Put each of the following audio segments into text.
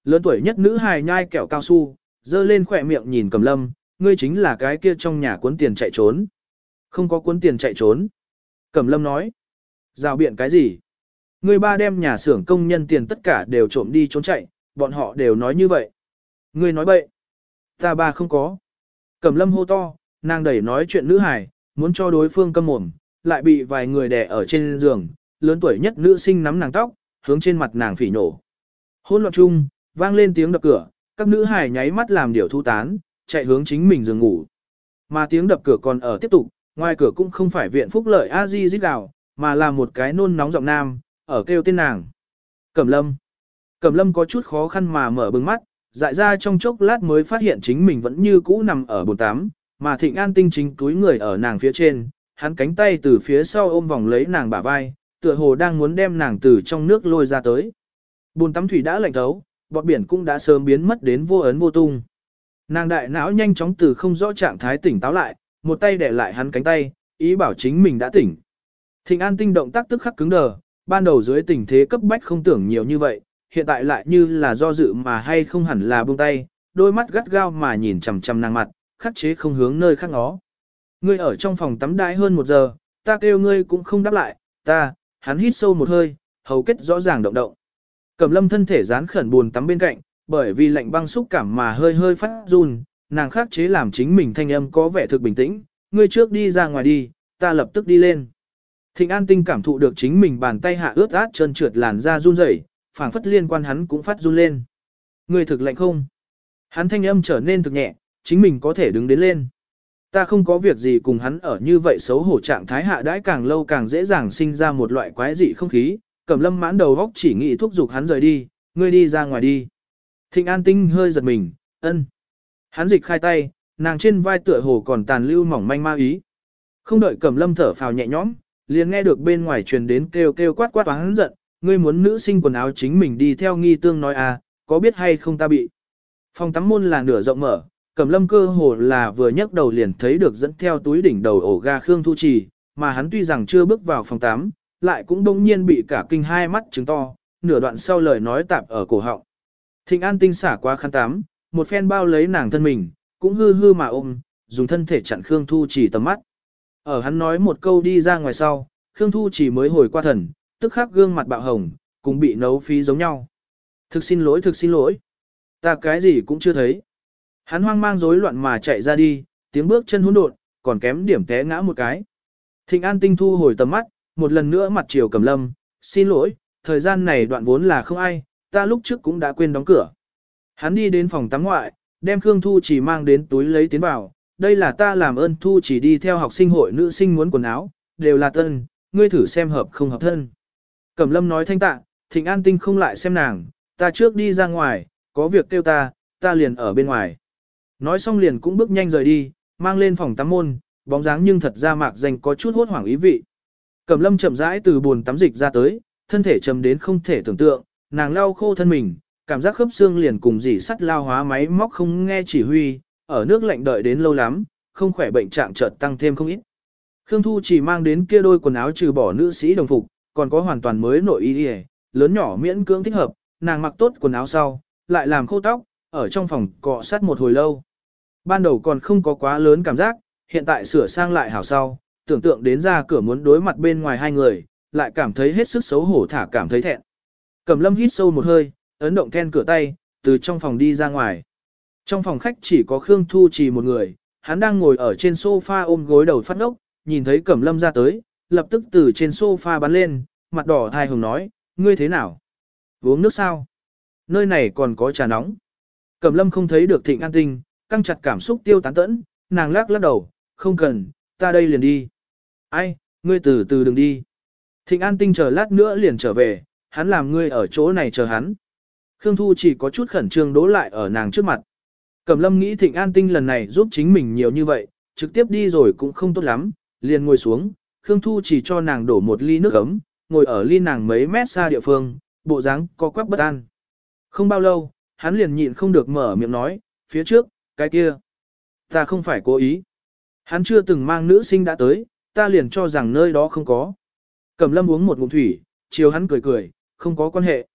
lớn tuổi nhất nữ hài nhai kẹo cao su, dơ lên khỏe miệng nhìn Cẩm Lâm, ngươi chính là cái kia trong nhà cuốn tiền chạy trốn. Không có cuốn tiền chạy trốn. Cẩm Lâm nói, rào biện cái gì? Ngươi ba đem nhà xưởng công nhân tiền tất cả đều trộm đi trốn chạy, bọn họ đều nói như vậy. Ngươi nói bậy. Ta ba không có. Cẩm Lâm hô to, nàng đẩy nói chuyện nữ hài, muốn cho đối phương câm mồm, lại bị vài người đè ở trên giường, lớn tuổi nhất nữ sinh nắm nàng tóc, hướng trên mặt nàng phỉ nổ. Hỗn loạn chung, vang lên tiếng đập cửa, các nữ hài nháy mắt làm điều thu tán, chạy hướng chính mình giường ngủ. Mà tiếng đập cửa còn ở tiếp tục, ngoài cửa cũng không phải viện phúc lợi a di rít gào, mà là một cái nôn nóng giọng nam, ở kêu tên nàng. Cẩm Lâm. Cẩm Lâm có chút khó khăn mà mở bừng mắt, dại ra trong chốc lát mới phát hiện chính mình vẫn như cũ nằm ở bồn tắm, mà Thịnh An Tinh chính túi người ở nàng phía trên, hắn cánh tay từ phía sau ôm vòng lấy nàng bả vai, tựa hồ đang muốn đem nàng từ trong nước lôi ra tới. Bồn tắm thủy đã lạnh thấu, bọt biển cũng đã sớm biến mất đến vô ấn vô tung. Nàng đại não nhanh chóng từ không rõ trạng thái tỉnh táo lại, một tay để lại hắn cánh tay, ý bảo chính mình đã tỉnh. Thịnh An Tinh động tác tức khắc cứng đờ, ban đầu dưới tình thế cấp bách không tưởng nhiều như vậy, hiện tại lại như là do dự mà hay không hẳn là buông tay, đôi mắt gắt gao mà nhìn chằm chằm nàng mặt, khắc chế không hướng nơi khác ngó. Ngươi ở trong phòng tắm đãi hơn 1 giờ, ta kêu ngươi cũng không đáp lại, hắn hít sâu một hơi, hầu kết rõ ràng động động. Cẩm Lâm thân thể dán khẩn buồn tắm bên cạnh, bởi vì lạnh băng xúc cảm mà hơi hơi phát run, nàng khắc chế làm chính mình thanh âm có vẻ thực bình tĩnh, ngươi trước đi ra ngoài đi, ta lập tức đi lên. Thịnh An Tinh cảm thụ được chính mình bàn tay hạ ướt át trơn trượt làn da run rẩy, phảng phất liên quan hắn cũng phát run lên. Ngươi thực lạnh không? Hắn thanh âm trở nên thực nhẹ, chính mình có thể đứng đến lên. Ta không có việc gì cùng hắn ở như vậy xấu hổ trạng thái hạ đãi càng lâu càng dễ dàng sinh ra một loại quái dị không khí, Cẩm Lâm mãn đầu góc chỉ nghĩ thúc giục hắn rời đi, ngươi đi ra ngoài đi. Thịnh An Tinh hơi giật mình, ân. Hắn dịch khai tay, nàng trên vai tựa hồ còn tàn lưu mỏng manh ma ý. Không đợi Cẩm Lâm thở phào nhẹ nhõm, liền nghe được bên ngoài truyền đến kêu kêu quát quát hắn giận, ngươi muốn nữ sinh quần áo chính mình đi theo nghi tương nói à, có biết hay không ta bị. Phòng tắm môn là nửa rộng mở, Cẩm Lâm cơ hồ là vừa nhấc đầu liền thấy được dẫn theo túi đỉnh đầu ổ ga Khương Thu Trì, mà hắn tuy rằng chưa bước vào phòng tắm, lại cũng bỗng nhiên bị cả kinh hai mắt trừng to, nửa đoạn sau lời nói tạp ở cổ họng. Thịnh An Tinh xả qua khăn tắm, một phen bao lấy nàng thân mình, cũng hư hư mà ôm, dùng thân thể chặn Khương Thu Trì tầm mắt. Ở hắn nói một câu đi ra ngoài sau, Khương Thu Trì mới hồi qua thần, tức khắc gương mặt bạo hồng, cùng bị nấu phí giống nhau. Thực xin lỗi, ta cái gì cũng chưa thấy. Hắn hoang mang rối loạn mà chạy ra đi, tiếng bước chân hỗn độn, còn kém điểm té ngã một cái. Thịnh An Tinh thu hồi tầm mắt, một lần nữa mặt chiều Cẩm Lâm, xin lỗi, thời gian này đoạn vốn là không ai, ta lúc trước cũng đã quên đóng cửa. Hắn đi đến phòng tắm ngoại, đem Khương Thu Chỉ mang đến túi lấy tiến vào, đây là ta làm ơn Thu Chỉ đi theo học sinh hội nữ sinh muốn quần áo, đều là tân, ngươi thử xem hợp không hợp thân. Cẩm Lâm nói thanh tạ, Thịnh An Tinh không lại xem nàng, ta trước đi ra ngoài, có việc kêu ta liền ở bên ngoài. Nói xong liền cũng bước nhanh rời đi, mang lên phòng tắm môn, bóng dáng nhưng thật ra mạc danh có chút hốt hoảng ý vị. Cẩm Lâm chậm rãi từ buồn tắm dịch ra tới, thân thể trầm đến không thể tưởng tượng, nàng lau khô thân mình, cảm giác khớp xương liền cùng dỉ sắt lao hóa máy móc không nghe chỉ huy, ở nước lạnh đợi đến lâu lắm, không khỏe bệnh trạng chợt tăng thêm không ít. Khương Thu chỉ mang đến kia đôi quần áo trừ bỏ nữ sĩ đồng phục, còn có hoàn toàn mới nội y, lớn nhỏ miễn cưỡng thích hợp, nàng mặc tốt quần áo sau, lại làm khô tóc, ở trong phòng cọ sát một hồi lâu. Ban đầu còn không có quá lớn cảm giác, hiện tại sửa sang lại hảo sau, tưởng tượng đến ra cửa muốn đối mặt bên ngoài hai người, lại cảm thấy hết sức xấu hổ thả cảm thấy thẹn. Cẩm Lâm hít sâu một hơi, ấn động then cửa tay, từ trong phòng đi ra ngoài. Trong phòng khách chỉ có Khương Thu Trì một người, hắn đang ngồi ở trên sofa ôm gối đầu phát ốc, nhìn thấy Cẩm Lâm ra tới, lập tức từ trên sofa bắn lên, mặt đỏ thai hồng nói, ngươi thế nào? Uống nước sao? Nơi này còn có trà nóng. Cẩm Lâm không thấy được Thịnh An Tinh, căng chặt cảm xúc tiêu tán tẫn, nàng lắc đầu, không cần, ta đây liền đi. Ai, ngươi từ từ đừng đi. Thịnh An Tinh chờ lát nữa liền trở về, hắn làm ngươi ở chỗ này chờ hắn. Khương Thu chỉ có chút khẩn trương đố lại ở nàng trước mặt. Cẩm Lâm nghĩ Thịnh An Tinh lần này giúp chính mình nhiều như vậy, trực tiếp đi rồi cũng không tốt lắm, liền ngồi xuống, Khương Thu chỉ cho nàng đổ một ly nước ấm, ngồi ở ly nàng mấy mét xa địa phương, bộ dáng co quắp bất an. Không bao lâu, hắn liền nhịn không được mở miệng nói, phía trước, cái kia. Ta không phải cố ý. Hắn chưa từng mang nữ sinh đã tới, ta liền cho rằng nơi đó không có. Cẩm Lâm uống một ngụm thủy, chiều hắn cười cười, không có quan hệ.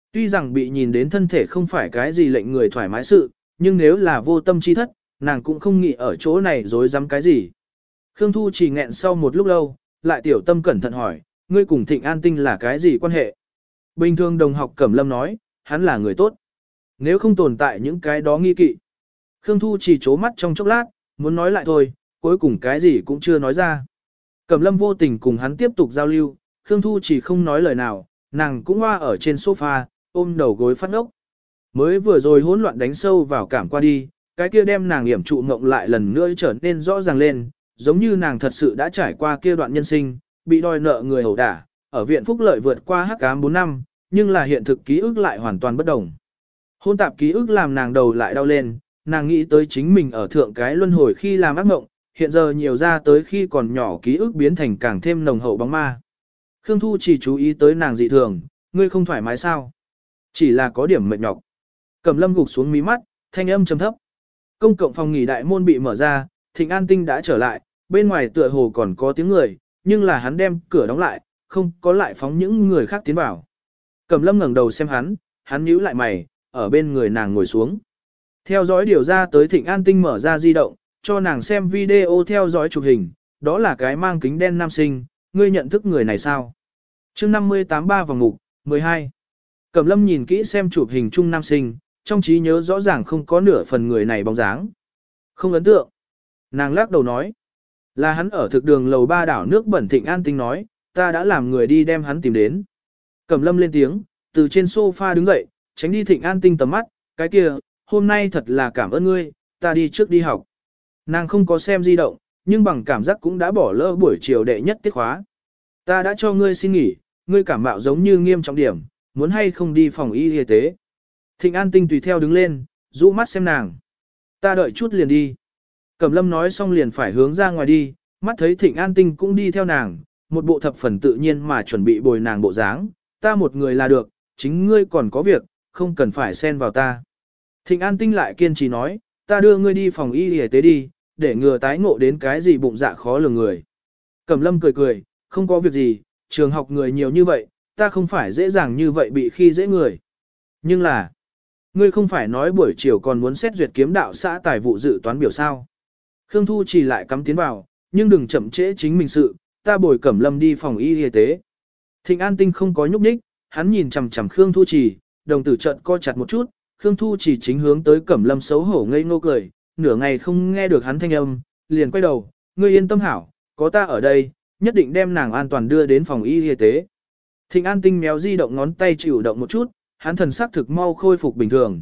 Tuy rằng bị nhìn đến thân thể không phải cái gì lệnh người thoải mái sự, nhưng nếu là vô tâm chi thất, nàng cũng không nghĩ ở chỗ này dối dám cái gì. Khương Thu chỉ nghẹn sau một lúc lâu, lại tiểu tâm cẩn thận hỏi, ngươi cùng Thịnh An Tinh là cái gì quan hệ? Bình thường đồng học Cẩm Lâm nói, hắn là người tốt. Nếu không tồn tại những cái đó nghi kỵ. Khương Thu chỉ chố mắt trong chốc lát, muốn nói lại thôi, cuối cùng cái gì cũng chưa nói ra. Cẩm Lâm vô tình cùng hắn tiếp tục giao lưu, Khương Thu chỉ không nói lời nào, nàng cũng hoa ở trên sofa, ôm đầu gối phát ốc. Mới vừa rồi hỗn loạn đánh sâu vào cảm qua đi, cái kia đem nàng yểm trụ ngộng lại lần nữa trở nên rõ ràng lên, giống như nàng thật sự đã trải qua kia đoạn nhân sinh, bị đòi nợ người ẩu đả, ở viện phúc lợi vượt qua hắc ám 4 năm, nhưng là hiện thực ký ức lại hoàn toàn bất đồng. Hôn tạp ký ức làm nàng đầu lại đau lên, nàng nghĩ tới chính mình ở thượng cái luân hồi khi làm ác mộng, hiện giờ nhiều ra tới khi còn nhỏ ký ức biến thành càng thêm nồng hậu bóng ma. Khương Thu chỉ chú ý tới nàng dị thường, ngươi không thoải mái sao? Chỉ là có điểm mệt nhọc. Cẩm Lâm gục xuống mí mắt, thanh âm trầm thấp. Công cộng phòng nghỉ đại môn bị mở ra, Thịnh An Tinh đã trở lại, bên ngoài tựa hồ còn có tiếng người, nhưng là hắn đem cửa đóng lại, không có lại phóng những người khác tiến vào. Cẩm Lâm ngẩng đầu xem hắn nhíu lại mày, ở bên người nàng ngồi xuống. Theo dõi điều ra tới Thịnh An Tinh mở ra di động, cho nàng xem video theo dõi chụp hình, đó là cái mang kính đen nam sinh, ngươi nhận thức người này sao? Chương 58 vòng ngục, 12. Cẩm Lâm nhìn kỹ xem chụp hình chung nam sinh, trong trí nhớ rõ ràng không có nửa phần người này bóng dáng. Không ấn tượng. Nàng lắc đầu nói. Là hắn ở thực đường lầu 3 đảo nước bẩn. Thịnh An Tinh nói, ta đã làm người đi đem hắn tìm đến. Cẩm Lâm lên tiếng, từ trên sofa đứng dậy, tránh đi Thịnh An Tinh tầm mắt, cái kia, hôm nay thật là cảm ơn ngươi, ta đi trước đi học. Nàng không có xem di động, nhưng bằng cảm giác cũng đã bỏ lỡ buổi chiều đệ nhất tiết khóa. Ta đã cho ngươi xin nghỉ, ngươi cảm mạo giống như nghiêm trọng điểm, muốn hay không đi phòng y tế. Thịnh An Tinh tùy theo đứng lên, rũ mắt xem nàng. Ta đợi chút liền đi. Cẩm Lâm nói xong liền phải hướng ra ngoài đi, mắt thấy Thịnh An Tinh cũng đi theo nàng, một bộ thập phần tự nhiên mà chuẩn bị bồi nàng bộ dáng. Ta một người là được, chính ngươi còn có việc, không cần phải xen vào ta. Thịnh An Tinh lại kiên trì nói, ta đưa ngươi đi phòng y tế đi, để ngừa tái ngộ đến cái gì bụng dạ khó lường người. Cẩm Lâm cười cười, không có việc gì, trường học người nhiều như vậy, ta không phải dễ dàng như vậy bị khi dễ người. Nhưng là, ngươi không phải nói buổi chiều còn muốn xét duyệt kiếm đạo xã tài vụ dự toán biểu sao. Khương Thu chỉ lại cắm tiến vào, nhưng đừng chậm trễ chính mình sự, ta bồi Cẩm Lâm đi phòng y tế. Thịnh An Tinh không có nhúc nhích, hắn nhìn chằm chằm Khương Thu chỉ, đồng tử trận co chặt một chút, Khương Thu chỉ chính hướng tới Cẩm Lâm xấu hổ ngây ngô cười, nửa ngày không nghe được hắn thanh âm, liền quay đầu, ngươi yên tâm hảo, có ta ở đây, nhất định đem nàng an toàn đưa đến phòng y tế. Thịnh An Tinh méo di động ngón tay chịu động một chút, hắn thần sắc thực mau khôi phục bình thường,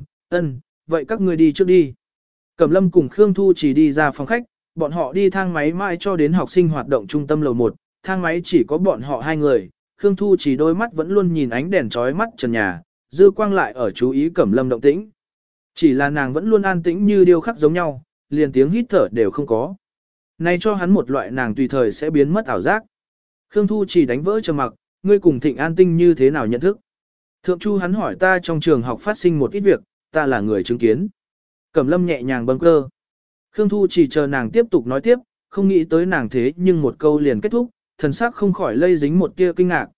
vậy các ngươi đi trước đi. Cẩm Lâm cùng Khương Thu chỉ đi ra phòng khách, bọn họ đi thang máy mãi cho đến học sinh hoạt động trung tâm lầu 1, thang máy chỉ có bọn họ hai người, Khương Thu chỉ đôi mắt vẫn luôn nhìn ánh đèn chói mắt trần nhà, dư quang lại ở chú ý Cẩm Lâm động tĩnh. Chỉ là nàng vẫn luôn an tĩnh như điêu khắc giống nhau, liền tiếng hít thở đều không có. Này cho hắn một loại nàng tùy thời sẽ biến mất ảo giác. Khương Thu chỉ đánh vỡ trầm mặc, ngươi cùng Thịnh An Tinh như thế nào nhận thức? Thượng Chu hắn hỏi ta trong trường học phát sinh một ít việc, ta là người chứng kiến. Cẩm Lâm nhẹ nhàng bâng cơ. Khương Thu chỉ chờ nàng tiếp tục nói tiếp, không nghĩ tới nàng thế nhưng một câu liền kết thúc, thần sắc không khỏi lây dính một tia kinh ngạc,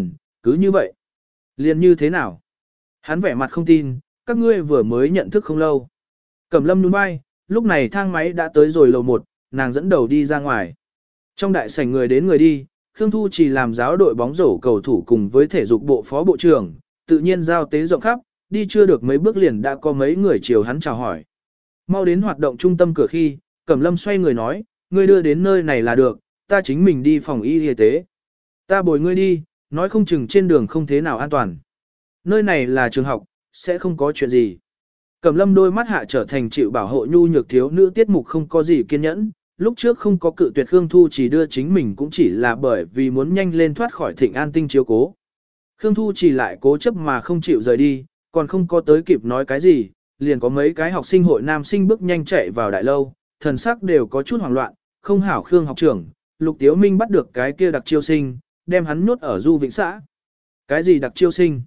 cứ như vậy. Liền như thế nào? Hắn vẻ mặt không tin, các ngươi vừa mới nhận thức không lâu. Cẩm Lâm nhún vai, lúc này thang máy đã tới rồi lầu 1, nàng dẫn đầu đi ra ngoài. Trong đại sảnh người đến người đi, Khương Thu chỉ làm giáo đội bóng rổ cầu thủ cùng với thể dục bộ phó bộ trưởng, tự nhiên giao tế rộng khắp, đi chưa được mấy bước liền đã có mấy người chiều hắn chào hỏi. Mau đến hoạt động trung tâm cửa khi, Cẩm Lâm xoay người nói, ngươi đưa đến nơi này là được, ta chính mình đi phòng y tế. Ta bồi ngươi đi, nói không chừng trên đường không thế nào an toàn. Nơi này là trường học, sẽ không có chuyện gì. Cẩm Lâm đôi mắt hạ trở thành chịu bảo hộ nhu nhược thiếu nữ tiết mục không có gì kiên nhẫn, lúc trước không có cự tuyệt Khương Thu chỉ đưa chính mình cũng chỉ là bởi vì muốn nhanh lên thoát khỏi Thịnh An Tinh chiếu cố. Khương Thu chỉ lại cố chấp mà không chịu rời đi, còn không có tới kịp nói cái gì, liền có mấy cái học sinh hội nam sinh bước nhanh chạy vào đại lâu, thần sắc đều có chút hoảng loạn, không hảo Khương học trưởng, Lục Tiếu Minh bắt được cái kia đặc chiêu sinh, đem hắn nhốt ở Du Vĩnh xã. Cái gì đặc chiêu sinh?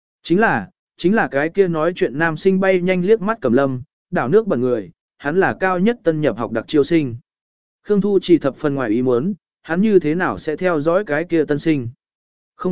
Chính là cái kia nói chuyện nam sinh bay nhanh liếc mắt Cẩm Lâm, đảo nước bẩn người, hắn là cao nhất tân nhập học đặc chiêu sinh. Khương Thu chỉ thập phần ngoài ý muốn, hắn như thế nào sẽ theo dõi cái kia tân sinh? Không biết,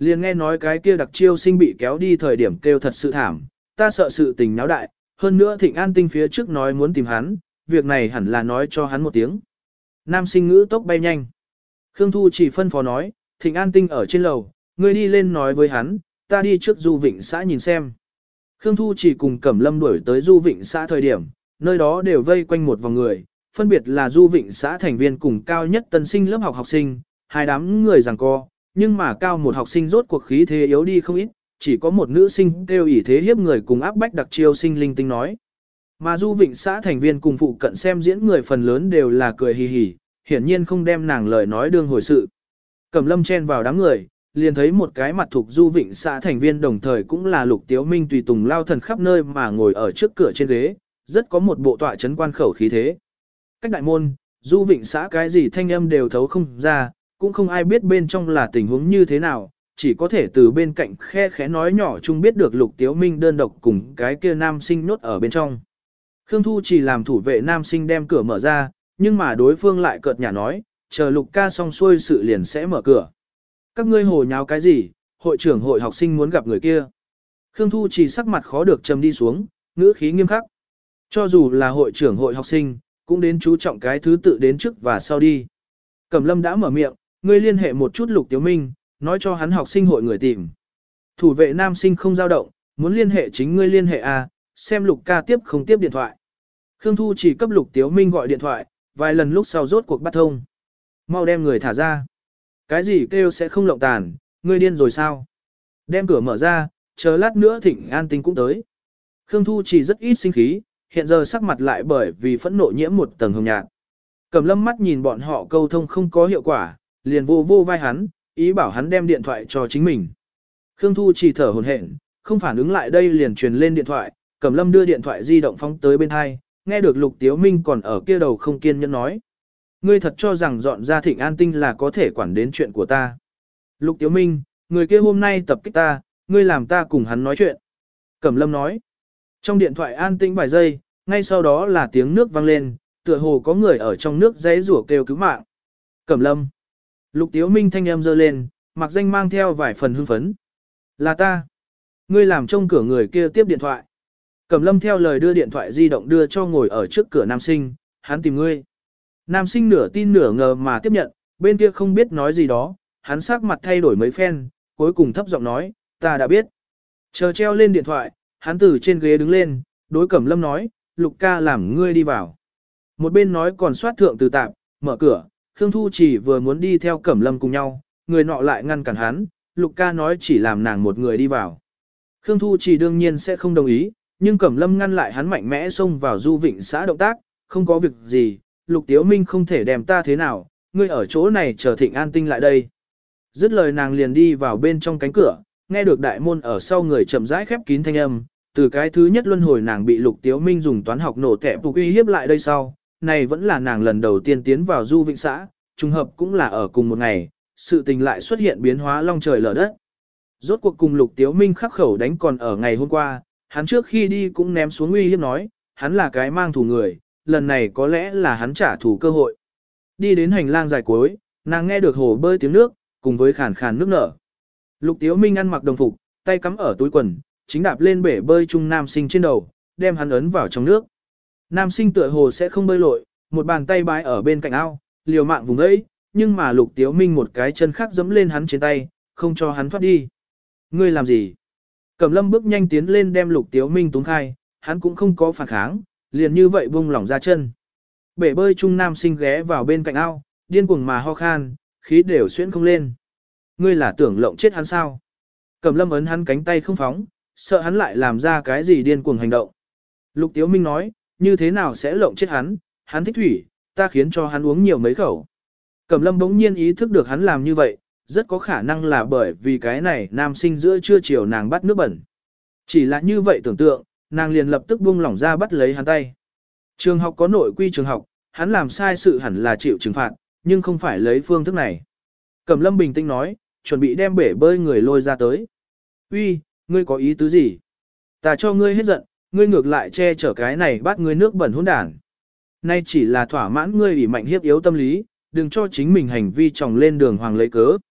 Liền nghe nói cái kia đặc chiêu sinh bị kéo đi thời điểm kêu thật sự thảm, ta sợ sự tình náo đại, hơn nữa Thịnh An Tinh phía trước nói muốn tìm hắn, việc này hẳn là nói cho hắn một tiếng. Nam sinh ngữ tốc bay nhanh. Khương Thu chỉ phân phó nói, Thịnh An Tinh ở trên lầu, ngươi đi lên nói với hắn, ta đi trước Du Vịnh xã nhìn xem. Khương Thu chỉ cùng Cẩm Lâm đuổi tới Du Vịnh xã thời điểm, nơi đó đều vây quanh một vòng người, phân biệt là Du Vịnh xã thành viên cùng cao nhất tân sinh lớp học học sinh, hai đám người giằng co, nhưng mà cao một học sinh rốt cuộc khí thế yếu đi không ít, chỉ có một nữ sinh kêu ỷ thế hiếp người cùng áp bách đặc chiêu sinh linh tinh nói. Mà Du Vịnh xã thành viên cùng phụ cận xem diễn người phần lớn đều là cười hì hì, hiển nhiên không đem nàng lời nói đương hồi sự. Cẩm Lâm chen vào đám người, liền thấy một cái mặt thuộc Du Vịnh xã thành viên đồng thời cũng là Lục Tiếu Minh tùy tùng lao thần khắp nơi mà ngồi ở trước cửa trên ghế, rất có một bộ tọa trấn quan khẩu khí thế. Cách đại môn, Du Vịnh xã cái gì thanh âm đều thấu không ra, cũng không ai biết bên trong là tình huống như thế nào, chỉ có thể từ bên cạnh khe khẽ nói nhỏ chung biết được Lục Tiếu Minh đơn độc cùng cái kia nam sinh nhốt ở bên trong. Khương Thu chỉ làm thủ vệ nam sinh đem cửa mở ra, nhưng mà đối phương lại cợt nhả nói, chờ Lục ca xong xuôi sự liền sẽ mở cửa. Các ngươi hồ nháo cái gì, hội trưởng hội học sinh muốn gặp người kia. Khương Thu chỉ sắc mặt khó được trầm đi xuống, ngữ khí nghiêm khắc. Cho dù là hội trưởng hội học sinh, cũng đến chú trọng cái thứ tự đến trước và sau đi. Cẩm Lâm đã mở miệng, ngươi liên hệ một chút Lục Tiếu Minh, nói cho hắn học sinh hội người tìm. Thủ vệ nam sinh không dao động, muốn liên hệ chính ngươi liên hệ à, xem Lục ca tiếp không tiếp điện thoại. Khương Thu chỉ cấp Lục Tiếu Minh gọi điện thoại, vài lần lúc sau rốt cuộc bắt thông. Mau đem người thả ra. Cái gì kêu sẽ không lộng tàn, ngươi điên rồi sao? Đem cửa mở ra, chờ lát nữa Thịnh An Tinh cũng tới. Khương Thu chỉ rất ít sinh khí, hiện giờ sắc mặt lại bởi vì phẫn nộ nhiễm một tầng hồng nhạt. Cẩm Lâm mắt nhìn bọn họ câu thông không có hiệu quả, liền vô vai hắn, ý bảo hắn đem điện thoại cho chính mình. Khương Thu chỉ thở hổn hển, không phản ứng lại đây liền truyền lên điện thoại, Cẩm Lâm đưa điện thoại di động phóng tới bên hai, nghe được Lục Tiếu Minh còn ở kia đầu không kiên nhẫn nói. Ngươi thật cho rằng dọn ra Thịnh An Tinh là có thể quản đến chuyện của ta. Lục Tiếu Minh, người kia hôm nay tập kích ta, ngươi làm ta cùng hắn nói chuyện. Cẩm Lâm nói. Trong điện thoại an tĩnh vài giây, ngay sau đó là tiếng nước vang lên, tựa hồ có người ở trong nước giãy rủa kêu cứu mạng. Cẩm Lâm. Lục Tiếu Minh thanh âm giơ lên, mặc danh mang theo vài phần hưng phấn. Là ta. Ngươi làm trông cửa người kia tiếp điện thoại. Cẩm Lâm theo lời đưa điện thoại di động đưa cho ngồi ở trước cửa nam sinh, hắn tìm ngươi. Nam sinh nửa tin nửa ngờ mà tiếp nhận, bên kia không biết nói gì đó, hắn sắc mặt thay đổi mấy phen, cuối cùng thấp giọng nói, ta đã biết. Chờ treo lên điện thoại, hắn từ trên ghế đứng lên, đối Cẩm Lâm nói, Lục ca làm ngươi đi vào. Một bên nói còn soát thượng từ tạp, mở cửa, Khương Thu chỉ vừa muốn đi theo Cẩm Lâm cùng nhau, người nọ lại ngăn cản hắn, Lục ca nói chỉ làm nàng một người đi vào. Khương Thu chỉ đương nhiên sẽ không đồng ý, nhưng Cẩm Lâm ngăn lại hắn mạnh mẽ xông vào Du Vịnh xã động tác, không có việc gì, Lục Tiếu Minh không thể đem ta thế nào, ngươi ở chỗ này chờ Thịnh An Tinh lại đây. Dứt lời nàng liền đi vào bên trong cánh cửa, nghe được đại môn ở sau người chậm rãi khép kín thanh âm, từ cái thứ nhất luân hồi nàng bị Lục Tiếu Minh dùng toán học nổ tẹp phục uy hiếp lại đây sau, này vẫn là nàng lần đầu tiên tiến vào Du Vịnh xã, trùng hợp cũng là ở cùng một ngày, sự tình lại xuất hiện biến hóa long trời lở đất. Rốt cuộc cùng Lục Tiếu Minh khắc khẩu đánh còn ở ngày hôm qua, hắn trước khi đi cũng ném xuống uy hiếp nói, hắn là cái mang thù người, lần này có lẽ là hắn trả thù cơ hội. Đi đến hành lang dài cuối, nàng nghe được hồ bơi tiếng nước, cùng với khàn khàn nước nở. Lục Tiếu Minh ăn mặc đồng phục, tay cắm ở túi quần, chính đạp lên bể bơi chung nam sinh trên đầu, đem hắn ấn vào trong nước. Nam sinh tựa hồ sẽ không bơi lội, một bàn tay bái ở bên cạnh ao, liều mạng vùng ấy, nhưng mà Lục Tiếu Minh một cái chân khác giẫm lên hắn trên tay, không cho hắn thoát đi. Ngươi làm gì? Cẩm Lâm bước nhanh tiến lên đem Lục Tiếu Minh túm khai, hắn cũng không có phản kháng, liền như vậy buông lỏng ra chân. Bể bơi chung nam sinh ghé vào bên cạnh ao, điên cuồng mà ho khan, khí đều xuyễn không lên. Ngươi là tưởng lộng chết hắn sao? Cẩm Lâm ấn hắn cánh tay không phóng, sợ hắn lại làm ra cái gì điên cuồng hành động. Lục Tiếu Minh nói, như thế nào sẽ lộng chết hắn, hắn thích thủy, ta khiến cho hắn uống nhiều mấy khẩu. Cẩm Lâm bỗng nhiên ý thức được hắn làm như vậy, rất có khả năng là bởi vì cái này nam sinh giữa trưa chiều nàng bắt nước bẩn. Chỉ là như vậy tưởng tượng, nàng liền lập tức buông lỏng ra bắt lấy hắn tay. Trường học có nội quy trường học, hắn làm sai sự hẳn là chịu trừng phạt, nhưng không phải lấy phương thức này. Cẩm Lâm bình tĩnh nói, chuẩn bị đem bể bơi người lôi ra tới. Uy, ngươi có ý tứ gì? Ta cho ngươi hết giận, ngươi ngược lại che chở cái này bắt ngươi nước bẩn hỗn đản. Nay chỉ là thỏa mãn ngươi ủy mạnh hiếp yếu tâm lý, đừng cho chính mình hành vi tròng lên đường hoàng lấy cớ.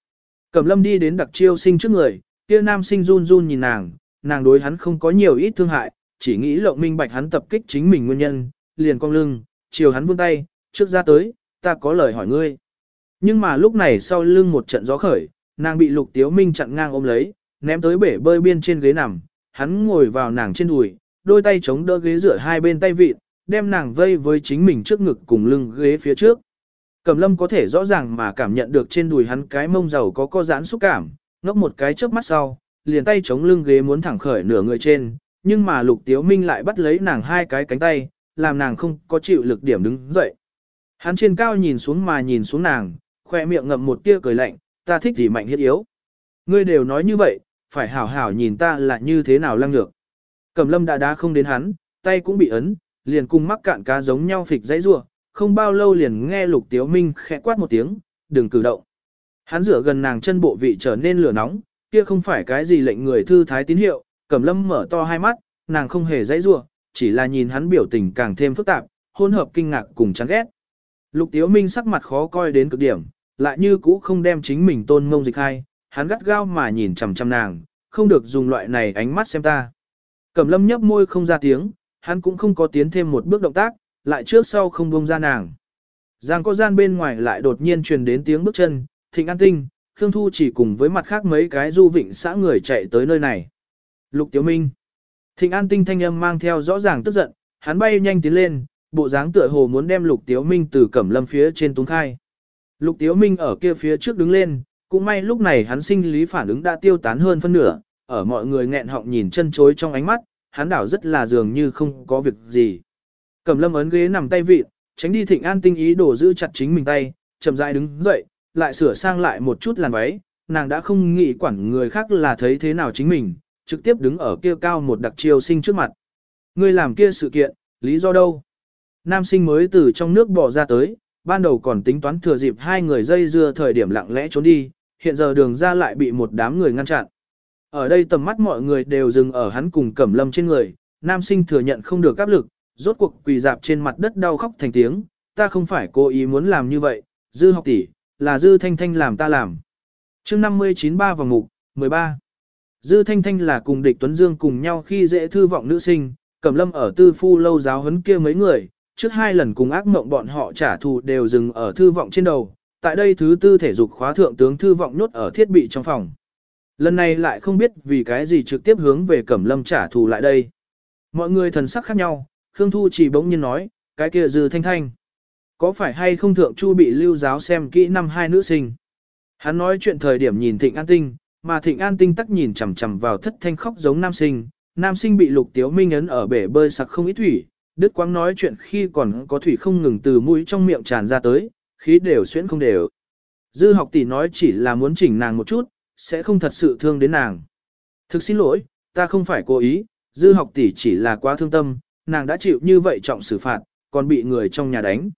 Cẩm lâm đi đến đặc chiêu sinh trước người, kia nam sinh run run nhìn nàng đối hắn không có nhiều ít thương hại, chỉ nghĩ lộng minh bạch hắn tập kích chính mình nguyên nhân, liền cong lưng, chiều hắn vươn tay, trước ra tới, ta có lời hỏi ngươi. Nhưng mà lúc này sau lưng một trận gió khởi, nàng bị Lục Tiếu Minh chặn ngang ôm lấy, ném tới bể bơi biên trên ghế nằm, hắn ngồi vào nàng trên đùi, đôi tay chống đỡ ghế dựa hai bên tay vịn, đem nàng vây với chính mình trước ngực cùng lưng ghế phía trước. Cẩm lâm có thể rõ ràng mà cảm nhận được trên đùi hắn cái mông giàu có co giãn xúc cảm, ngốc một cái chớp mắt sau, liền tay chống lưng ghế muốn thẳng khởi nửa người trên, nhưng mà Lục Tiếu Minh lại bắt lấy nàng hai cái cánh tay, làm nàng không có chịu lực điểm đứng dậy. Hắn trên cao nhìn xuống nàng, khoe miệng ngậm một tia cười lạnh, ta thích gì mạnh hiết yếu. Ngươi đều nói như vậy, phải hảo hảo nhìn ta là như thế nào lăng nhược. Cẩm lâm đã đá không đến hắn, tay cũng bị ấn, liền cùng mắc cạn cá giống nhau phịch dãy rủa, không bao lâu liền nghe Lục Tiếu Minh khẽ quát một tiếng, đừng cử động. Hắn rửa gần nàng chân bộ vị trở nên lửa nóng, kia không phải cái gì lệnh người thư thái tín hiệu, Cẩm lâm mở to hai mắt, nàng không hề dãy rủa, chỉ là nhìn hắn biểu tình càng thêm phức tạp, hỗn hợp kinh ngạc cùng chán ghét. Lục Tiếu Minh sắc mặt khó coi đến cực điểm, lại như cũ không đem chính mình tôn mông dịch hay, hắn gắt gao mà nhìn chằm chằm nàng, không được dùng loại này ánh mắt xem ta. Cẩm lâm nhấp môi không ra tiếng, hắn cũng không có tiến thêm một bước động tác, lại trước sau không buông ra nàng. Giang có gian bên ngoài lại đột nhiên truyền đến tiếng bước chân, Thịnh An Tinh, Khương Thu chỉ cùng với mặt khác mấy cái du vịnh xã người chạy tới nơi này. Lục Tiếu Minh. Thịnh An Tinh thanh âm mang theo rõ ràng tức giận, hắn bay nhanh tiến lên, bộ dáng tựa hồ muốn đem Lục Tiếu Minh từ Cẩm lâm phía trên túng khai. Lục Tiếu Minh ở kia phía trước đứng lên, cũng may lúc này hắn sinh lý phản ứng đã tiêu tán hơn phân nửa, ở mọi người nghẹn họng nhìn chân chối trong ánh mắt, hắn đảo rất là dường như không có việc gì. Cẩm lâm ấn ghế nằm tay vịn, tránh đi Thịnh An Tinh ý đồ giữ chặt chính mình tay, chậm rãi đứng dậy, lại sửa sang lại một chút làn váy, nàng đã không nghĩ quản người khác là thấy thế nào chính mình, trực tiếp đứng ở kia cao một đặc chiêu sinh trước mặt. Ngươi làm kia sự kiện, lý do đâu? Nam sinh mới từ trong nước bỏ ra tới, ban đầu còn tính toán thừa dịp hai người dây dưa thời điểm lặng lẽ trốn đi, hiện giờ đường ra lại bị một đám người ngăn chặn. Ở đây tầm mắt mọi người đều dừng ở hắn cùng Cẩm lâm trên người, nam sinh thừa nhận không được áp lực, rốt cuộc quỳ dạp trên mặt đất đau khóc thành tiếng, ta không phải cố ý muốn làm như vậy, Dư học tỷ, là Dư Thanh Thanh làm ta làm. Chương 59 3 vòng mục, 13. Dư Thanh Thanh là cùng Địch Tuấn Dương cùng nhau khi dễ thư vọng nữ sinh, Cẩm lâm ở tư phu lâu giáo huấn kia mấy người, trước hai lần cùng ác mộng bọn họ trả thù đều dừng ở thư vọng trên đầu, tại đây thứ tư thể dục khóa thượng tướng thư vọng nhốt ở thiết bị trong phòng. Lần này lại không biết vì cái gì trực tiếp hướng về Cẩm lâm trả thù lại đây. Mọi người thần sắc khác nhau, Khương Thu chỉ bỗng nhiên nói, cái kia Dư Thanh Thanh. Có phải hay không thượng chu bị lưu giáo xem kỹ năm hai nữ sinh? Hắn nói chuyện thời điểm nhìn Thịnh An Tinh, mà Thịnh An Tinh tắc nhìn chằm chằm vào Thất Thanh khóc giống nam sinh bị Lục Tiếu Minh ấn ở bể bơi sặc không ít thủy, đứt quãng nói chuyện khi còn có thủy không ngừng từ mũi trong miệng tràn ra tới, khí đều xuyễn không đều. Dư học tỷ nói chỉ là muốn chỉnh nàng một chút, sẽ không thật sự thương đến nàng. Thực xin lỗi, ta không phải cố ý, Dư học tỷ chỉ là quá thương tâm, nàng đã chịu như vậy trọng xử phạt, còn bị người trong nhà đánh.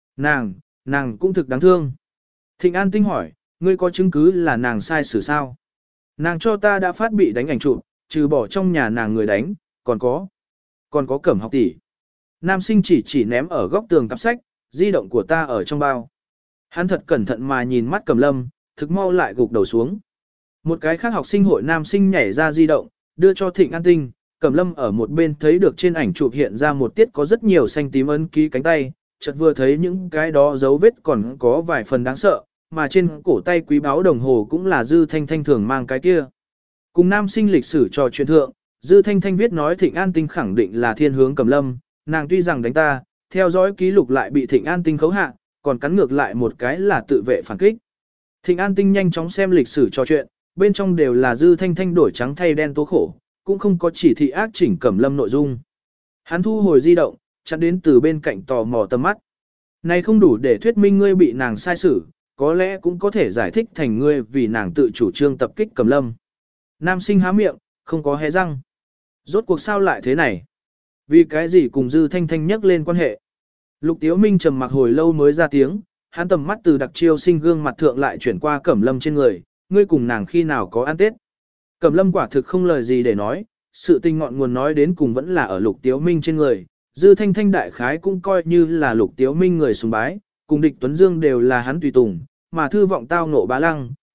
Nàng cũng thực đáng thương. Thịnh An Tinh hỏi, ngươi có chứng cứ là nàng sai xử sao? Nàng cho ta đã phát bị đánh ảnh chụp, trừ bỏ trong nhà nàng người đánh, còn có Cẩm học tỷ. Nam sinh chỉ ném ở góc tường cặp sách, di động của ta ở trong bao. Hắn thật cẩn thận mà nhìn mắt Cẩm lâm, thực mau lại gục đầu xuống. Một cái khác học sinh hội nam sinh nhảy ra di động, đưa cho Thịnh An Tinh, Cẩm lâm ở một bên thấy được trên ảnh chụp hiện ra một tiết có rất nhiều xanh tím ấn ký cánh tay, chợt vừa thấy những cái đó dấu vết còn có vài phần đáng sợ, mà trên cổ tay quý báu đồng hồ cũng là Dư Thanh Thanh thường mang cái kia. Cùng nam sinh lịch sử trò chuyện thượng, Dư Thanh Thanh viết nói Thịnh An Tinh khẳng định là thiên hướng Cẩm lâm, nàng tuy rằng đánh ta, theo dõi ký lục lại bị Thịnh An Tinh khấu hạ, còn cắn ngược lại một cái là tự vệ phản kích. Thịnh An Tinh nhanh chóng xem lịch sử trò chuyện, bên trong đều là Dư Thanh Thanh đổi trắng thay đen tố khổ, cũng không có chỉ thị ác chỉnh Cẩm lâm nội dung. Hắn thu hồi di động, chặn đến từ bên cạnh tò mò tầm mắt. Này không đủ để thuyết minh ngươi bị nàng sai xử, có lẽ cũng có thể giải thích thành ngươi vì nàng tự chủ trương tập kích Cẩm lâm. Nam sinh há miệng, không có hé răng. Rốt cuộc sao lại thế này? Vì cái gì cùng Dư Thanh Thanh nhắc lên quan hệ? Lục Tiếu Minh trầm mặc hồi lâu mới ra tiếng, hắn tầm mắt từ đặc chiêu sinh gương mặt thượng lại chuyển qua Cẩm lâm trên người, ngươi cùng nàng khi nào có ăn Tết? Cẩm lâm quả thực không lời gì để nói, sự tình ngọn nguồn nói đến cùng vẫn là ở Lục Tiếu Minh trên người, Dư Thanh Thanh đại khái cũng coi như là Lục Tiếu Minh người sùng bái, cùng Địch Tuấn Dương đều là hắn tùy tùng, mà thư vọng tao ngộ bá lăng,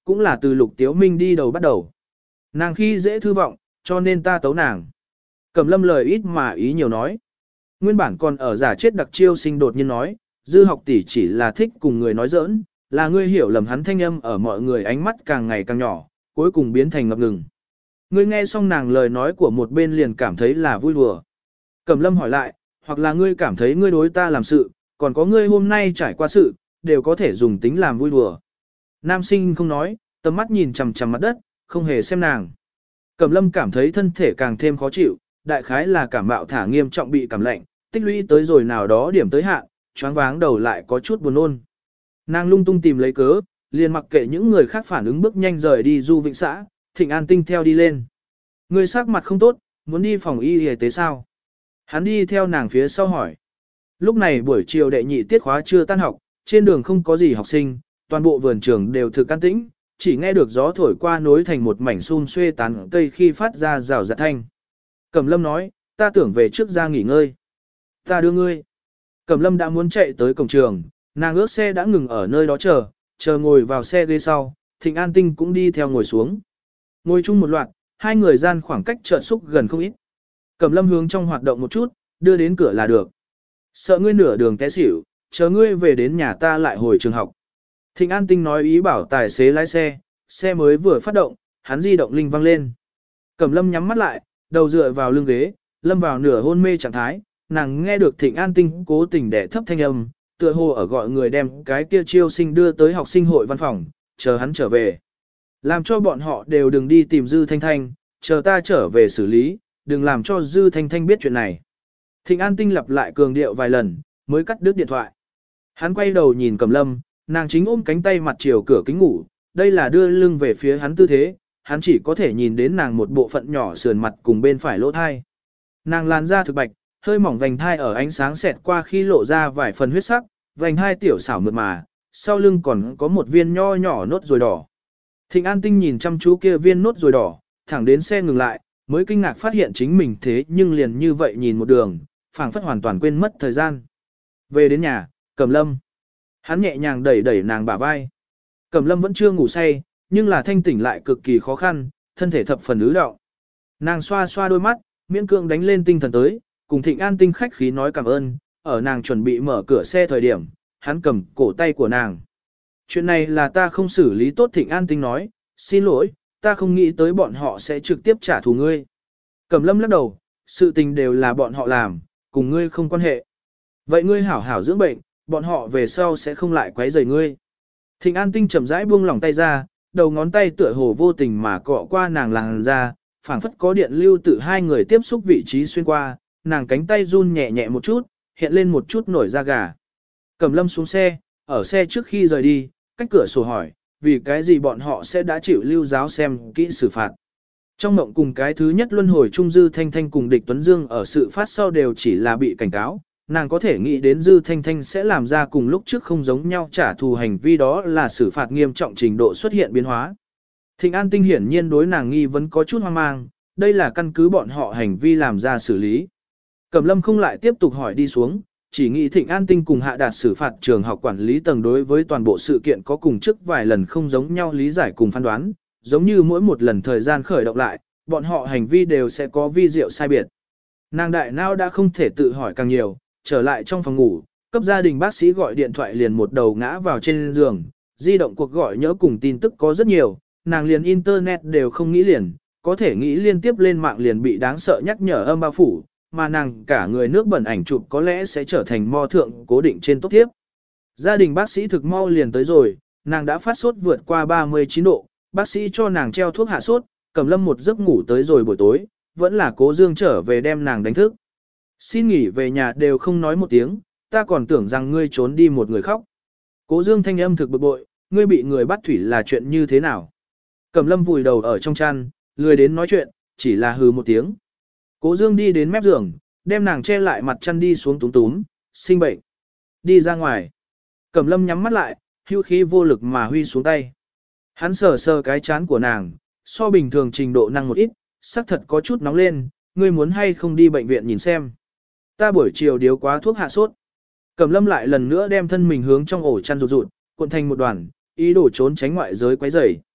cũng là từ Lục Tiếu Minh đi đầu bắt đầu. Nàng khi dễ thư vọng, cho nên ta tấu nàng. Cẩm Lâm lời ít mà ý nhiều nói. Nguyên bản còn ở giả chết đặc chiêu sinh đột nhiên nói, Dư học tỷ chỉ là thích cùng người nói giỡn, là ngươi hiểu lầm hắn thanh âm ở mọi người ánh mắt càng ngày càng nhỏ, cuối cùng biến thành ngập ngừng. Ngươi nghe xong nàng lời nói của một bên liền cảm thấy là vui đùa. Cẩm Lâm hỏi lại, hoặc là ngươi cảm thấy ngươi đối ta làm sự, còn có ngươi hôm nay trải qua sự, đều có thể dùng tính làm vui đùa. Nam sinh không nói, tầm mắt nhìn chằm chằm mặt đất, không hề xem nàng. Cẩm Lâm cảm thấy thân thể càng thêm khó chịu, đại khái là cảm mạo thả nghiêm trọng bị cảm lạnh, tích lũy tới rồi nào đó điểm tới hạn, choáng váng đầu lại có chút buồn nôn. Nàng lung tung tìm lấy cớ, liền mặc kệ những người khác phản ứng bước nhanh rời đi du vịnh xã, Thịnh An Tinh theo đi lên. Người sắc mặt không tốt, muốn đi phòng y y tế sao? Hắn đi theo nàng phía sau hỏi. Lúc này buổi chiều đệ nhị tiết khóa chưa tan học, trên đường không có gì học sinh, toàn bộ vườn trường đều thực an tĩnh, chỉ nghe được gió thổi qua nối thành một mảnh xun xuê tán cây khi phát ra rào rạt thanh. Cẩm Lâm nói, ta tưởng về trước ra nghỉ ngơi. Ta đưa ngươi. Cẩm Lâm đã muốn chạy tới cổng trường, nàng ước xe đã ngừng ở nơi đó chờ ngồi vào xe ghế sau, Thịnh An Tinh cũng đi theo ngồi xuống. Ngồi chung một loạt, hai người gian khoảng cách chợt xúc gần không ít. Cẩm Lâm hướng trong hoạt động một chút, đưa đến cửa là được. Sợ ngươi nửa đường té xỉu, chờ ngươi về đến nhà ta lại hồi trường học. Thịnh An Tinh nói ý bảo tài xế lái xe, xe mới vừa phát động, hắn di động linh vang lên. Cẩm Lâm nhắm mắt lại, đầu dựa vào lưng ghế, lâm vào nửa hôn mê trạng thái, nàng nghe được Thịnh An Tinh cố tình đẻ thấp thanh âm, tựa hồ ở gọi người đem cái kia chiêu sinh đưa tới học sinh hội văn phòng, chờ hắn trở về. Làm cho bọn họ đều đừng đi tìm Dư Thanh Thanh, chờ ta trở về xử lý, đừng làm cho Dư Thanh Thanh biết chuyện này. Thịnh An Tinh lặp lại cường điệu vài lần, mới cắt đứt điện thoại. Hắn quay đầu nhìn Cẩm Lâm, nàng chính ôm cánh tay mặt chiều cửa kính ngủ, đây là đưa lưng về phía hắn tư thế, hắn chỉ có thể nhìn đến nàng một bộ phận nhỏ sườn mặt cùng bên phải lỗ thai. Nàng làn da thực bạch, hơi mỏng vành thai ở ánh sáng xẹt qua khi lộ ra vài phần huyết sắc, vành hai tiểu xảo mượt mà, sau lưng còn có một viên nho nhỏ nốt ruồi đỏ. Thịnh An Tinh nhìn chăm chú kia viên nốt ruồi đỏ, thẳng đến xe ngừng lại, mới kinh ngạc phát hiện chính mình thế nhưng liền như vậy nhìn một đường, phảng phất hoàn toàn quên mất thời gian. Về đến nhà, Cẩm Lâm. Hắn nhẹ nhàng đẩy đẩy nàng bả vai. Cẩm Lâm vẫn chưa ngủ say, nhưng là thanh tỉnh lại cực kỳ khó khăn, thân thể thập phần ứ đọng. Nàng xoa xoa đôi mắt, miễn cưỡng đánh lên tinh thần tới, cùng Thịnh An Tinh khách khí nói cảm ơn, ở nàng chuẩn bị mở cửa xe thời điểm, hắn cầm cổ tay của nàng. Chuyện này là ta không xử lý tốt, Thịnh An Tinh nói, xin lỗi, ta không nghĩ tới bọn họ sẽ trực tiếp trả thù ngươi. Cẩm Lâm lắc đầu, sự tình đều là bọn họ làm, cùng ngươi không quan hệ. Vậy ngươi hảo hảo dưỡng bệnh, bọn họ về sau sẽ không lại quấy rầy ngươi. Thịnh An Tinh chậm rãi buông lỏng tay ra, đầu ngón tay tựa hồ vô tình mà cọ qua nàng làn da, phảng phất có điện lưu từ hai người tiếp xúc vị trí xuyên qua, nàng cánh tay run nhẹ nhẹ một chút, hiện lên một chút nổi da gà. Cẩm Lâm xuống xe, ở xe trước khi rời đi, cách cửa sổ hỏi, vì cái gì bọn họ sẽ đã chịu lưu giáo xem kỹ xử phạt. Trong mộng cùng cái thứ nhất luân hồi trung Dư Thanh Thanh cùng Địch Tuấn Dương ở sự phát sau đều chỉ là bị cảnh cáo, nàng có thể nghĩ đến Dư Thanh Thanh sẽ làm ra cùng lúc trước không giống nhau trả thù hành vi, đó là xử phạt nghiêm trọng trình độ xuất hiện biến hóa. Thịnh An Tinh hiển nhiên đối nàng nghi vấn có chút hoang mang, đây là căn cứ bọn họ hành vi làm ra xử lý. Cẩm Lâm không lại tiếp tục hỏi đi xuống, chỉ nghĩ Thịnh An Tinh cùng Hạ Đạt xử phạt trường học quản lý tầng đối với toàn bộ sự kiện có cùng trước vài lần không giống nhau lý giải cùng phán đoán, giống như mỗi một lần thời gian khởi động lại, bọn họ hành vi đều sẽ có vi diệu sai biệt. Nàng đại não đã không thể tự hỏi càng nhiều, trở lại trong phòng ngủ, cấp gia đình bác sĩ gọi điện thoại liền một đầu ngã vào trên giường, di động cuộc gọi nhớ cùng tin tức có rất nhiều, nàng liền internet đều không nghĩ liền, có thể nghĩ liên tiếp lên mạng liền bị đáng sợ nhắc nhở âm bao phủ, mà nàng cả người nước bẩn ảnh chụp có lẽ sẽ trở thành mo thượng cố định trên top thiếp. Gia đình bác sĩ thực mau liền tới rồi, nàng đã phát sốt vượt qua 39 độ, bác sĩ cho nàng treo thuốc hạ sốt, Cẩm Lâm một giấc ngủ tới rồi buổi tối, vẫn là Cố Dương trở về đem nàng đánh thức. Xin nghỉ về nhà đều không nói một tiếng, ta còn tưởng rằng ngươi trốn đi một người khóc. Cố Dương thanh âm thực bực bội, ngươi bị người bắt thủy là chuyện như thế nào? Cẩm Lâm vùi đầu ở trong chăn, lười đến nói chuyện, chỉ là hừ một tiếng. Cố Dương đi đến mép giường, đem nàng che lại mặt chăn đi xuống túm túm, sinh bệnh. Đi ra ngoài. Cẩm Lâm nhắm mắt lại, hưu khí vô lực mà huy xuống tay. Hắn sờ sờ cái chán của nàng, so bình thường trình độ năng một ít, sắc thật có chút nóng lên, ngươi muốn hay không đi bệnh viện nhìn xem. Ta buổi chiều điếu quá thuốc hạ sốt. Cẩm Lâm lại lần nữa đem thân mình hướng trong ổ chăn rụt rụt, cuộn thành một đoàn, ý đồ trốn tránh ngoại giới quấy rầy.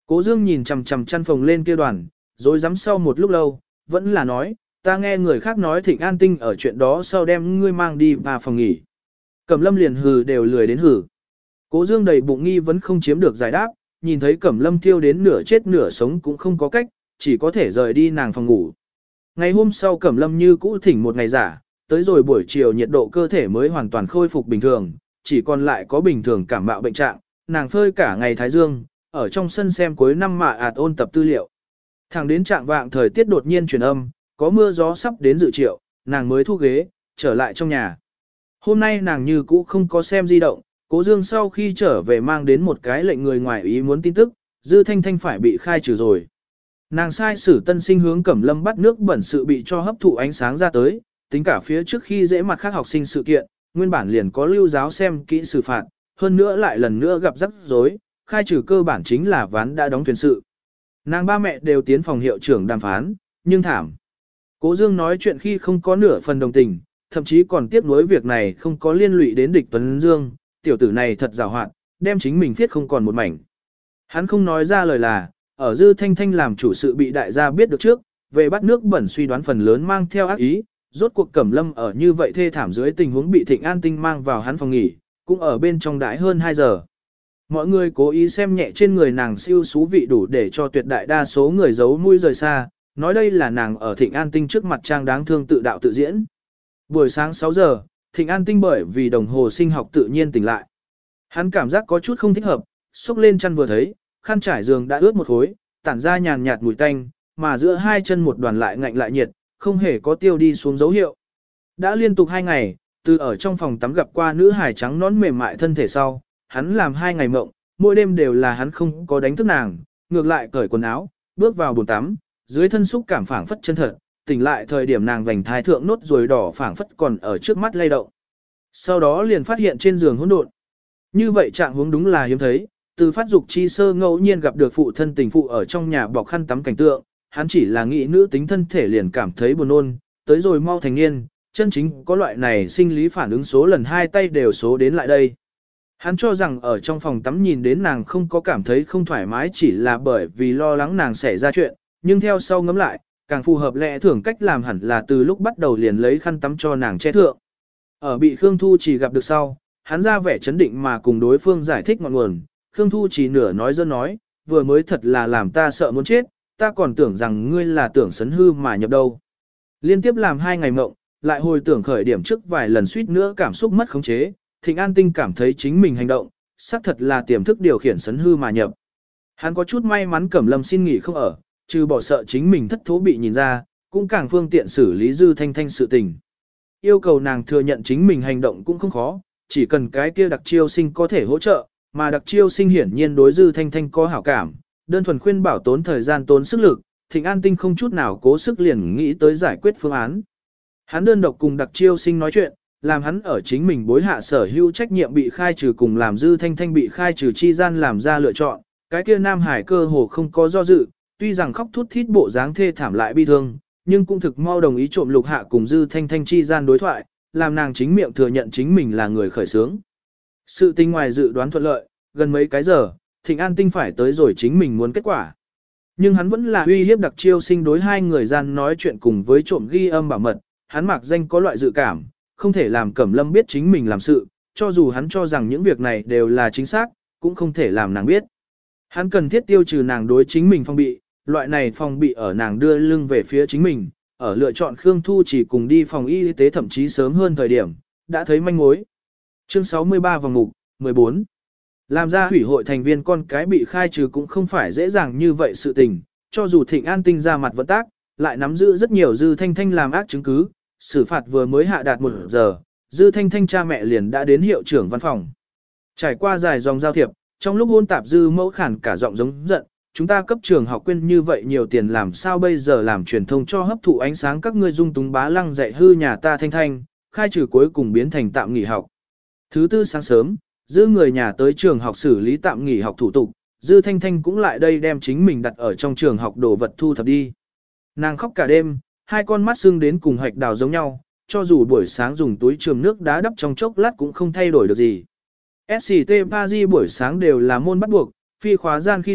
Cố Dương nhìn chằm chằm chăn phòng lên kia đoàn, rồi dám sau một lúc lâu, vẫn là nói, ta nghe người khác nói Thịnh An Tinh ở chuyện đó sau đem ngươi mang đi vào phòng nghỉ. Cẩm Lâm liền hừ đều lười đến hừ. Cố Dương đầy bụng nghi vẫn không chiếm được giải đáp, nhìn thấy Cẩm Lâm thiêu đến nửa chết nửa sống cũng không có cách, chỉ có thể rời đi nàng phòng ngủ. Ngày hôm sau Cẩm Lâm như cũ thỉnh một ngày giả, tới rồi buổi chiều nhiệt độ cơ thể mới hoàn toàn khôi phục bình thường, chỉ còn lại có bình thường cảm mạo bệnh trạng, nàng phơi cả ngày thái dương, ở trong sân xem cuối năm mà ôn tập tư liệu. Thẳng đến trạng vạng thời tiết đột nhiên chuyển âm, có mưa gió sắp đến dự triệu, nàng mới thu ghế, trở lại trong nhà. Hôm nay nàng như cũ không có xem di động, Cố Dương sau khi trở về mang đến một cái lệnh người ngoài ý muốn tin tức, Dư Thanh Thanh phải bị khai trừ rồi. Nàng sai sử tân sinh hướng Cẩm Lâm bắt nước bẩn sự bị cho hấp thụ ánh sáng ra tới, tính cả phía trước khi dễ mặt khác học sinh sự kiện, nguyên bản liền có lưu giáo xem kỹ xử phạt, hơn nữa lại lần nữa gặp rắc rối, khai trừ cơ bản chính là ván đã đóng thuyền sự. Nàng ba mẹ đều tiến phòng hiệu trưởng đàm phán, nhưng thảm. Cố Dương nói chuyện khi không có nửa phần đồng tình, thậm chí còn tiếc nuối việc này không có liên lụy đến địch Tuấn Dương, tiểu tử này thật giàu hoạt, đem chính mình thiết không còn một mảnh. Hắn không nói ra lời là, ở Dư Thanh Thanh làm chủ sự bị đại gia biết được trước, về bắt nước bẩn suy đoán phần lớn mang theo ác ý, rốt cuộc Cẩm Lâm ở như vậy thê thảm dưới tình huống bị Thịnh An Tinh mang vào hắn phòng nghỉ, cũng ở bên trong đãi hơn 2 giờ. Mọi người cố ý xem nhẹ trên người nàng siêu xú vị đủ để cho tuyệt đại đa số người giấu mũi rời xa, nói đây là nàng ở Thịnh An Tinh trước mặt trang đáng thương tự đạo tự diễn. Buổi sáng 6 giờ, Thịnh An Tinh bởi vì đồng hồ sinh học tự nhiên tỉnh lại. Hắn cảm giác có chút không thích hợp, xúc lên chăn vừa thấy, khăn trải giường đã ướt một khối, tản ra nhàn nhạt mùi tanh, mà giữa hai chân một đoàn lại ngạnh lại nhiệt, không hề có tiêu đi xuống dấu hiệu. Đã liên tục 2 ngày, từ ở trong phòng tắm gặp qua nữ hài trắng nón mềm mại thân thể sau, hắn làm 2 ngày mộng, mỗi đêm đều là hắn không có đánh thức nàng, ngược lại cởi quần áo, bước vào bồn tắm, dưới thân xúc cảm phảng phất chân thật, tỉnh lại thời điểm nàng vành thái thượng nốt ruồi đỏ phảng phất còn ở trước mắt lay động. Sau đó liền phát hiện trên giường hỗn độn. Như vậy trạng huống đúng là hiếm thấy, từ phát dục chi sơ ngẫu nhiên gặp được phụ thân tình phụ ở trong nhà bọc khăn tắm cảnh tượng, hắn chỉ là nghĩ nữ tính thân thể liền cảm thấy buồn nôn, tới rồi mau thành niên, chân chính có loại này sinh lý phản ứng số lần 2 tay đều số đến lại đây. Hắn cho rằng ở trong phòng tắm nhìn đến nàng không có cảm thấy không thoải mái chỉ là bởi vì lo lắng nàng xảy ra chuyện, nhưng theo sau ngẫm lại, càng phù hợp lẽ thường cách làm hẳn là từ lúc bắt đầu liền lấy khăn tắm cho nàng che thượng. Ở bị Khương Thu chỉ gặp được sau, hắn ra vẻ chấn định mà cùng đối phương giải thích ngọn nguồn, Khương Thu chỉ nửa nói dân nói, vừa mới thật là làm ta sợ muốn chết, ta còn tưởng rằng ngươi là tưởng sấn hư mà nhập đâu. Liên tiếp làm 2 ngày mộng, lại hồi tưởng khởi điểm trước vài lần suýt nữa cảm xúc mất khống chế, Thịnh An Tinh cảm thấy chính mình hành động, xác thật là tiềm thức điều khiển sấn hư mà nhập. Hắn có chút may mắn Cẩm Lâm xin nghỉ không ở, trừ bỏ sợ chính mình thất thố bị nhìn ra, cũng càng phương tiện xử lý Dư Thanh Thanh sự tình. Yêu cầu nàng thừa nhận chính mình hành động cũng không khó, chỉ cần cái kia đặc chiêu sinh có thể hỗ trợ, mà đặc chiêu sinh hiển nhiên đối Dư Thanh Thanh có hảo cảm, đơn thuần khuyên bảo tốn thời gian tốn sức lực, Thịnh An Tinh không chút nào cố sức liền nghĩ tới giải quyết phương án. Hắn đơn độc cùng đặc chiêu sinh nói chuyện, làm hắn ở chính mình bối hạ sở hữu trách nhiệm bị khai trừ cùng làm Dư Thanh Thanh bị khai trừ chi gian làm ra lựa chọn, cái kia Nam Hải cơ hồ không có do dự, tuy rằng khóc thút thít bộ dáng thê thảm lại bi thương, nhưng cũng thực mau đồng ý trộm lục hạ cùng Dư Thanh Thanh chi gian đối thoại, làm nàng chính miệng thừa nhận chính mình là người khởi xướng. Sự tình ngoài dự đoán thuận lợi, gần mấy cái giờ, Thịnh An Tinh phải tới rồi chính mình muốn kết quả. Nhưng hắn vẫn là uy hiếp đặc chiêu sinh đối 2 người gian nói chuyện cùng với trộm ghi âm bảo mật, hắn mặc danh có loại dự cảm, không thể làm Cẩm Lâm biết chính mình làm sự, cho dù hắn cho rằng những việc này đều là chính xác, cũng không thể làm nàng biết. Hắn cần thiết tiêu trừ nàng đối chính mình phong bị, loại này phong bị ở nàng đưa lưng về phía chính mình, ở lựa chọn Khương Thu chỉ cùng đi phòng y tế thậm chí sớm hơn thời điểm, đã thấy manh mối. Chương 63 vòng mục, 14. Làm ra hủy hội thành viên con cái bị khai trừ cũng không phải dễ dàng như vậy sự tình, cho dù Thịnh An Tinh ra mặt vận tác, lại nắm giữ rất nhiều Dư Thanh Thanh làm ác chứng cứ, xử phạt vừa mới hạ đạt 1 giờ, Dư Thanh Thanh cha mẹ liền đã đến hiệu trưởng văn phòng. Trải qua dài dòng giao thiệp, trong lúc hôn tạp Dư mẫu khản cả giọng giống giận, chúng ta cấp trường học quên như vậy nhiều tiền làm sao bây giờ làm truyền thông cho hấp thụ ánh sáng các ngươi dung túng bá lăng dạy hư nhà ta Thanh Thanh, khai trừ cuối cùng biến thành tạm nghỉ học. Thứ tư sáng sớm, Dư người nhà tới trường học xử lý tạm nghỉ học thủ tục, Dư Thanh Thanh cũng lại đây đem chính mình đặt ở trong trường học đồ vật thu thập đi. Nàng khóc cả đêm, 2 con mắt sưng đến cùng hạch đào giống nhau, cho dù buổi sáng dùng túi trường nước đá đắp trong chốc lát cũng không thay đổi được gì. SCT Paris buổi sáng đều là môn bắt buộc, phi khóa gian khi đoạn,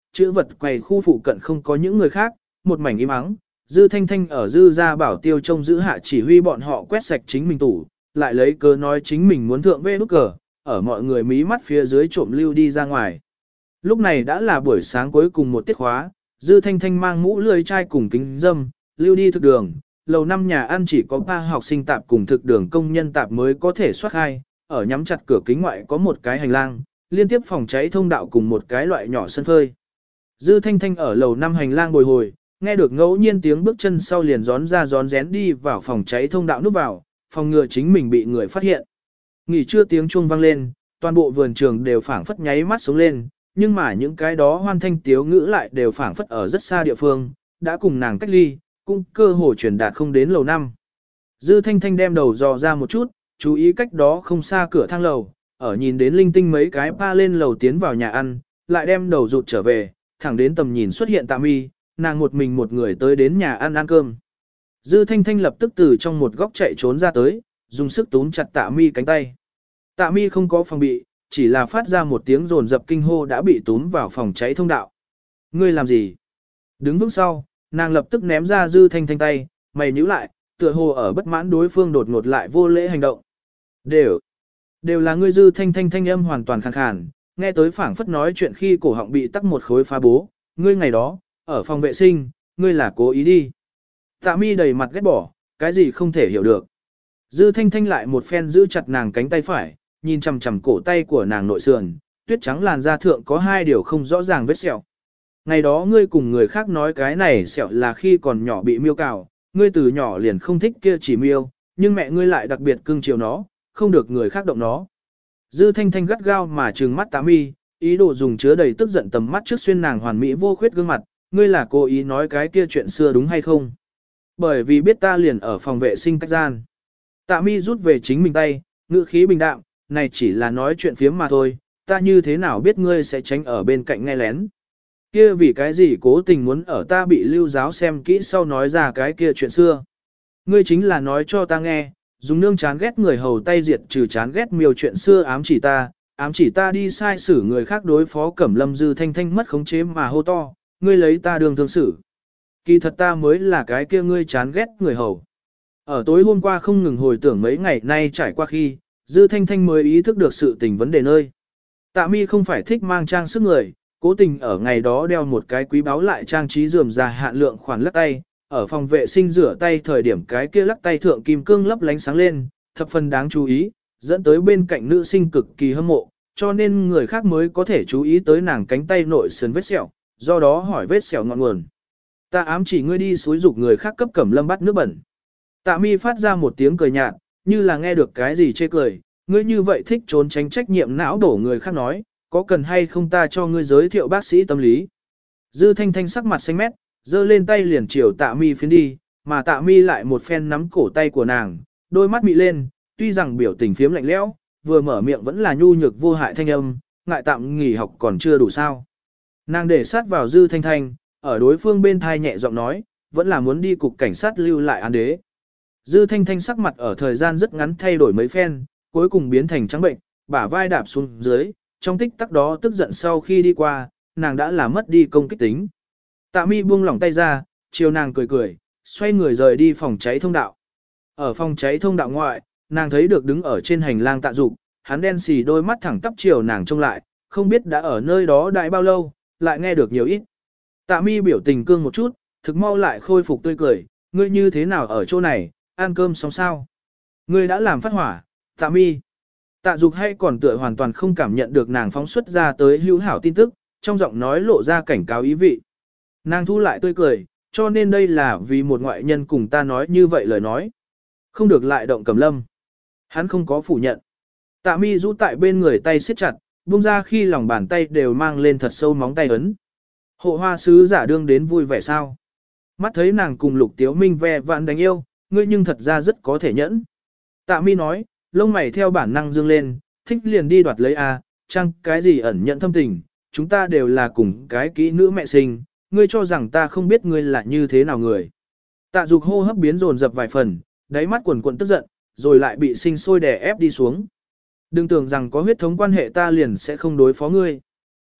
chữ vật quầy khu phụ cận không có những người khác, một mảnh im ắng. Dư Thanh Thanh ở Dư gia bảo tiêu trông giữ hạ chỉ huy bọn họ quét sạch chính mình tủ, lại lấy cớ nói chính mình muốn thượng về nút cờ, ở mọi người mí mắt phía dưới trộm lưu đi ra ngoài. Lúc này đã là buổi sáng cuối cùng một tiết khóa, Dư Thanh Thanh mang mũ lưỡi chai cùng kính dâm, lưu đi thực đường. Lầu 5 nhà ăn chỉ có 3 học sinh tạp cùng thực đường công nhân tạp mới có thể soát khai, ở nhắm chặt cửa kính ngoại có một cái hành lang, liên tiếp phòng cháy thông đạo cùng một cái loại nhỏ sân phơi. Dư Thanh Thanh ở lầu 5 hành lang bồi hồi, nghe được ngẫu nhiên tiếng bước chân sau liền gión ra gión rén đi vào phòng cháy thông đạo núp vào, phòng ngừa chính mình bị người phát hiện. Nghỉ trưa tiếng chuông vang lên, toàn bộ vườn trường đều phảng phất nháy mắt xuống lên, nhưng mà những cái đó hoan thanh tiếu ngữ lại đều phảng phất ở rất xa địa phương, đã cùng nàng cách ly, cũng cơ hồ truyền đạt không đến lầu 5. Dư Thanh Thanh đem đầu dò ra một chút, chú ý cách đó không xa cửa thang lầu, ở nhìn đến linh tinh mấy cái pa lên lầu tiến vào nhà ăn, lại đem đầu rụt trở về, thẳng đến tầm nhìn xuất hiện Tạ Mi, nàng một mình một người tới đến nhà ăn ăn cơm. Dư Thanh Thanh lập tức từ trong một góc chạy trốn ra tới, dùng sức túm chặt Tạ Mi cánh tay. Tạ Mi không có phòng bị, chỉ là phát ra một tiếng rồn dập kinh hô đã bị túm vào phòng cháy thông đạo. Ngươi làm gì? Đứng vững sau, nàng lập tức ném ra Dư Thanh Thanh tay, mày nhíu lại, tựa hồ ở bất mãn đối phương đột ngột lại vô lễ hành động. Đều là ngươi. Dư Thanh Thanh thanh âm hoàn toàn khàn khàn, nghe tới phảng phất nói chuyện khi cổ họng bị tắc một khối phá bố, ngươi ngày đó, ở phòng vệ sinh, ngươi là cố ý đi. Tạ Mi đầy mặt ghét bỏ, cái gì không thể hiểu được. Dư Thanh Thanh lại một phen giữ chặt nàng cánh tay phải, nhìn chằm chằm cổ tay của nàng nội sườn, tuyết trắng làn da thượng có hai điều không rõ ràng vết sẹo. Ngày đó ngươi cùng người khác nói cái này sẹo là khi còn nhỏ bị miêu cào, ngươi từ nhỏ liền không thích kia chỉ miêu, nhưng mẹ ngươi lại đặc biệt cưng chiều nó, không được người khác động nó. Dư Thanh Thanh gắt gao mà trừng mắt Tạ Mi, ý đồ dùng chứa đầy tức giận tầm mắt trước xuyên nàng hoàn mỹ vô khuyết gương mặt, ngươi là cố ý nói cái kia chuyện xưa đúng hay không? Bởi vì biết ta liền ở phòng vệ sinh cách gian. Tạ Mi rút về chính mình tay, ngữ khí bình đạm, này chỉ là nói chuyện phiếm mà thôi, ta như thế nào biết ngươi sẽ tránh ở bên cạnh nghe lén. Kia vì cái gì cố tình muốn ở ta bị lưu giáo xem kỹ sau nói ra cái kia chuyện xưa. Ngươi chính là nói cho ta nghe, dùng nương chán ghét người hầu tay diệt trừ chán ghét miêu chuyện xưa ám chỉ ta đi sai xử người khác đối phó Cẩm Lâm. Dư Thanh Thanh mất khống chế mà hô to, ngươi lấy ta đường thương xử. Kỳ thật ta mới là cái kia ngươi chán ghét người hầu. Ở tối hôm qua không ngừng hồi tưởng mấy ngày nay trải qua khi, Dư Thanh Thanh mới ý thức được sự tình vấn đề nơi. Tạ Mi không phải thích mang trang sức người, cố tình ở ngày đó đeo một cái quý báu lại trang trí rườm rà hạn lượng khoản lắc tay, ở phòng vệ sinh rửa tay thời điểm cái kia lắc tay thượng kim cương lấp lánh sáng lên, thập phần đáng chú ý, dẫn tới bên cạnh nữ sinh cực kỳ hâm mộ, cho nên người khác mới có thể chú ý tới nàng cánh tay nội sườn vết sẹo, do đó hỏi vết sẹo ngọn nguồn. Ta ám chỉ ngươi đi xúi dục người khác cấp Cẩm Lâm bắt nước bẩn. Tạ Mi phát ra một tiếng cười nhạt, như là nghe được cái gì chê cười, ngươi như vậy thích trốn tránh trách nhiệm não đổ người khác nói, có cần hay không ta cho ngươi giới thiệu bác sĩ tâm lý. Dư Thanh Thanh sắc mặt xanh mét, giơ lên tay liền chiều Tạ Mi phiến đi, mà Tạ Mi lại một phen nắm cổ tay của nàng, đôi mắt mị lên, tuy rằng biểu tình phiếm lạnh lẽo, vừa mở miệng vẫn là nhu nhược vô hại thanh âm, ngại tạm nghỉ học còn chưa đủ sao. Nàng để sát vào Dư Thanh Thanh, ở đối phương bên thai nhẹ giọng nói, vẫn là muốn đi cục cảnh sát lưu lại án đế. Dư Thanh Thanh sắc mặt ở thời gian rất ngắn thay đổi mấy phen, cuối cùng biến thành trắng bệnh, bả vai đạp xuống dưới, trong tích tắc đó tức giận sau khi đi qua, nàng đã làm mất đi công kích tính. Tạ Mi buông lỏng tay ra, chiều nàng cười cười, xoay người rời đi phòng cháy thông đạo. Ở phòng cháy thông đạo ngoại, nàng thấy được đứng ở trên hành lang Tạ Dục, hắn đen xì đôi mắt thẳng tắp chiều nàng trông lại, không biết đã ở nơi đó đại bao lâu, lại nghe được nhiều ít. Tạ Mi biểu tình cương một chút, thực mau lại khôi phục tươi cười, ngươi như thế nào ở chỗ này, ăn cơm xong sao? Ngươi đã làm phát hỏa, Tạ Mi. Tạ Dục hay còn tựa hoàn toàn không cảm nhận được nàng phóng xuất ra tới hữu hảo tin tức, trong giọng nói lộ ra cảnh cáo ý vị. Nàng thu lại tươi cười, cho nên đây là vì một ngoại nhân cùng ta nói như vậy lời nói. Không được lại động Cẩm Lâm. Hắn không có phủ nhận. Tạ Mi rũ tại bên người tay siết chặt, buông ra khi lòng bàn tay đều mang lên thật sâu móng tay ấn. Hộ hoa sứ giả đương đến vui vẻ sao. Mắt thấy nàng cùng Lục Tiếu Minh ve vãn đánh yêu, ngươi nhưng thật ra rất có thể nhẫn. Tạ Mi nói, lông mày theo bản năng dương lên, thích liền đi đoạt lấy a, chăng cái gì ẩn nhận thâm tình, chúng ta đều là cùng cái kỹ nữ mẹ sinh, ngươi cho rằng ta không biết ngươi là như thế nào người. Tạ Dục hô hấp biến dồn dập vài phần, đáy mắt quần quần tức giận, rồi lại bị sinh sôi đè ép đi xuống. Đừng tưởng rằng có huyết thống quan hệ ta liền sẽ không đối phó ngươi.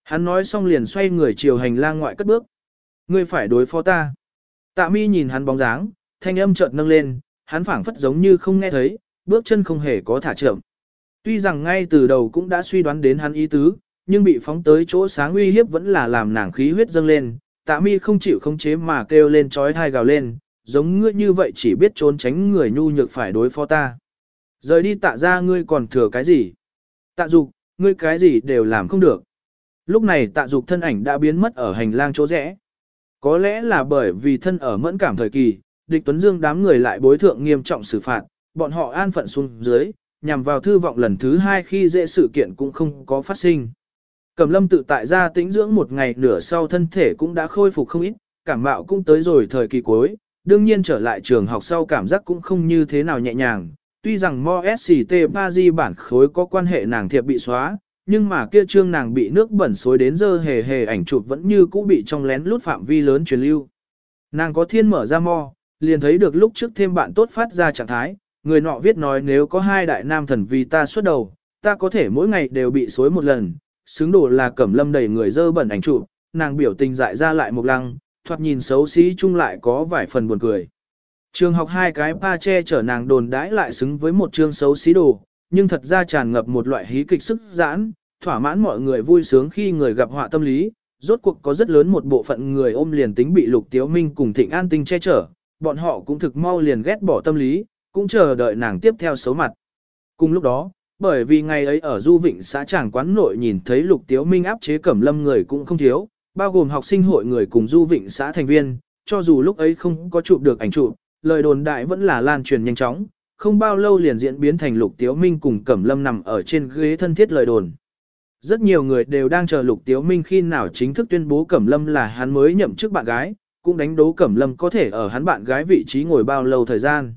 Hắn nói xong liền xoay người chiều hành lang ngoại cất bước. Ngươi phải đối phó ta. Tạ mi nhìn hắn bóng dáng, thanh âm chợt nâng lên, hắn phảng phất giống như không nghe thấy, bước chân không hề có thả chậm. Tuy rằng ngay từ đầu cũng đã suy đoán đến hắn ý tứ, nhưng bị phóng tới chỗ sáng uy hiếp vẫn là làm nàng khí huyết dâng lên. Tạ mi không chịu khống chế mà kêu lên trói thai gào lên, giống ngươi như vậy chỉ biết trốn tránh người nhu nhược phải đối phó ta. Rời đi Tạ ra ngươi còn thừa cái gì? Tạ Dục, ngươi cái gì đều làm không được. Lúc này Tạ Dục thân ảnh đã biến mất ở hành lang chỗ rẽ. Có lẽ là bởi vì thân ở mẫn cảm thời kỳ, địch Tuấn Dương đám người lại bối thượng nghiêm trọng xử phạt, bọn họ an phận xuống dưới, nhằm vào thư vọng lần thứ 2 khi dễ sự kiện cũng không có phát sinh. Cẩm Lâm tự tại ra tĩnh dưỡng một ngày nửa sau thân thể cũng đã khôi phục không ít, cảm mạo cũng tới rồi thời kỳ cuối, đương nhiên trở lại trường học sau cảm giác cũng không như thế nào nhẹ nhàng. Tuy rằng Mo SCT Paris bản khối có quan hệ nàng thiệp bị xóa, nhưng mà kia trương nàng bị nước bẩn xối đến dơ hề hề ảnh chụp vẫn như cũ bị trong lén lút phạm vi lớn truyền lưu. Nàng có thiên mở ra Mo, liền thấy được lúc trước thêm bạn tốt phát ra trạng thái, người nọ viết nói nếu có 2 đại nam thần vì ta xuất đầu, ta có thể mỗi ngày đều bị xối một lần, xứng đồ là Cẩm Lâm đầy người dơ bẩn ảnh chụp, nàng biểu tình dại ra lại một lăng, thoạt nhìn xấu xí chung lại có vài phần buồn cười. Trường học 2 cái pa che chở nàng đồn đãi lại xứng với một chương xấu xí đồ, nhưng thật ra tràn ngập một loại hí kịch sức giãn, thỏa mãn mọi người vui sướng khi người gặp họa tâm lý. Rốt cuộc có rất lớn một bộ phận người ôm liền tính bị Lục Tiếu Minh cùng Thịnh An Tinh che chở, bọn họ cũng thực mau liền ghét bỏ tâm lý, cũng chờ đợi nàng tiếp theo xấu mặt. Cùng lúc đó, bởi vì ngày ấy ở Du Vịnh xã Tràng Quán nội nhìn thấy Lục Tiếu Minh áp chế Cẩm Lâm người cũng không thiếu, bao gồm học sinh hội người cùng Du Vịnh xã thành viên, cho dù lúc ấy không có chụp được ảnh chụp, lời đồn đại vẫn là lan truyền nhanh chóng, không bao lâu liền diễn biến thành Lục Tiếu Minh cùng Cẩm Lâm nằm ở trên ghế thân thiết lời đồn. Rất nhiều người đều đang chờ Lục Tiếu Minh khi nào chính thức tuyên bố Cẩm Lâm là hắn mới nhậm chức bạn gái, cũng đánh đố Cẩm Lâm có thể ở hắn bạn gái vị trí ngồi bao lâu thời gian.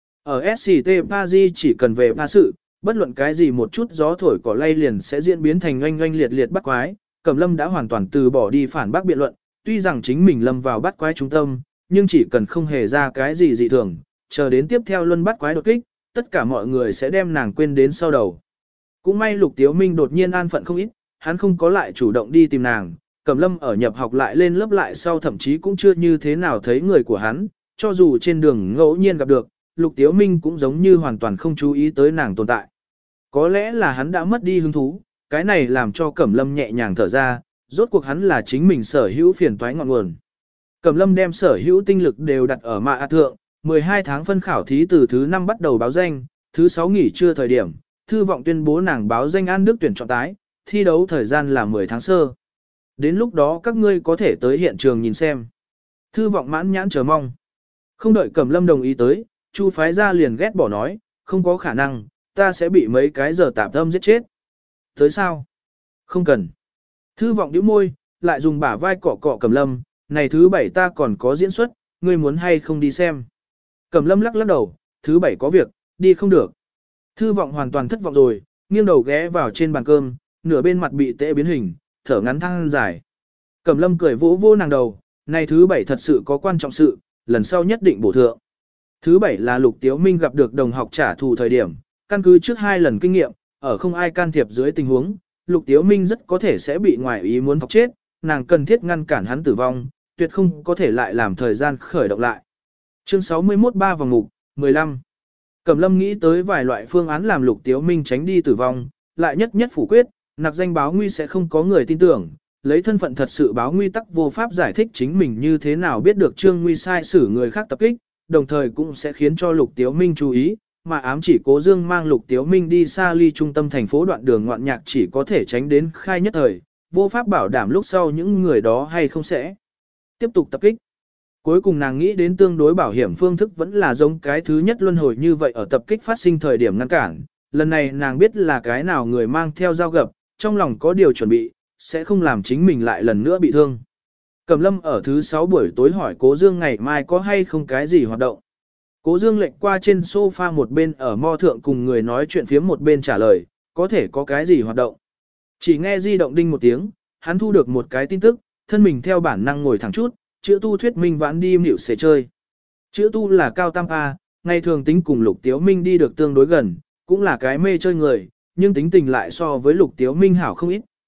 Ở SCT Paris chỉ cần về pa sự, bất luận cái gì một chút gió thổi cỏ lay liền sẽ diễn biến thành oanh oanh liệt liệt bắt quái. Cẩm Lâm đã hoàn toàn từ bỏ đi phản bác biện luận, tuy rằng chính mình lâm vào bắt quái trung tâm, nhưng chỉ cần không hề ra cái gì dị thường, chờ đến tiếp theo luân bắt quái đột kích, tất cả mọi người sẽ đem nàng quên đến sau đầu. Cũng may Lục Tiếu Minh đột nhiên an phận không ít, hắn không có lại chủ động đi tìm nàng, Cẩm Lâm ở nhập học lại lên lớp lại sau thậm chí cũng chưa như thế nào thấy người của hắn, cho dù trên đường ngẫu nhiên gặp được, Lục Tiếu Minh cũng giống như hoàn toàn không chú ý tới nàng tồn tại. Có lẽ là hắn đã mất đi hứng thú, cái này làm cho Cẩm Lâm nhẹ nhàng thở ra, rốt cuộc hắn là chính mình sở hữu phiền toái ngọn nguồn. Cẩm Lâm đem sở hữu tinh lực đều đặt ở mạ thượng, 12 tháng phân khảo thí từ thứ 5 bắt đầu báo danh, thứ 6 nghỉ trưa thời điểm, thư vọng tuyên bố nàng báo danh An Đức tuyển chọn tái, thi đấu thời gian là 10 tháng sơ. Đến lúc đó các ngươi có thể tới hiện trường nhìn xem. Thư vọng mãn nhãn chờ mong. Không đợi Cẩm Lâm đồng ý tới, Chu phái ra liền ghét bỏ nói, không có khả năng, ta sẽ bị mấy cái giờ tạp âm giết chết. Tới sao? Không cần. Thư vọng nhíu môi, lại dùng bả vai cọ cọ Cẩm Lâm, này thứ 7 ta còn có diễn xuất, ngươi muốn hay không đi xem. Cẩm Lâm lắc lắc đầu, thứ 7 có việc, đi không được. Thư vọng hoàn toàn thất vọng rồi, nghiêng đầu ghé vào trên bàn cơm, nửa bên mặt bị tễ biến hình, thở ngắn than dài. Cẩm Lâm cười vỗ vỗ nàng đầu, này thứ 7 thật sự có quan trọng sự, lần sau nhất định bổ thượng. Thứ 7 là Lục Tiếu Minh gặp được đồng học trả thù thời điểm, căn cứ trước 2 lần kinh nghiệm, ở không ai can thiệp dưới tình huống, Lục Tiếu Minh rất có thể sẽ bị ngoài ý muốn thọc chết, nàng cần thiết ngăn cản hắn tử vong, tuyệt không có thể lại làm thời gian khởi động lại. Chương 61 3 vòng mục, 15. Cẩm Lâm nghĩ tới vài loại phương án làm Lục Tiếu Minh tránh đi tử vong, lại nhất nhất phủ quyết, nặc danh báo nguy sẽ không có người tin tưởng, lấy thân phận thật sự báo nguy tắc vô pháp giải thích chính mình như thế nào biết được Trương Nguy sai xử người khác tập kích, đồng thời cũng sẽ khiến cho Lục Tiếu Minh chú ý, mà ám chỉ Cố Dương mang Lục Tiếu Minh đi xa ly trung tâm thành phố đoạn đường ngoạn nhạc chỉ có thể tránh đến khai nhất thời, vô pháp bảo đảm lúc sau những người đó hay không sẽ tiếp tục tập kích. Cuối cùng nàng nghĩ đến tương đối bảo hiểm phương thức vẫn là giống cái thứ nhất luân hồi như vậy ở tập kích phát sinh thời điểm ngăn cản. Lần này nàng biết là cái nào người mang theo dao gập, trong lòng có điều chuẩn bị, sẽ không làm chính mình lại lần nữa bị thương. Cẩm Lâm ở thứ 6 buổi tối hỏi Cố Dương ngày mai có hay không cái gì hoạt động. Cố Dương lệch qua trên sofa một bên ở mo thượng cùng người nói chuyện phía một bên trả lời, có thể có cái gì hoạt động. Chỉ nghe di động đinh một tiếng, hắn thu được một cái tin tức, thân mình theo bản năng ngồi thẳng chút, chữa tu thuyết minh vãn đi nhịu sẽ chơi. Chữa tu là cao tam A, ngày thường tính cùng Lục Tiếu Minh đi được tương đối gần, cũng là cái mê chơi người, nhưng tính tình lại so với Lục Tiếu Minh hảo không ít,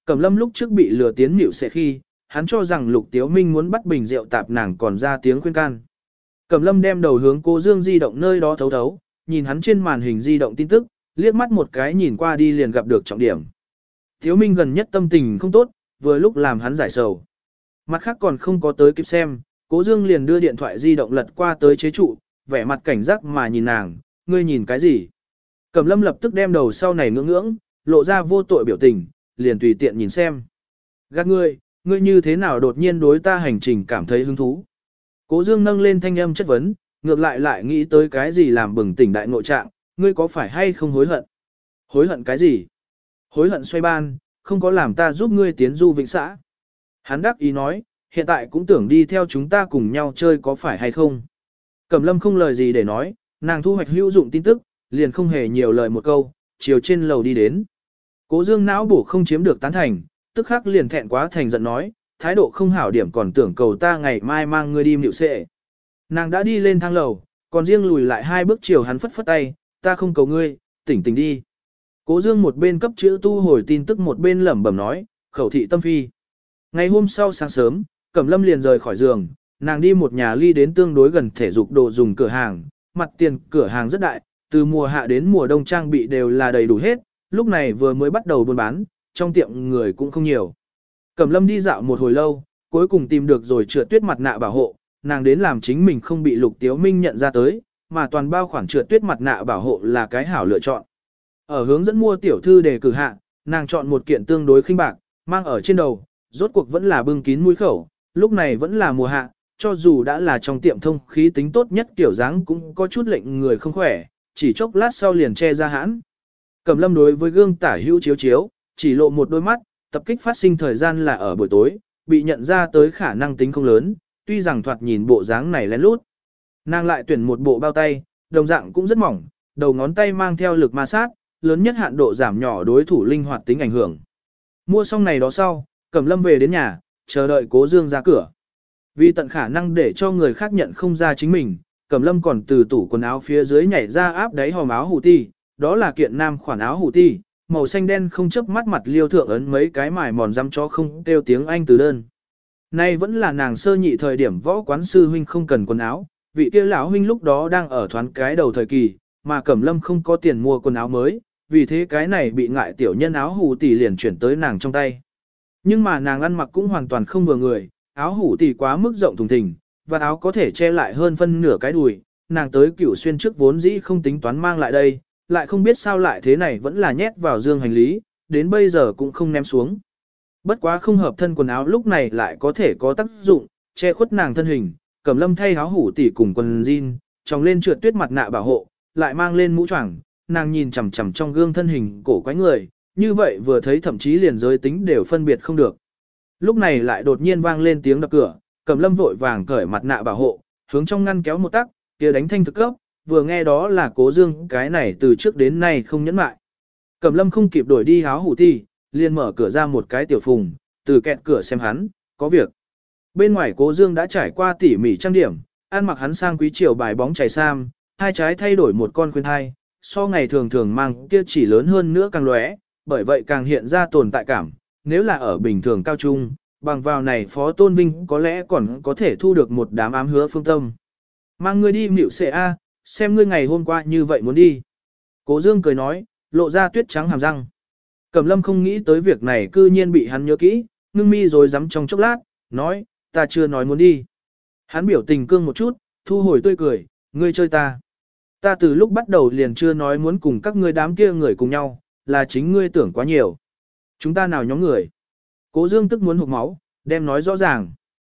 Cẩm Lâm lúc trước bị lừa tiến nhịu sẽ khi, hắn cho rằng Lục Tiếu Minh muốn bắt bình rượu tạp nàng còn ra tiếng khuyên can. Cẩm Lâm đem đầu hướng Cố Dương di động nơi đó thấu thấu, nhìn hắn trên màn hình di động tin tức, liếc mắt một cái nhìn qua đi liền gặp được trọng điểm. Tiếu Minh gần nhất tâm tình không tốt, vừa lúc làm hắn giải sầu. Mặt khác còn không có tới kịp xem, Cố Dương liền đưa điện thoại di động lật qua tới chế trụ, vẻ mặt cảnh giác mà nhìn nàng, ngươi nhìn cái gì? Cẩm Lâm lập tức đem đầu sau này ngưỡng ngưỡng, lộ ra vô tội biểu tình, liền tùy tiện nhìn xem. Gạt ngươi như thế nào đột nhiên đối ta hành trình cảm thấy hứng thú? Cố Dương nâng lên thanh âm chất vấn, ngược lại nghĩ tới cái gì làm bừng tỉnh đại ngộ trạng, ngươi có phải hay không hối hận? Hối hận cái gì? Hối hận xoay ban, không có làm ta giúp ngươi tiến du vĩnh xã. Hắn đáp ý nói, hiện tại cũng tưởng đi theo chúng ta cùng nhau chơi có phải hay không? Cẩm Lâm không lời gì để nói, nàng thu hoạch hữu dụng tin tức, liền không hề nhiều lời một câu, chiều trên lầu đi đến. Cố Dương não bổ không chiếm được tán thành, tức khắc liền thẹn quá thành giận nói, thái độ không hảo điểm còn tưởng cầu ta ngày mai mang ngươi đi nhịu xệ. Nàng đã đi lên thang lầu, còn riêng lùi lại 2 bước chiều hắn phất phất tay, ta không cầu ngươi, tỉnh đi. Cố Dương một bên cấp chữ tu hồi tin tức một bên lẩm bẩm nói, khẩu thị tâm phi. Ngày hôm sau sáng sớm, Cẩm Lâm liền rời khỏi giường, nàng đi một nhà ly đến tương đối gần thể dục đồ dùng cửa hàng, mặt tiền cửa hàng rất đại, từ mùa hạ đến mùa đông trang bị đều là đầy đủ hết, lúc này vừa mới bắt đầu buôn bán, trong tiệm người cũng không nhiều. Cẩm Lâm đi dạo một hồi lâu, cuối cùng tìm được rồi trượt tuyết mặt nạ bảo hộ, nàng đến làm chính mình không bị Lục Tiếu Minh nhận ra tới, mà toàn bao khoản trượt tuyết mặt nạ bảo hộ là cái hảo lựa chọn. Ở hướng dẫn mua tiểu thư đề cử hạ, nàng chọn một kiện tương đối khinh bạc, mang ở trên đầu, rốt cuộc vẫn là bưng kín mũi khẩu, lúc này vẫn là mùa hạ, cho dù đã là trong tiệm thông khí tính tốt nhất kiểu dáng cũng có chút lệnh người không khỏe, chỉ chốc lát sau liền che ra hãn. Cẩm Lâm đối với gương tả hữu chiếu, chỉ lộ một đôi mắt, tập kích phát sinh thời gian là ở buổi tối, bị nhận ra tới khả năng tính không lớn, tuy rằng thoạt nhìn bộ dáng này lén lút. Nàng lại tuyển một bộ bao tay, đồng dạng cũng rất mỏng, đầu ngón tay mang theo lực ma sát, lớn nhất hạn độ giảm nhỏ đối thủ linh hoạt tính ảnh hưởng. Mua xong này đó sau, Cẩm Lâm về đến nhà, chờ đợi Cố Dương ra cửa. Vì tận khả năng để cho người khác nhận không ra chính mình, Cẩm Lâm còn từ tủ quần áo phía dưới nhảy ra áp đáy hòm áo hủ ti, đó là kiện nam khoản áo hủ ti, màu xanh đen không chớp mắt mặt liêu thượng ấn mấy cái mài mòn răm cho không kêu tiếng Anh từ đơn. Nay vẫn là nàng sơ nhị thời điểm võ quán sư huynh không cần quần áo, vị kia lão huynh lúc đó đang ở thoáng cái đầu thời kỳ, mà Cẩm Lâm không có tiền mua quần áo mới, vì thế cái này bị ngại tiểu nhân áo hủ tỷ liền chuyển tới nàng trong tay. Nhưng mà nàng ăn mặc cũng hoàn toàn không vừa người, áo hủ tỷ quá mức rộng thùng thình, và áo có thể che lại hơn phân nửa cái đùi, nàng tới Cửu Xuyên trước vốn dĩ không tính toán mang lại đây, lại không biết sao lại thế này vẫn là nhét vào dương hành lý, đến bây giờ cũng không ném xuống. Bất quá không hợp thân quần áo lúc này lại có thể có tác dụng, che khuất nàng thân hình, Cẩm Lâm thay áo hủ tỷ cùng quần jean, tròng lên trượt tuyết mặt nạ bảo hộ, lại mang lên mũ choàng, nàng nhìn chằm chằm trong gương thân hình cổ quái người, như vậy vừa thấy thậm chí liền giới tính đều phân biệt không được. Lúc này lại đột nhiên vang lên tiếng đập cửa, Cẩm Lâm vội vàng cởi mặt nạ bảo hộ, hướng trong ngăn kéo một tắc, kia đánh thanh thực cấp, vừa nghe đó là Cố Dương, cái này từ trước đến nay không nhẫn mại. Cẩm Lâm không kịp đổi đi áo hủ ti, liền mở cửa ra một cái tiểu phùng, từ kẹt cửa xem hắn, có việc. Bên ngoài Cố Dương đã trải qua tỉ mỉ trang điểm, ăn mặc hắn sang quý triều bài bóng chảy sam, hai trái thay đổi một con khuyên thai, so ngày thường thường mang kia chỉ lớn hơn nữa càng lóe, bởi vậy càng hiện ra tồn tại cảm. Nếu là ở bình thường cao trung, bằng vào này Phó Tôn Vinh có lẽ còn có thể thu được một đám ám hứa phương tâm. Mang ngươi đi Mịu Xệ A, xem ngươi ngày hôm qua như vậy muốn đi. Cố Dương cười nói, lộ ra tuyết trắng hàm răng. Cẩm Lâm không nghĩ tới việc này cư nhiên bị hắn nhớ kỹ, ngưng mi rồi dám trong chốc lát, nói, ta chưa nói muốn đi. Hắn biểu tình cương một chút, thu hồi tươi cười, ngươi chơi ta. Ta từ lúc bắt đầu liền chưa nói muốn cùng các ngươi đám kia người cùng nhau, là chính ngươi tưởng quá nhiều. Chúng ta nào nhóm người. Cố Dương tức muốn hụt máu, đem nói rõ ràng.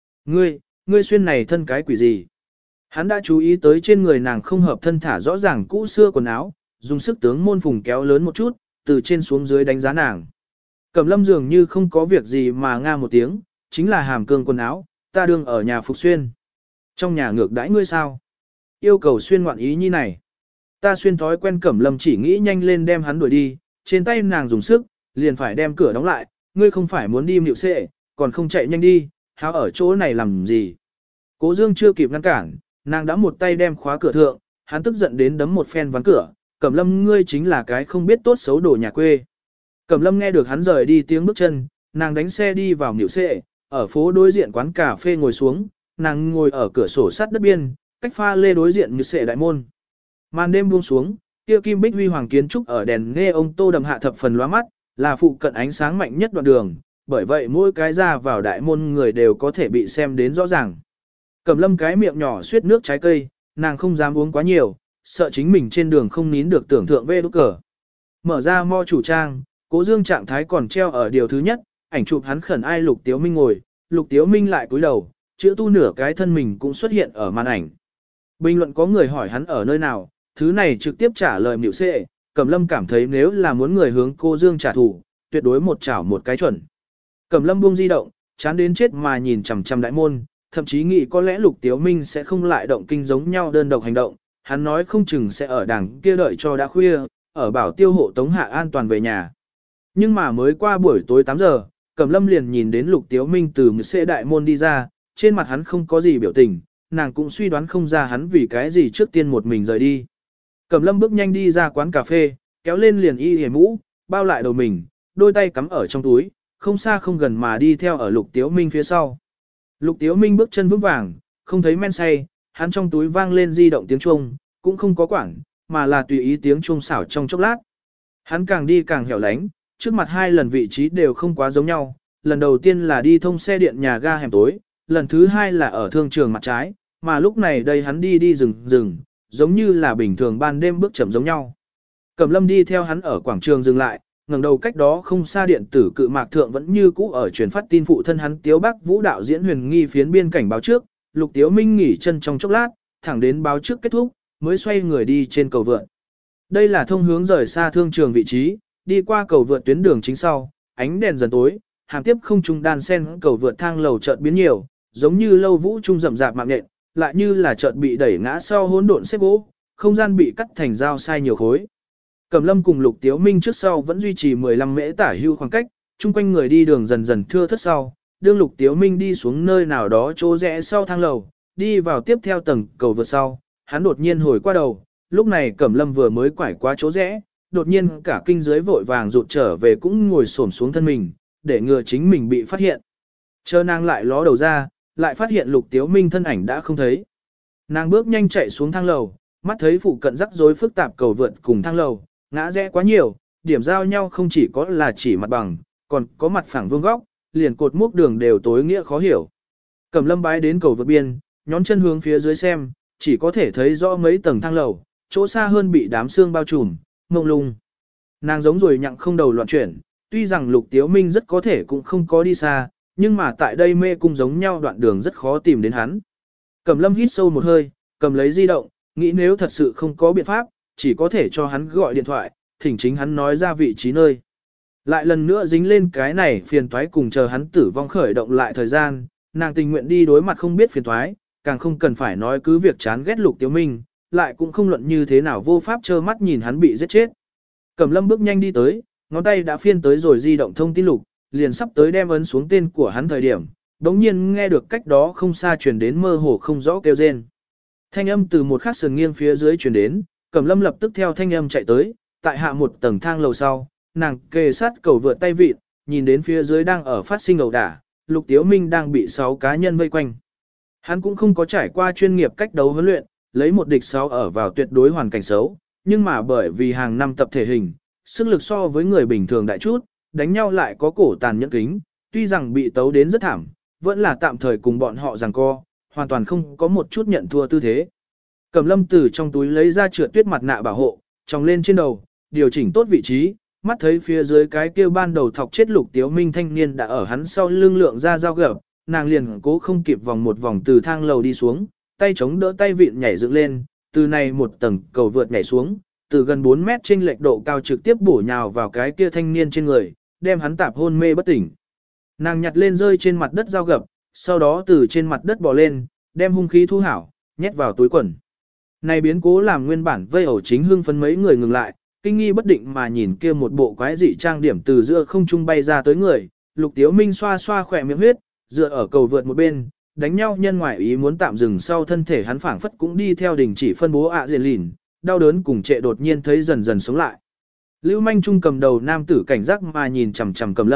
Ngươi xuyên này thân cái quỷ gì? Hắn đã chú ý tới trên người nàng không hợp thân thả rõ ràng cũ xưa quần áo, dùng sức tướng môn phùng kéo lớn một chút, từ trên xuống dưới đánh giá nàng. Cẩm Lâm dường như không có việc gì mà nga một tiếng, chính là hàm cương quần áo, ta đương ở nhà phục xuyên. Trong nhà ngược đãi ngươi sao? Yêu cầu xuyên ngoạn ý như này. Ta xuyên thói quen. Cẩm Lâm chỉ nghĩ nhanh lên đem hắn đuổi đi, trên tay nàng dùng sức, liền phải đem cửa đóng lại, ngươi không phải muốn đi Mịu Xệ, còn không chạy nhanh đi, háo ở chỗ này làm gì. Cố Dương chưa kịp ngăn cản, nàng đã một tay đem khóa cửa thượng, hắn tức giận đến đấm một phen ván cửa, Cẩm Lâm ngươi chính là cái không biết tốt xấu đổ nhà quê. Cẩm Lâm nghe được hắn rời đi tiếng bước chân, nàng đánh xe đi vào nhịu xệ, ở phố đối diện quán cà phê ngồi xuống, nàng ngồi ở cửa sổ sắt đất biên, cách pha lê đối diện nhịu xệ đại môn. Màn đêm buông xuống, kia kim bích huy hoàng kiến trúc ở đèn nghe ông tô đậm hạ thập phần lóa mắt, là phụ cận ánh sáng mạnh nhất đoạn đường, bởi vậy mỗi cái ra vào đại môn người đều có thể bị xem đến rõ ràng. Cẩm Lâm cái miệng nhỏ suýt nước trái cây, nàng không dám uống quá nhiều, sợ chính mình trên đường không nín được tưởng thượng vê đút cờ. Mở ra mo chủ trang, Cố Dương trạng thái còn treo ở điều thứ nhất, ảnh chụp hắn khẩn ai Lục Tiếu Minh ngồi, Lục Tiếu Minh lại cúi đầu, chữ tu nửa cái thân mình cũng xuất hiện ở màn ảnh. Bình luận có người hỏi hắn ở nơi nào, thứ này trực tiếp trả lời Miệu Xệ, Cẩm Lâm cảm thấy nếu là muốn người hướng cô Dương trả thù, tuyệt đối một chảo một cái chuẩn. Cẩm Lâm buông di động, chán đến chết mà nhìn chằm chằm đại môn, thậm chí nghĩ có lẽ Lục Tiếu Minh sẽ không lại động kinh giống nhau đơn độc hành động, hắn nói không chừng sẽ ở đằng kia đợi cho đã khuya, ở bảo tiêu hộ tống hạ an toàn về nhà. Nhưng mà mới qua buổi tối 8 giờ, Cẩm Lâm liền nhìn đến Lục Tiếu Minh từ một xe đại môn đi ra, trên mặt hắn không có gì biểu tình, nàng cũng suy đoán không ra hắn vì cái gì trước tiên một mình rời đi. Cẩm Lâm bước nhanh đi ra quán cà phê, kéo lên liền y hề mũ, bao lại đầu mình, đôi tay cắm ở trong túi, không xa không gần mà đi theo ở Lục Tiếu Minh phía sau. Lục Tiếu Minh bước chân vững vàng, không thấy men say, hắn trong túi vang lên di động tiếng chuông, cũng không có quản, mà là tùy ý tiếng chuông xảo trong chốc lát. Hắn càng đi càng hẻo lánh, trước mặt hai lần vị trí đều không quá giống nhau, lần đầu tiên là đi thông xe điện nhà ga hẻm tối, lần thứ hai là ở thương trường mặt trái, mà lúc này đây hắn đi rừng, giống như là bình thường ban đêm bước chậm giống nhau. Cẩm Lâm đi theo hắn ở quảng trường dừng lại, ngẩng đầu cách đó không xa điện tử cự mạc thượng vẫn như cũ ở truyền phát tin phụ thân hắn Tiếu Bắc Vũ đạo diễn huyền nghi phiến biên cảnh báo trước, Lục Tiếu Minh nghỉ chân trong chốc lát, thẳng đến báo trước kết thúc, mới xoay người đi trên cầu vượt. Đây là thông hướng rời xa thương trường vị trí, đi qua cầu vượt tuyến đường chính sau, ánh đèn dần tối, hàm tiếp không trung đan sen cầu vượt thang lầu chợt biến nhiều, giống như lâu vũ trung rậm rạp mạng nhện, lại như là chợt bị đẩy ngã sau hỗn độn xếp gỗ, không gian bị cắt thành dao sai nhiều khối. Cẩm Lâm cùng Lục Tiếu Minh trước sau vẫn duy trì 15 mễ tả hưu khoảng cách, chung quanh người đi đường dần dần thưa thớt sau, đương Lục Tiếu Minh đi xuống nơi nào đó chỗ rẽ sau thang lầu, đi vào tiếp theo tầng cầu vượt sau, hắn đột nhiên hồi qua đầu, lúc này Cẩm Lâm vừa mới quải qua chỗ rẽ, đột nhiên cả kinh dưới vội vàng rụt trở về cũng ngồi xổm xuống thân mình, để ngừa chính mình bị phát hiện. Chờ nàng lại ló đầu ra, lại phát hiện Lục Tiếu Minh thân ảnh đã không thấy. Nàng bước nhanh chạy xuống thang lầu, mắt thấy phụ cận rắc rối phức tạp cầu vượt cùng thang lầu, ngã rẽ quá nhiều, điểm giao nhau không chỉ có là chỉ mặt bằng, còn có mặt phẳng vuông góc, liền cột mốc đường đều tối nghĩa khó hiểu. Cẩm Lâm bái đến cầu vượt biên, nhón chân hướng phía dưới xem, chỉ có thể thấy rõ mấy tầng thang lầu, chỗ xa hơn bị đám sương bao trùm, mông lung. Nàng giống rồi nhặng không đầu loạn chuyển, tuy rằng Lục Tiếu Minh rất có thể cũng không có đi xa, nhưng mà tại đây mê cung giống nhau đoạn đường rất khó tìm đến hắn. Cẩm Lâm hít sâu một hơi, cầm lấy di động, nghĩ nếu thật sự không có biện pháp, chỉ có thể cho hắn gọi điện thoại, thỉnh chính hắn nói ra vị trí nơi. Lại lần nữa dính lên cái này phiền toái cùng chờ hắn tử vong khởi động lại thời gian, nàng tình nguyện đi đối mặt không biết phiền toái, càng không cần phải nói cứ việc chán ghét Lục Tiếu Minh, lại cũng không luận như thế nào vô pháp trơ mắt nhìn hắn bị giết chết. Cẩm Lâm bước nhanh đi tới, ngón tay đã phiên tới rồi di động thông tin lục, liền sắp tới đem ấn xuống tên của hắn thời điểm, đống nhiên nghe được cách đó không xa truyền đến mơ hồ không rõ kêu rên. Thanh âm từ một khắc sườn nghiêng phía dưới truyền đến, Cẩm Lâm lập tức theo thanh âm chạy tới, tại hạ một tầng thang lầu sau, nàng kề sát cầu vượt tay vịt, nhìn đến phía dưới đang ở phát sinh ẩu đả, Lục Tiếu Minh đang bị 6 cá nhân vây quanh. Hắn cũng không có trải qua chuyên nghiệp cách đấu huấn luyện, lấy một địch 6 ở vào tuyệt đối hoàn cảnh xấu, nhưng mà bởi vì hàng năm tập thể hình, sức lực so với người bình thường đại chút, đánh nhau lại có cổ tàn nhẫn kính, tuy rằng bị tấu đến rất thảm, vẫn là tạm thời cùng bọn họ giằng co, hoàn toàn không có một chút nhận thua tư thế. Cẩm Lâm từ trong túi lấy ra trượt tuyết mặt nạ bảo hộ, tròng lên trên đầu, điều chỉnh tốt vị trí, mắt thấy phía dưới cái kia ban đầu thọc chết Lục Tiếu Minh thanh niên đã ở hắn sau lưng lượng ra dao gập, nàng liền cố không kịp vòng một vòng từ thang lầu đi xuống, tay chống đỡ tay vịn nhảy dựng lên, từ này một tầng cầu vượt nhảy xuống, từ gần 4 mét trên lệch độ cao trực tiếp bổ nhào vào cái kia thanh niên trên người, đem hắn tạp hôn mê bất tỉnh. Nàng nhặt lên rơi trên mặt đất dao gập, sau đó từ trên mặt đất bò lên, đem hung khí thu hảo, nhét vào túi quần. Này biến cố làm nguyên bản vây ẩu chính hưng phấn mấy người ngừng lại, kinh nghi bất định mà nhìn kia một bộ quái dị trang điểm từ giữa không trung bay ra tới người, Lục Tiếu Minh xoa xoa khỏe miệng huyết, dựa ở cầu vượt một bên, đánh nhau nhân ngoại ý muốn tạm dừng sau thân thể hắn phảng phất cũng đi theo đình chỉ phân bố ạ diện lìn, đau đớn cùng trệ đột nhiên thấy dần dần sống lại. Lưu manh trung cầm đầu nam tử cảnh giác mà nhìn chằm chằm Cẩm Lâm,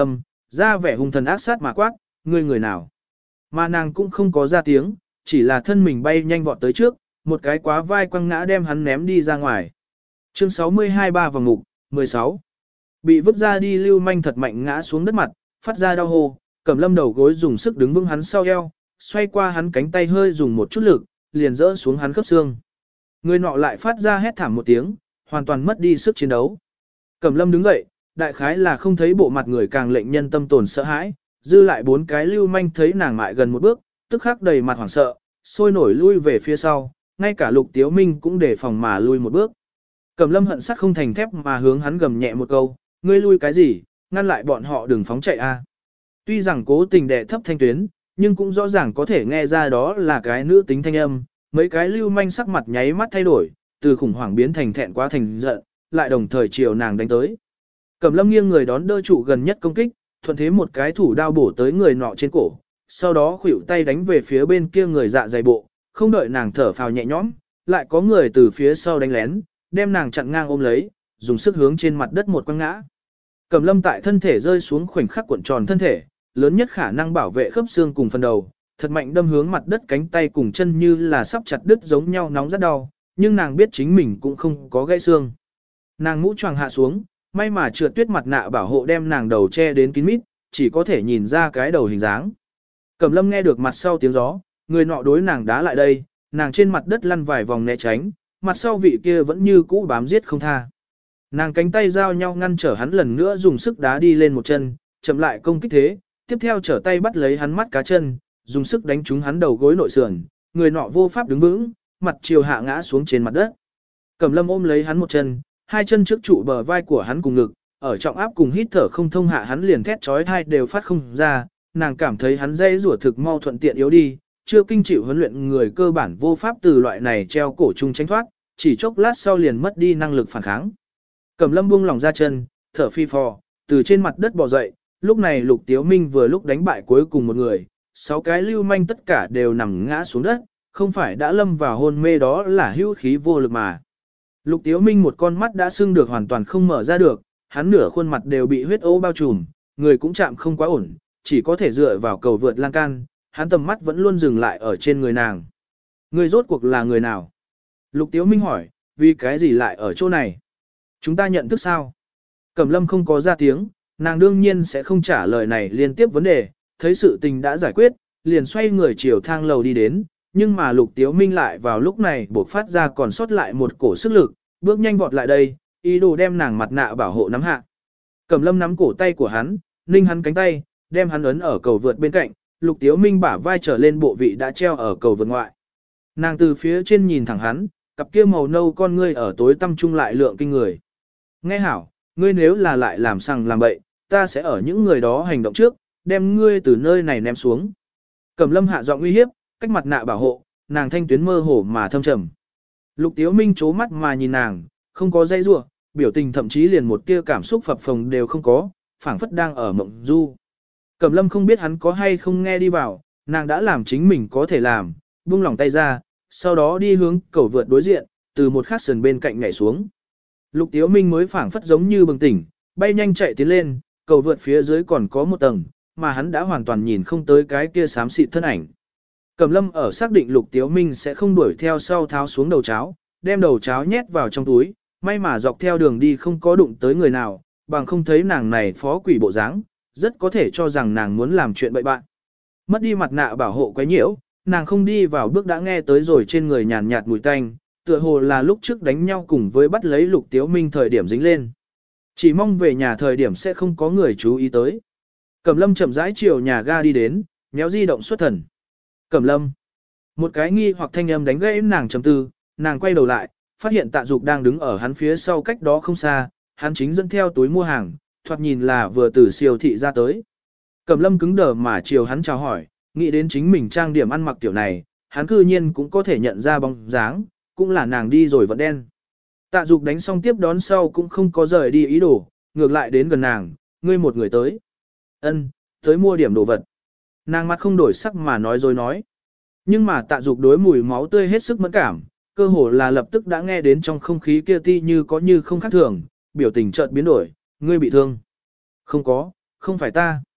ra vẻ hung thần ác sát mà quát, ngươi người nào. Mà nàng cũng không có ra tiếng, chỉ là thân mình bay nhanh vọt tới trước, một cái quá vai quăng ngã đem hắn ném đi ra ngoài. Chương 62 ba vòng mục, 16. Bị vứt ra đi lưu manh thật mạnh ngã xuống đất mặt, phát ra đau hô, Cẩm Lâm đầu gối dùng sức đứng vững hắn sau eo, xoay qua hắn cánh tay hơi dùng một chút lực, liền rỡ xuống hắn khớp xương. Người nọ lại phát ra hét thảm một tiếng, hoàn toàn mất đi sức chiến đấu. Cẩm Lâm đứng dậy, đại khái là không thấy bộ mặt người càng lệnh nhân tâm tồn sợ hãi, dư lại bốn cái lưu manh thấy nàng mại gần một bước, tức khắc đầy mặt hoảng sợ, sôi nổi lui về phía sau, ngay cả Lục Tiếu Minh cũng đề phòng mà lui một bước. Cẩm Lâm hận sắt không thành thép mà hướng hắn gầm nhẹ một câu, ngươi lui cái gì, ngăn lại bọn họ đừng phóng chạy a. Tuy rằng cố tình đè thấp thanh tuyến, nhưng cũng rõ ràng có thể nghe ra đó là cái nữ tính thanh âm, mấy cái lưu manh sắc mặt nháy mắt thay đổi, từ khủng hoảng biến thành thẹn quá thành giận, lại đồng thời chiều nàng đánh tới. Cẩm Lâm nghiêng người đón đỡ trụ gần nhất công kích, thuận thế một cái thủ đao bổ tới người nọ trên cổ, sau đó khuỷu tay đánh về phía bên kia người dạ dày bộ, không đợi nàng thở phào nhẹ nhõm, lại có người từ phía sau đánh lén, đem nàng chặn ngang ôm lấy, dùng sức hướng trên mặt đất một quăng ngã. Cẩm Lâm tại thân thể rơi xuống khoảnh khắc cuộn tròn thân thể, lớn nhất khả năng bảo vệ khớp xương cùng phần đầu, thật mạnh đâm hướng mặt đất cánh tay cùng chân như là sắp chặt đứt giống nhau nóng rất đau, nhưng nàng biết chính mình cũng không có gãy xương. Nàng mũ choàng hạ xuống, may mà trượt tuyết mặt nạ bảo hộ đem nàng đầu che đến kín mít, chỉ có thể nhìn ra cái đầu hình dáng. Cẩm Lâm nghe được mặt sau tiếng gió, người nọ đối nàng đá lại đây, nàng trên mặt đất lăn vài vòng né tránh, mặt sau vị kia vẫn như cũ bám giết không tha. Nàng cánh tay giao nhau ngăn trở hắn lần nữa dùng sức đá đi lên một chân, chậm lại công kích thế, tiếp theo trở tay bắt lấy hắn mắt cá chân, dùng sức đánh trúng hắn đầu gối nội sườn, người nọ vô pháp đứng vững, mặt chiều hạ ngã xuống trên mặt đất. Cẩm Lâm ôm lấy hắn một chân, hai chân trước trụ bờ vai của hắn cùng ngực, ở trọng áp cùng hít thở không thông hạ hắn liền thét chói tai đều phát không ra, nàng cảm thấy hắn dây rủa thực mau thuận tiện yếu đi, chưa kinh chịu huấn luyện người cơ bản vô pháp từ loại này treo cổ chung tránh thoát, chỉ chốc lát sau liền mất đi năng lực phản kháng. Cẩm Lâm buông lỏng ra chân, thở phi phò, từ trên mặt đất bò dậy, lúc này Lục Tiếu Minh vừa lúc đánh bại cuối cùng một người, 6 cái lưu manh tất cả đều nằm ngã xuống đất, không phải đã lâm vào hôn mê đó là hữu khí vô lực mà. Lục Tiếu Minh một con mắt đã sưng được hoàn toàn không mở ra được, hắn nửa khuôn mặt đều bị huyết ố bao trùm, người cũng chạm không quá ổn, chỉ có thể dựa vào cầu vượt lan can, hắn tầm mắt vẫn luôn dừng lại ở trên người nàng. Người rốt cuộc là người nào? Lục Tiếu Minh hỏi, vì cái gì lại ở chỗ này? Chúng ta nhận thức sao? Cẩm Lâm không có ra tiếng, nàng đương nhiên sẽ không trả lời này liên tiếp vấn đề, thấy sự tình đã giải quyết, liền xoay người chiều thang lầu đi đến, nhưng mà Lục Tiếu Minh lại vào lúc này bộc phát ra còn sót lại một cổ sức lực, bước nhanh vọt lại đây, ý đồ đem nàng mặt nạ bảo hộ nắm hạ. Cẩm Lâm nắm cổ tay của hắn, ninh hắn cánh tay, đem hắn ấn ở cầu vượt bên cạnh, Lục Tiếu Minh bả vai trở lên bộ vị đã treo ở cầu vượt ngoại. Nàng từ phía trên nhìn thẳng hắn, cặp kia màu nâu con ngươi ở tối tăm trung lại lượng kinh người. Nghe hảo, ngươi nếu là lại làm sằng làm bậy, ta sẽ ở những người đó hành động trước, đem ngươi từ nơi này ném xuống. Cẩm Lâm hạ giọng uy hiếp, cách mặt nạ bảo hộ, nàng thanh tuyến mơ hồ mà thâm trầm. Lục Tiếu Minh chố mắt mà nhìn nàng, không có dây rủa, biểu tình thậm chí liền một tia cảm xúc phập phồng đều không có, phảng phất đang ở mộng du. Cẩm Lâm không biết hắn có hay không nghe đi vào, nàng đã làm chính mình có thể làm, buông lỏng tay ra, sau đó đi hướng cầu vượt đối diện, từ một khắc sườn bên cạnh nhảy xuống. Lục Tiếu Minh mới phảng phất giống như bừng tỉnh, bay nhanh chạy tiến lên, cầu vượt phía dưới còn có một tầng, mà hắn đã hoàn toàn nhìn không tới cái kia xám xịt thân ảnh. Cẩm Lâm ở xác định Lục Tiếu Minh sẽ không đuổi theo sau tháo xuống đầu cháo, đem đầu cháo nhét vào trong túi, may mà dọc theo đường đi không có đụng tới người nào, bằng không thấy nàng này phó quỷ bộ dáng, rất có thể cho rằng nàng muốn làm chuyện bậy bạn. Mất đi mặt nạ bảo hộ quấy nhiễu, nàng không đi vào bước đã nghe tới rồi trên người nhàn nhạt mùi tanh, tựa hồ là lúc trước đánh nhau cùng với bắt lấy Lục Tiếu Minh thời điểm dính lên. Chỉ mong về nhà thời điểm sẽ không có người chú ý tới. Cẩm Lâm chậm rãi chiều nhà ga đi đến, nhéo di động xuất thần. Cẩm Lâm. Một cái nghi hoặc thanh âm đánh gãy nàng trầm tư, nàng quay đầu lại, phát hiện Tạ Dục đang đứng ở hắn phía sau cách đó không xa, hắn chính dẫn theo túi mua hàng, thoạt nhìn là vừa từ siêu thị ra tới. Cẩm Lâm cứng đờ mà chiều hắn chào hỏi, nghĩ đến chính mình trang điểm ăn mặc kiểu này, hắn cư nhiên cũng có thể nhận ra bóng dáng, cũng là nàng đi rồi vẫn đen. Tạ Dục đánh xong tiếp đón sau cũng không có rời đi ý đồ, ngược lại đến gần nàng, ngươi một người tới. Ân, tới mua điểm đồ vật. Nàng mặt không đổi sắc mà nói rồi nói. Nhưng mà Tạ Dục đối mùi máu tươi hết sức mẫn cảm, cơ hồ là lập tức đã nghe đến trong không khí kia ti như có như không khác thường, biểu tình chợt biến đổi, ngươi bị thương. Không có, không phải ta.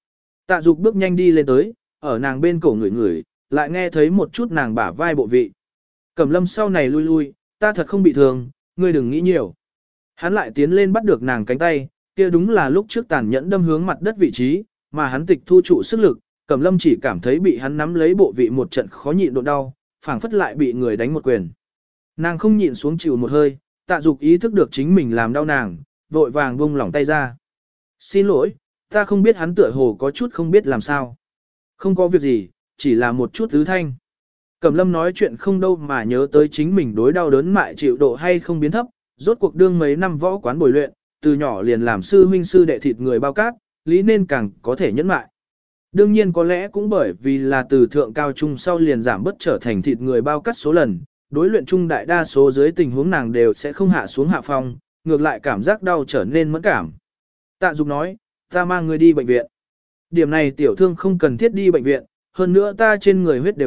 Tạ Dục bước nhanh đi lên tới, ở nàng bên cổ ngửi ngửi, lại nghe thấy một chút nàng bả vai bộ vị. Cẩm Lâm sau này lui lui, ta thật không bị thương, ngươi đừng nghĩ nhiều. Hắn lại tiến lên bắt được nàng cánh tay, kia đúng là lúc trước tàn nhẫn đâm hướng mặt đất vị trí, mà hắn tịch thu trụ sức lực, Cẩm Lâm chỉ cảm thấy bị hắn nắm lấy bộ vị một trận khó nhịn độ đau, phảng phất lại bị người đánh một quyền. Nàng không nhịn xuống chịu một hơi, Tạ Dục ý thức được chính mình làm đau nàng, vội vàng buông lỏng tay ra. Xin lỗi, ta không biết, hắn tựa hồ có chút không biết làm sao. Không có việc gì, chỉ là một chút thứ thanh. Cẩm Lâm nói chuyện không đâu mà nhớ tới chính mình đối đau đớn mại chịu độ hay không biến thấp, rốt cuộc đương mấy năm võ quán bồi luyện, từ nhỏ liền làm sư huynh sư đệ thịt người bao cát, lý nên càng có thể nhẫn mại. Đương nhiên có lẽ cũng bởi vì là từ thượng cao trung sau liền giảm bất trở thành thịt người bao cát số lần, đối luyện trung đại đa số dưới tình huống nàng đều sẽ không hạ xuống hạ phong, ngược lại cảm giác đau trở nên mẫn cảm. Tạ Dục nói, ta mang ngươi đi bệnh viện. Điểm này tiểu thương không cần thiết đi bệnh viện, hơn nữa ta trên người huyết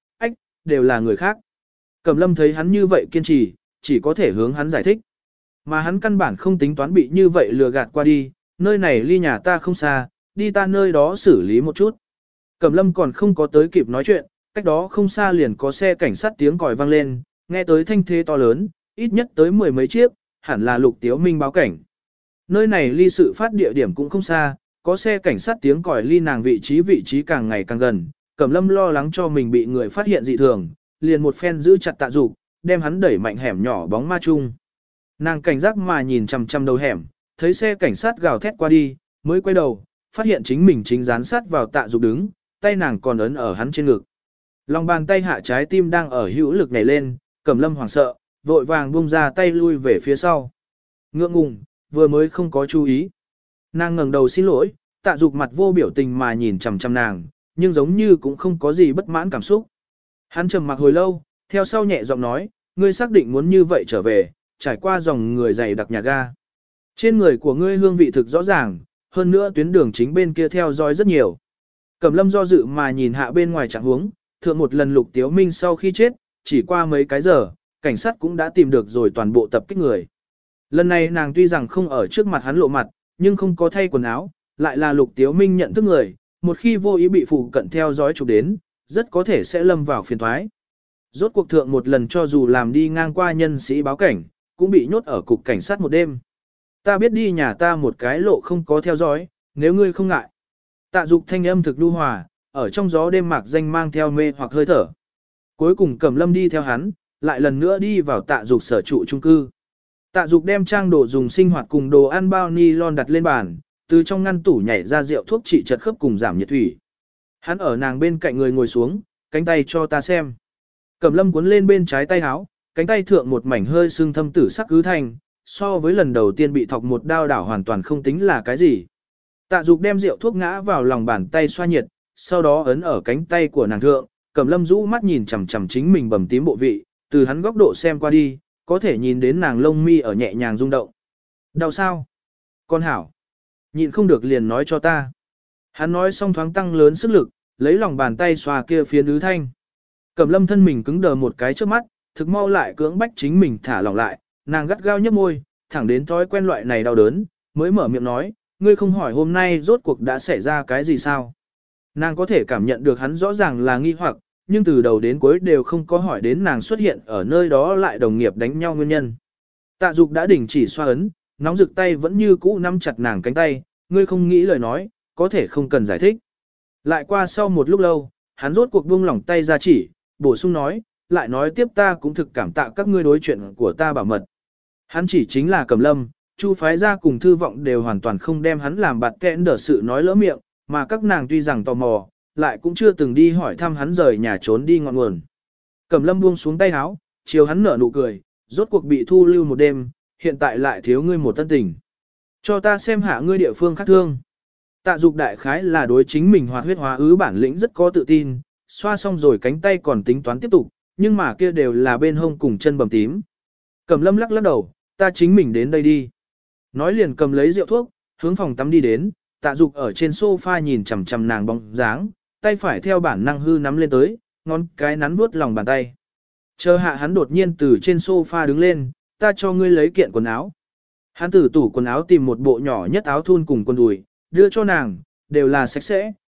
đều là người khác. Cẩm Lâm thấy hắn như vậy kiên trì, chỉ có thể hướng hắn giải thích. Mà hắn căn bản không tính toán bị như vậy lừa gạt qua đi, nơi này ly nhà ta không xa, đi ta nơi đó xử lý một chút. Cẩm Lâm còn không có tới kịp nói chuyện, cách đó không xa liền có xe cảnh sát tiếng còi vang lên, nghe tới thanh thế to lớn, ít nhất tới mười mấy chiếc, hẳn là Lục Tiếu Minh báo cảnh. Nơi này ly sự phát địa điểm cũng không xa, có xe cảnh sát tiếng còi ly nàng vị trí càng ngày càng gần, Cẩm Lâm lo lắng cho mình bị người phát hiện dị thường, liền một phen giữ chặt Tạ Dục, đem hắn đẩy mạnh hẻm nhỏ bóng ma chung. Nàng cảnh giác mà nhìn chằm chằm đầu hẻm, thấy xe cảnh sát gào thét qua đi, mới quay đầu, phát hiện chính mình chính dán sát vào Tạ Dục đứng, tay nàng còn ấn ở hắn trên ngực. Lòng bàn tay hạ trái tim đang ở hữu lực nhảy lên, Cẩm Lâm hoảng sợ, vội vàng buông ra tay lui về phía sau. Ngượng ngùng, vừa mới không có chú ý. Nàng ngẩng đầu xin lỗi, Tạ Dục mặt vô biểu tình mà nhìn chằm chằm nàng, nhưng giống như cũng không có gì bất mãn cảm xúc. Hắn trầm mặc hồi lâu, theo sau nhẹ giọng nói, ngươi xác định muốn như vậy trở về, trải qua dòng người dày đặc nhà ga. Trên người của ngươi hương vị thực rõ ràng, hơn nữa tuyến đường chính bên kia theo dõi rất nhiều. Cẩm Lâm do dự mà nhìn hạ bên ngoài trạng huống, thượng một lần Lục Tiếu Minh sau khi chết, chỉ qua mấy cái giờ, cảnh sát cũng đã tìm được rồi toàn bộ tập kích người. Lần này nàng tuy rằng không ở trước mặt hắn lộ mặt, nhưng không có thay quần áo, lại là Lục Tiếu Minh nhận thức người, một khi vô ý bị phụ cận theo dõi chụp đến, rất có thể sẽ lâm vào phiền toái. Rốt cuộc thượng một lần cho dù làm đi ngang qua nhân sĩ báo cảnh, cũng bị nhốt ở cục cảnh sát một đêm. Ta biết đi nhà ta một cái lộ không có theo dõi, nếu ngươi không ngại. Tạ Dục thanh âm thực nhu hòa, ở trong gió đêm mạc danh mang theo mê hoặc hơi thở. Cuối cùng Cẩm Lâm đi theo hắn, lại lần nữa đi vào Tạ Dục sở trụ chung cư. Tạ Dục đem trang đồ dùng sinh hoạt cùng đồ ăn bao ni-lon đặt lên bàn, từ trong ngăn tủ nhảy ra rượu thuốc trị chật khớp cùng giảm nhiệt thủy. Hắn ở nàng bên cạnh người ngồi xuống, cánh tay cho ta xem. Cẩm Lâm cuốn lên bên trái tay áo, cánh tay thượng một mảnh hơi sưng thâm tử sắc cứ thành, so với lần đầu tiên bị thọc một đao đảo hoàn toàn không tính là cái gì. Tạ Dục đem rượu thuốc ngã vào lòng bàn tay xoa nhiệt, sau đó ấn ở cánh tay của nàng thượng, Cẩm Lâm rũ mắt nhìn chằm chằm chính mình bầm tím bộ vị, từ hắn góc độ xem qua đi, có thể nhìn đến nàng lông mi ở nhẹ nhàng rung động. Đau sao? Con hảo. Nhịn không được liền nói cho ta. Hắn nói xong thoáng tăng lớn sức lực, lấy lòng bàn tay xoa kia phía nữ thanh. Cẩm Lâm thân mình cứng đờ một cái trước mắt, thực mau lại cưỡng bách chính mình thả lỏng lại, nàng gắt gao nhấp môi, thẳng đến thói quen loại này đau đớn, mới mở miệng nói, ngươi không hỏi hôm nay rốt cuộc đã xảy ra cái gì sao? Nàng có thể cảm nhận được hắn rõ ràng là nghi hoặc, nhưng từ đầu đến cuối đều không có hỏi đến nàng xuất hiện ở nơi đó lại đồng nghiệp đánh nhau nguyên nhân. Tạ Dục đã đình chỉ xoa ấn, nóng rực tay vẫn như cũ nắm chặt nàng cánh tay, ngươi không nghĩ lời nói, có thể không cần giải thích. Lại qua sau một lúc lâu, hắn rốt cuộc buông lỏng tay ra chỉ, bổ sung nói, lại nói tiếp ta cũng thực cảm tạ các ngươi đối chuyện của ta bảo mật. Hắn chỉ chính là Cẩm Lâm, Chu phái gia cùng thư vọng đều hoàn toàn không đem hắn làm bạt kẽn đỡ sự nói lỡ miệng, mà các nàng tuy rằng tò mò, lại cũng chưa từng đi hỏi thăm hắn rời nhà trốn đi ngọn nguồn. Cẩm Lâm buông xuống tay áo, chiều hắn nở nụ cười, rốt cuộc bị thu lưu một đêm, hiện tại lại thiếu ngươi một tân tình. Cho ta xem hạ ngươi địa phương khác thương. Tạ Dục đại khái là đối chính mình hoạt huyết hóa ứ bản lĩnh rất có tự tin, xoa xong rồi cánh tay còn tính toán tiếp tục, nhưng mà kia đều là bên hông cùng chân bầm tím. Cẩm Lâm lắc lắc đầu, ta chính mình đến đây đi. Nói liền cầm lấy rượu thuốc, hướng phòng tắm đi đến, Tạ Dục ở trên sofa nhìn chằm chằm nàng bóng dáng, tay phải theo bản năng hư nắm lên tới, ngón cái nắn vuốt lòng bàn tay. Chờ hạ hắn đột nhiên từ trên sofa đứng lên, ta cho ngươi lấy kiện quần áo. Hắn từ tủ quần áo tìm một bộ nhỏ nhất áo thun cùng quần đùi, đưa cho nàng, đều là sạch sẽ,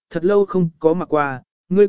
thật lâu không có mặc qua,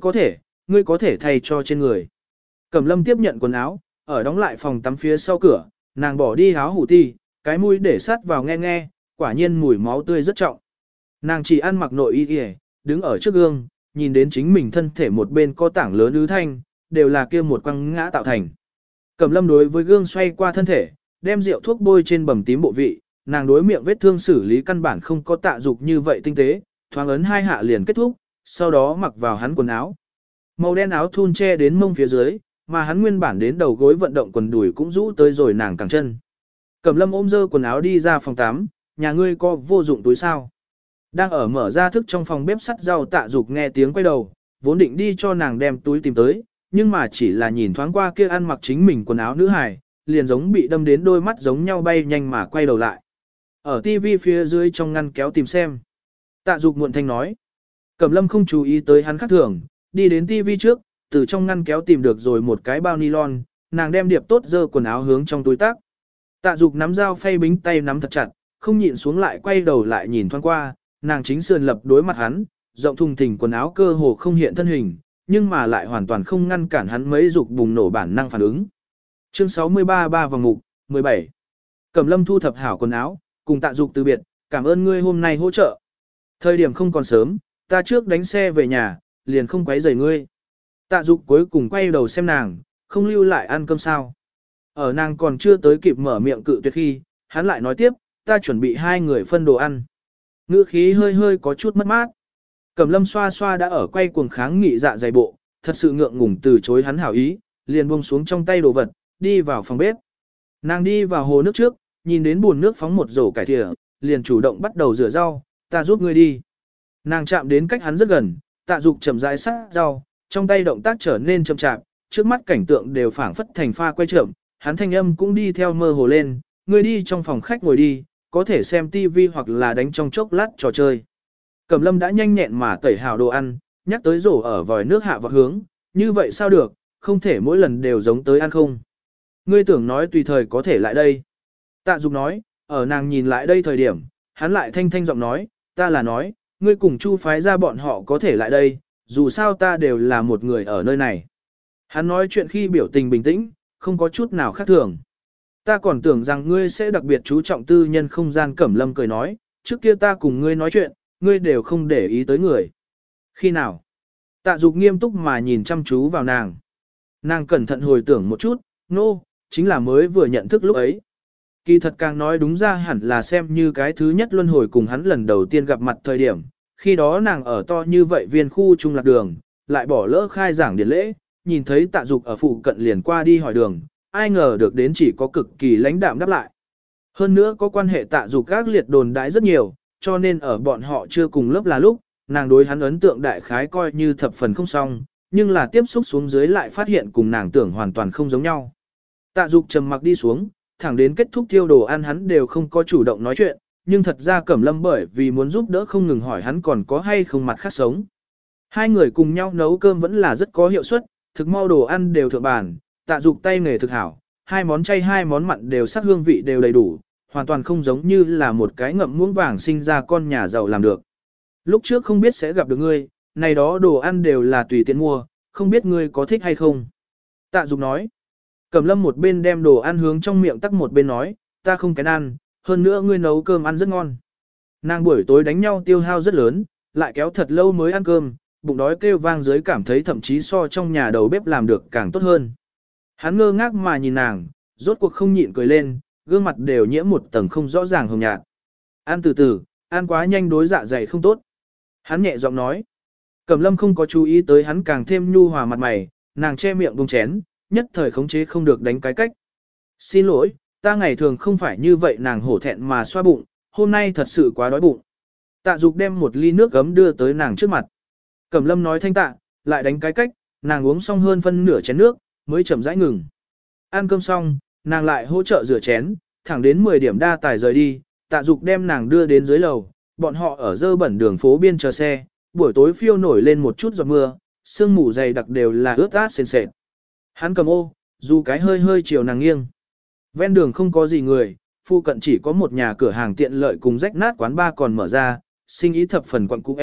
ngươi có thể thay cho trên người. Cẩm Lâm tiếp nhận quần áo, ở đóng lại phòng tắm phía sau cửa, nàng bỏ đi áo hủ ti, cái mũi để sát vào nghe nghe, quả nhiên mùi máu tươi rất trọng. Nàng chỉ ăn mặc nội y, đứng ở trước gương, nhìn đến chính mình thân thể một bên có tảng lớn ứ thanh, đều là kia một quăng ngã tạo thành. Cẩm Lâm đối với gương xoay qua thân thể, đem rượu thuốc bôi trên bầm tím bộ vị, nàng đối miệng vết thương xử lý căn bản không có Tạ Dục như vậy tinh tế, thoáng ấn 2 hạ liền kết thúc, sau đó mặc vào hắn quần áo. Màu đen áo thun che đến mông phía dưới, mà hắn nguyên bản đến đầu gối vận động quần đùi cũng rũ tới rồi nàng cẳng chân. Cẩm Lâm ôm dơ quần áo đi ra phòng 8, nhà ngươi có vô dụng túi sao? Đang ở mở ra thức trong phòng bếp sắt rau Tạ Dục nghe tiếng quay đầu, vốn định đi cho nàng đem túi tìm tới, nhưng mà chỉ là nhìn thoáng qua kia ăn mặc chính mình quần áo nữ hài, liền giống bị đâm đến đôi mắt giống nhau bay nhanh mà quay đầu lại. Ở tivi phía dưới trong ngăn kéo tìm xem. Tạ Dục muộn thanh nói. Cẩm Lâm không chú ý tới hắn khác thường, đi đến tivi trước, từ trong ngăn kéo tìm được rồi một cái bao nylon, nàng đem điệp tốt dơ quần áo hướng trong túi tác. Tạ Dục nắm dao phay bính tay nắm thật chặt, không nhịn xuống lại quay đầu lại nhìn thoáng qua, nàng chính sườn lập đối mặt hắn, rộng thùng thình quần áo cơ hồ không hiện thân hình, nhưng mà lại hoàn toàn không ngăn cản hắn mấy dục bùng nổ bản năng phản ứng. Chương 63 ba vòng mục, 17. Cẩm Lâm thu thập hảo quần áo, cùng Tạ Dục từ biệt, cảm ơn ngươi hôm nay hỗ trợ. Thời điểm không còn sớm, ta trước đánh xe về nhà, liền không quấy rầy ngươi. Tạ Dục cuối cùng quay đầu xem nàng, không lưu lại ăn cơm sao. Ở nàng còn chưa tới kịp mở miệng cự tuyệt khi, hắn lại nói tiếp, ta chuẩn bị 2 người phân đồ ăn. Ngữ khí hơi hơi có chút mất mát. Cẩm Lâm xoa xoa đã ở quay cuồng kháng nghị dạ dày bộ, thật sự ngượng ngùng từ chối hắn hảo ý, liền buông xuống trong tay đồ vật, đi vào phòng bếp. Nàng đi vào hồ nước trước, nhìn đến bùn nước phóng một rổ cải thìa, liền chủ động bắt đầu rửa rau, ta giúp ngươi đi. Nàng chạm đến cách hắn rất gần, Tạ Dục chậm rãi sát rau, trong tay động tác trở nên chậm chạp, trước mắt cảnh tượng đều phảng phất thành pha quay chậm, hắn thanh âm cũng đi theo mơ hồ lên, ngươi đi trong phòng khách ngồi đi, có thể xem tivi hoặc là đánh trong chốc lát trò chơi. Cẩm Lâm đã nhanh nhẹn mà tẩy hào đồ ăn, nhắc tới rổ ở vòi nước hạ vào hướng, như vậy sao được, không thể mỗi lần đều giống tới ăn không. Ngươi tưởng nói tùy thời có thể lại đây. Tạ Dục nói, ở nàng nhìn lại đây thời điểm, hắn lại thanh thanh giọng nói, ta là nói, ngươi cùng Chu phái ra bọn họ có thể lại đây, dù sao ta đều là một người ở nơi này. Hắn nói chuyện khi biểu tình bình tĩnh, không có chút nào khác thường. Ta còn tưởng rằng ngươi sẽ đặc biệt chú trọng tư nhân không gian. Cẩm Lâm cười nói, trước kia ta cùng ngươi nói chuyện, ngươi đều không để ý tới người. Khi nào? Tạ Dục nghiêm túc mà nhìn chăm chú vào nàng. Nàng cẩn thận hồi tưởng một chút, chính là mới vừa nhận thức lúc ấy. Kỳ thật càng nói đúng ra hẳn là xem như cái thứ nhất luân hồi cùng hắn lần đầu tiên gặp mặt thời điểm. Khi đó nàng ở to như vậy viên khu trung lạc đường, lại bỏ lỡ khai giảng điển lễ, nhìn thấy Tạ Dục ở phụ cận liền qua đi hỏi đường, ai ngờ được đến chỉ có cực kỳ lãnh đạm đáp lại. Hơn nữa có quan hệ Tạ Dục các liệt đồn đãi rất nhiều, cho nên ở bọn họ chưa cùng lớp là lúc, nàng đối hắn ấn tượng đại khái coi như thập phần không xong, nhưng là tiếp xúc xuống dưới lại phát hiện cùng nàng tưởng hoàn toàn không giống nhau. Tạ Dục trầm mặc đi xuống, thẳng đến kết thúc tiêu đồ ăn hắn đều không có chủ động nói chuyện, nhưng thật ra Cẩm Lâm bởi vì muốn giúp đỡ không ngừng hỏi hắn còn có hay không mặt khác sống. 2 người cùng nhau nấu cơm vẫn là rất có hiệu suất, thực mau đồ ăn đều thượng bàn, Tạ Dục tay nghề thực hảo, 2 món chay 2 món mặn đều sắc hương vị đều đầy đủ, hoàn toàn không giống như là một cái ngậm muỗng vàng sinh ra con nhà giàu làm được. Lúc trước không biết sẽ gặp được ngươi, này đó đồ ăn đều là tùy tiện mua, không biết ngươi có thích hay không. Tạ Dục nói. Cẩm Lâm một bên đem đồ ăn hướng trong miệng tắc một bên nói, ta không kén ăn, hơn nữa ngươi nấu cơm ăn rất ngon. Nàng buổi tối đánh nhau tiêu hao rất lớn, lại kéo thật lâu mới ăn cơm, bụng đói kêu vang dưới cảm thấy thậm chí so trong nhà đầu bếp làm được càng tốt hơn. Hắn ngơ ngác mà nhìn nàng, rốt cuộc không nhịn cười lên, gương mặt đều nhiễm một tầng không rõ ràng hồng nhạt. Ăn từ từ, ăn quá nhanh đối dạ dày không tốt. Hắn nhẹ giọng nói. Cẩm Lâm không có chú ý tới hắn càng thêm nhu hòa mặt mày, nàng che miệng bông chén, nhất thời khống chế không được đánh cái cách. Xin lỗi, ta ngày thường không phải như vậy. Nàng hổ thẹn mà xoa bụng, hôm nay thật sự quá đói bụng. Tạ Dục đem một ly nước gấm đưa tới nàng trước mặt. Cẩm Lâm nói thanh tạ, lại đánh cái cách, nàng uống xong hơn phân nửa chén nước, mới chậm rãi ngừng. Ăn cơm xong, nàng lại hỗ trợ rửa chén, thẳng đến 10 điểm đa tài rời đi, Tạ Dục đem nàng đưa đến dưới lầu, bọn họ ở dơ bẩn đường phố biên chờ xe, buổi tối phiêu nổi lên một chút giọt mưa, sương mù dày đặc đều là ướt át sền sệt. Hắn cầm ô, dù cái hơi hơi chiều nàng nghiêng. Ven đường không có gì người, phụ cận chỉ có một nhà cửa hàng tiện lợi cùng rách nát quán bar còn mở ra, sinh ý thập phần quặng cũ é,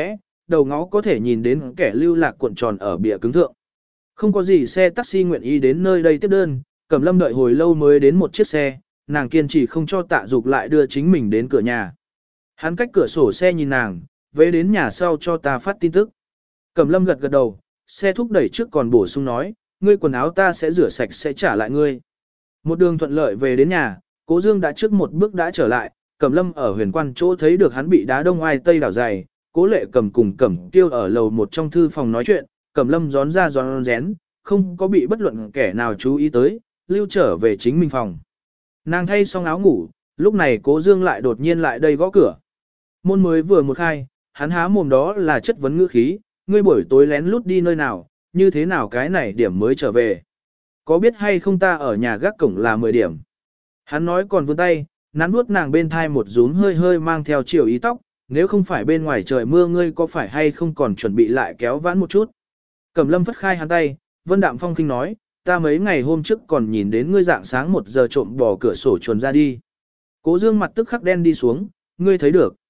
đầu ngõ có thể nhìn đến kẻ lưu lạc cuộn tròn ở bìa cứng thượng. Không có gì xe taxi nguyện ý đến nơi đây tiếp đơn, Cẩm Lâm đợi hồi lâu mới đến một chiếc xe, nàng kiên trì không cho Tạ Dục lại đưa chính mình đến cửa nhà. Hắn cách cửa sổ xe nhìn nàng, về đến nhà sau cho ta phát tin tức. Cẩm Lâm gật gật đầu, xe thúc đẩy trước còn bổ sung nói, ngươi quần áo ta sẽ rửa sạch sẽ trả lại ngươi. Một đường thuận lợi về đến nhà, Cố Dương đã trước một bước đã trở lại, Cẩm Lâm ở huyền quan chỗ thấy được hắn bị đá đông ai tây đảo dày, Cố Lệ Cầm cùng Cẩm Tiêu ở lầu một trong thư phòng nói chuyện, Cẩm Lâm gión ra gión rén, không có bị bất luận kẻ nào chú ý tới, lưu trở về chính mình phòng. Nàng thay xong áo ngủ, lúc này Cố Dương lại đột nhiên lại đây gõ cửa. Môn mới vừa một khai, hắn há mồm đó là chất vấn ngữ khí, ngươi buổi tối lén lút đi nơi nào, như thế nào cái này điểm mới trở về. Có biết hay không ta ở nhà gác cổng là 10 điểm. Hắn nói còn vươn tay, nắn nuốt nàng bên thai một rúm hơi hơi mang theo chiều ý tóc, nếu không phải bên ngoài trời mưa ngươi có phải hay không còn chuẩn bị lại kéo vãn một chút. Cẩm Lâm phất khai hắn tay, Vân Đạm Phong khinh nói, ta mấy ngày hôm trước còn nhìn đến ngươi dạng sáng 1 giờ trộm bò cửa sổ chuồn ra đi. Cố Dương mặt tức khắc đen đi xuống, ngươi thấy được.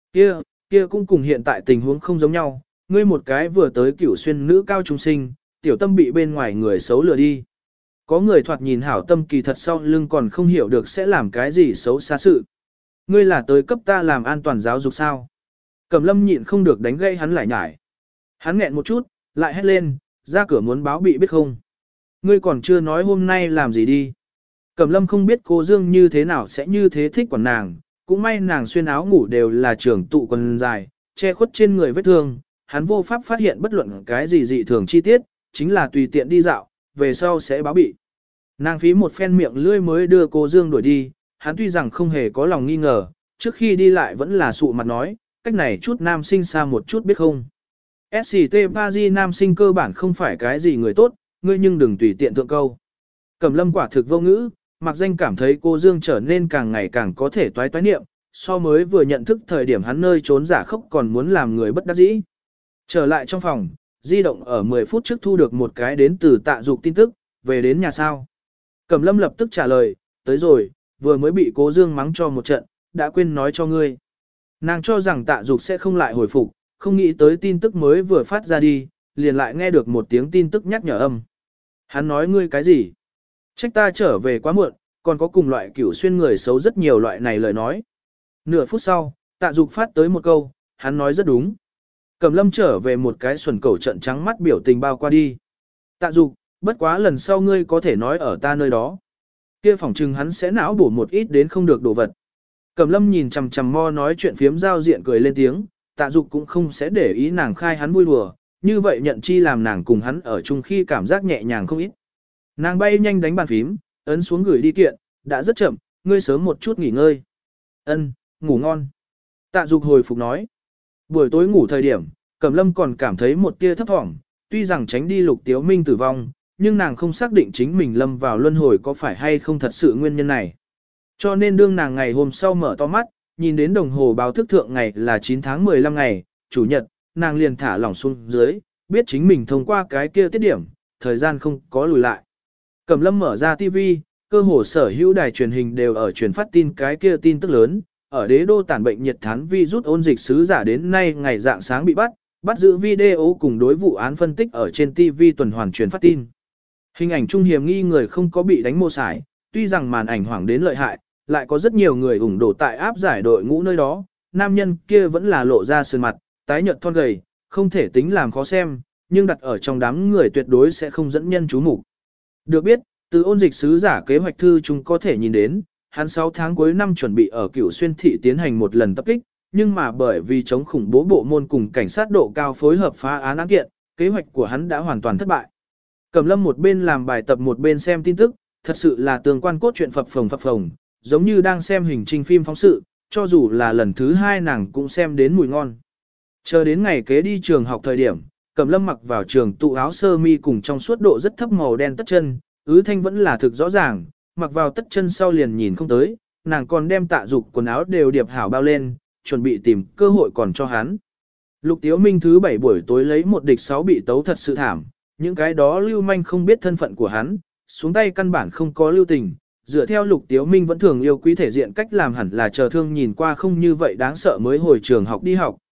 Kia cũng cùng hiện tại tình huống không giống nhau, ngươi một cái vừa tới Cửu Xuyên nữ cao trung sinh, tiểu tâm bị bên ngoài người xấu lừa đi. Có người thoạt nhìn hảo tâm kỳ thật sau lưng còn không hiểu được sẽ làm cái gì xấu xa sự. Ngươi là tới cấp ta làm an toàn giáo dục sao? Cẩm Lâm nhịn không được đánh gây hắn lại nhải. Hắn nghẹn một chút, lại hét lên, ra cửa muốn báo bị biết không? Ngươi còn chưa nói hôm nay làm gì đi. Cẩm Lâm không biết cô Dương như thế nào sẽ như thế thích quản nàng, cũng may nàng xuyên áo ngủ đều là trường tụ quần dài, che khuất trên người vết thương, hắn vô pháp phát hiện bất luận cái gì dị thường chi tiết, chính là tùy tiện đi dạo, về sau sẽ báo bị. Nàng phí một phen miệng lưỡi mới đưa cô Dương đuổi đi, hắn tuy rằng không hề có lòng nghi ngờ, trước khi đi lại vẫn là sụ mặt nói, cách này chút nam sinh xa một chút biết không. SCT Paris nam sinh cơ bản không phải cái gì người tốt, ngươi nhưng đừng tùy tiện thượng câu. Cẩm Lâm quả thực vô ngữ, mặc danh cảm thấy cô Dương trở nên càng ngày càng có thể toái toái niệm, so mới vừa nhận thức thời điểm hắn nơi trốn giả khốc còn muốn làm người bất đắc dĩ. Trở lại trong phòng, di động ở 10 phút trước thu được một cái đến từ Tạ Dục tin tức, về đến nhà sao. Cẩm Lâm lập tức trả lời, tới rồi, vừa mới bị Cố Dương mắng cho một trận, đã quên nói cho ngươi. Nàng cho rằng Tạ Dục sẽ không lại hồi phục, không nghĩ tới tin tức mới vừa phát ra đi, liền lại nghe được một tiếng tin tức nhắc nhở âm. Hắn nói ngươi cái gì? Trách ta trở về quá muộn, còn có cùng loại Cửu Xuyên người xấu rất nhiều loại này lời nói. Nửa phút sau, Tạ Dục phát tới một câu, hắn nói rất đúng. Cẩm Lâm trở về một cái xuẩn cẩu trận trắng mắt biểu tình bao qua đi. Tạ Dục, bất quá lần sau ngươi có thể nói ở ta nơi đó. Kia phỏng chừng hắn sẽ não bổ một ít đến không được đồ vật. Cẩm Lâm nhìn chằm chằm mo nói chuyện phiếm giao diện cười lên tiếng, Tạ Dục cũng không sẽ để ý nàng khai hắn vui đùa, như vậy nhận chi làm nàng cùng hắn ở chung khi cảm giác nhẹ nhàng không ít. Nàng bay nhanh đánh bàn phím, ấn xuống gửi đi kiện, đã rất chậm, ngươi sớm một chút nghỉ ngơi. Ân, ngủ ngon. Tạ Dục hồi phục nói. Buổi tối ngủ thời điểm, Cẩm Lâm còn cảm thấy một tia thấp thỏm, tuy rằng tránh đi Lục Tiếu Minh tử vong, nhưng nàng không xác định chính mình lâm vào luân hồi có phải hay không thật sự nguyên nhân này. Cho nên đương nàng ngày hôm sau mở to mắt, nhìn đến đồng hồ báo thức thượng ngày là 9 tháng 15 ngày, chủ nhật, nàng liền thả lỏng xuống dưới, biết chính mình thông qua cái kia tiết điểm, thời gian không có lùi lại. Cẩm Lâm mở ra TV, cơ hồ sở hữu đài truyền hình đều ở truyền phát tin cái kia tin tức lớn, ở đế đô tản bệnh nhiệt thán virus ôn dịch sứ giả đến nay ngày dạng sáng bị bắt giữ video cùng đối vụ án phân tích ở trên TV tuần hoàn truyền phát tin. Hình ảnh trung hiểm nghi người không có bị đánh mô sải, tuy rằng màn ảnh hoảng đến lợi hại, lại có rất nhiều người ủng đổ tại áp giải đội ngũ nơi đó, nam nhân kia vẫn là lộ ra sườn mặt, tái nhợt thon gầy, không thể tính làm khó xem, nhưng đặt ở trong đám người tuyệt đối sẽ không dẫn nhân chú mục. Được biết, từ ôn dịch sứ giả kế hoạch thư chúng có thể nhìn đến, hắn 6 tháng cuối năm chuẩn bị ở Cửu Xuyên thị tiến hành một lần tập kích, nhưng mà bởi vì chống khủng bố bộ môn cùng cảnh sát độ cao phối hợp phá án kiện, kế hoạch của hắn đã hoàn toàn thất bại. Cẩm Lâm một bên làm bài tập một bên xem tin tức, thật sự là tương quan cốt truyện phập phồng, giống như đang xem hình trình phim phóng sự, cho dù là lần thứ 2 nàng cũng xem đến mùi ngon. Chờ đến ngày kế đi trường học thời điểm, Cẩm Lâm mặc vào trường tụ áo sơ mi cùng trong suốt độ rất thấp màu đen tất chân, thanh vẫn là thực rõ ràng, mặc vào tất chân sau liền nhìn không tới, nàng còn đem Tạ Dục quần áo đều điệp hảo bao lên, chuẩn bị tìm cơ hội còn cho hắn. Lục Tiếu Minh thứ 7 buổi tối lấy 1 địch 6 bị tấu thật sự thảm, những cái đó lưu manh không biết thân phận của hắn, xuống tay căn bản không có lưu tình, dựa theo Lục Tiếu Minh vẫn thường yêu quý thể diện cách làm hẳn là chờ thương nhìn qua không như vậy đáng sợ mới hồi trường học đi học,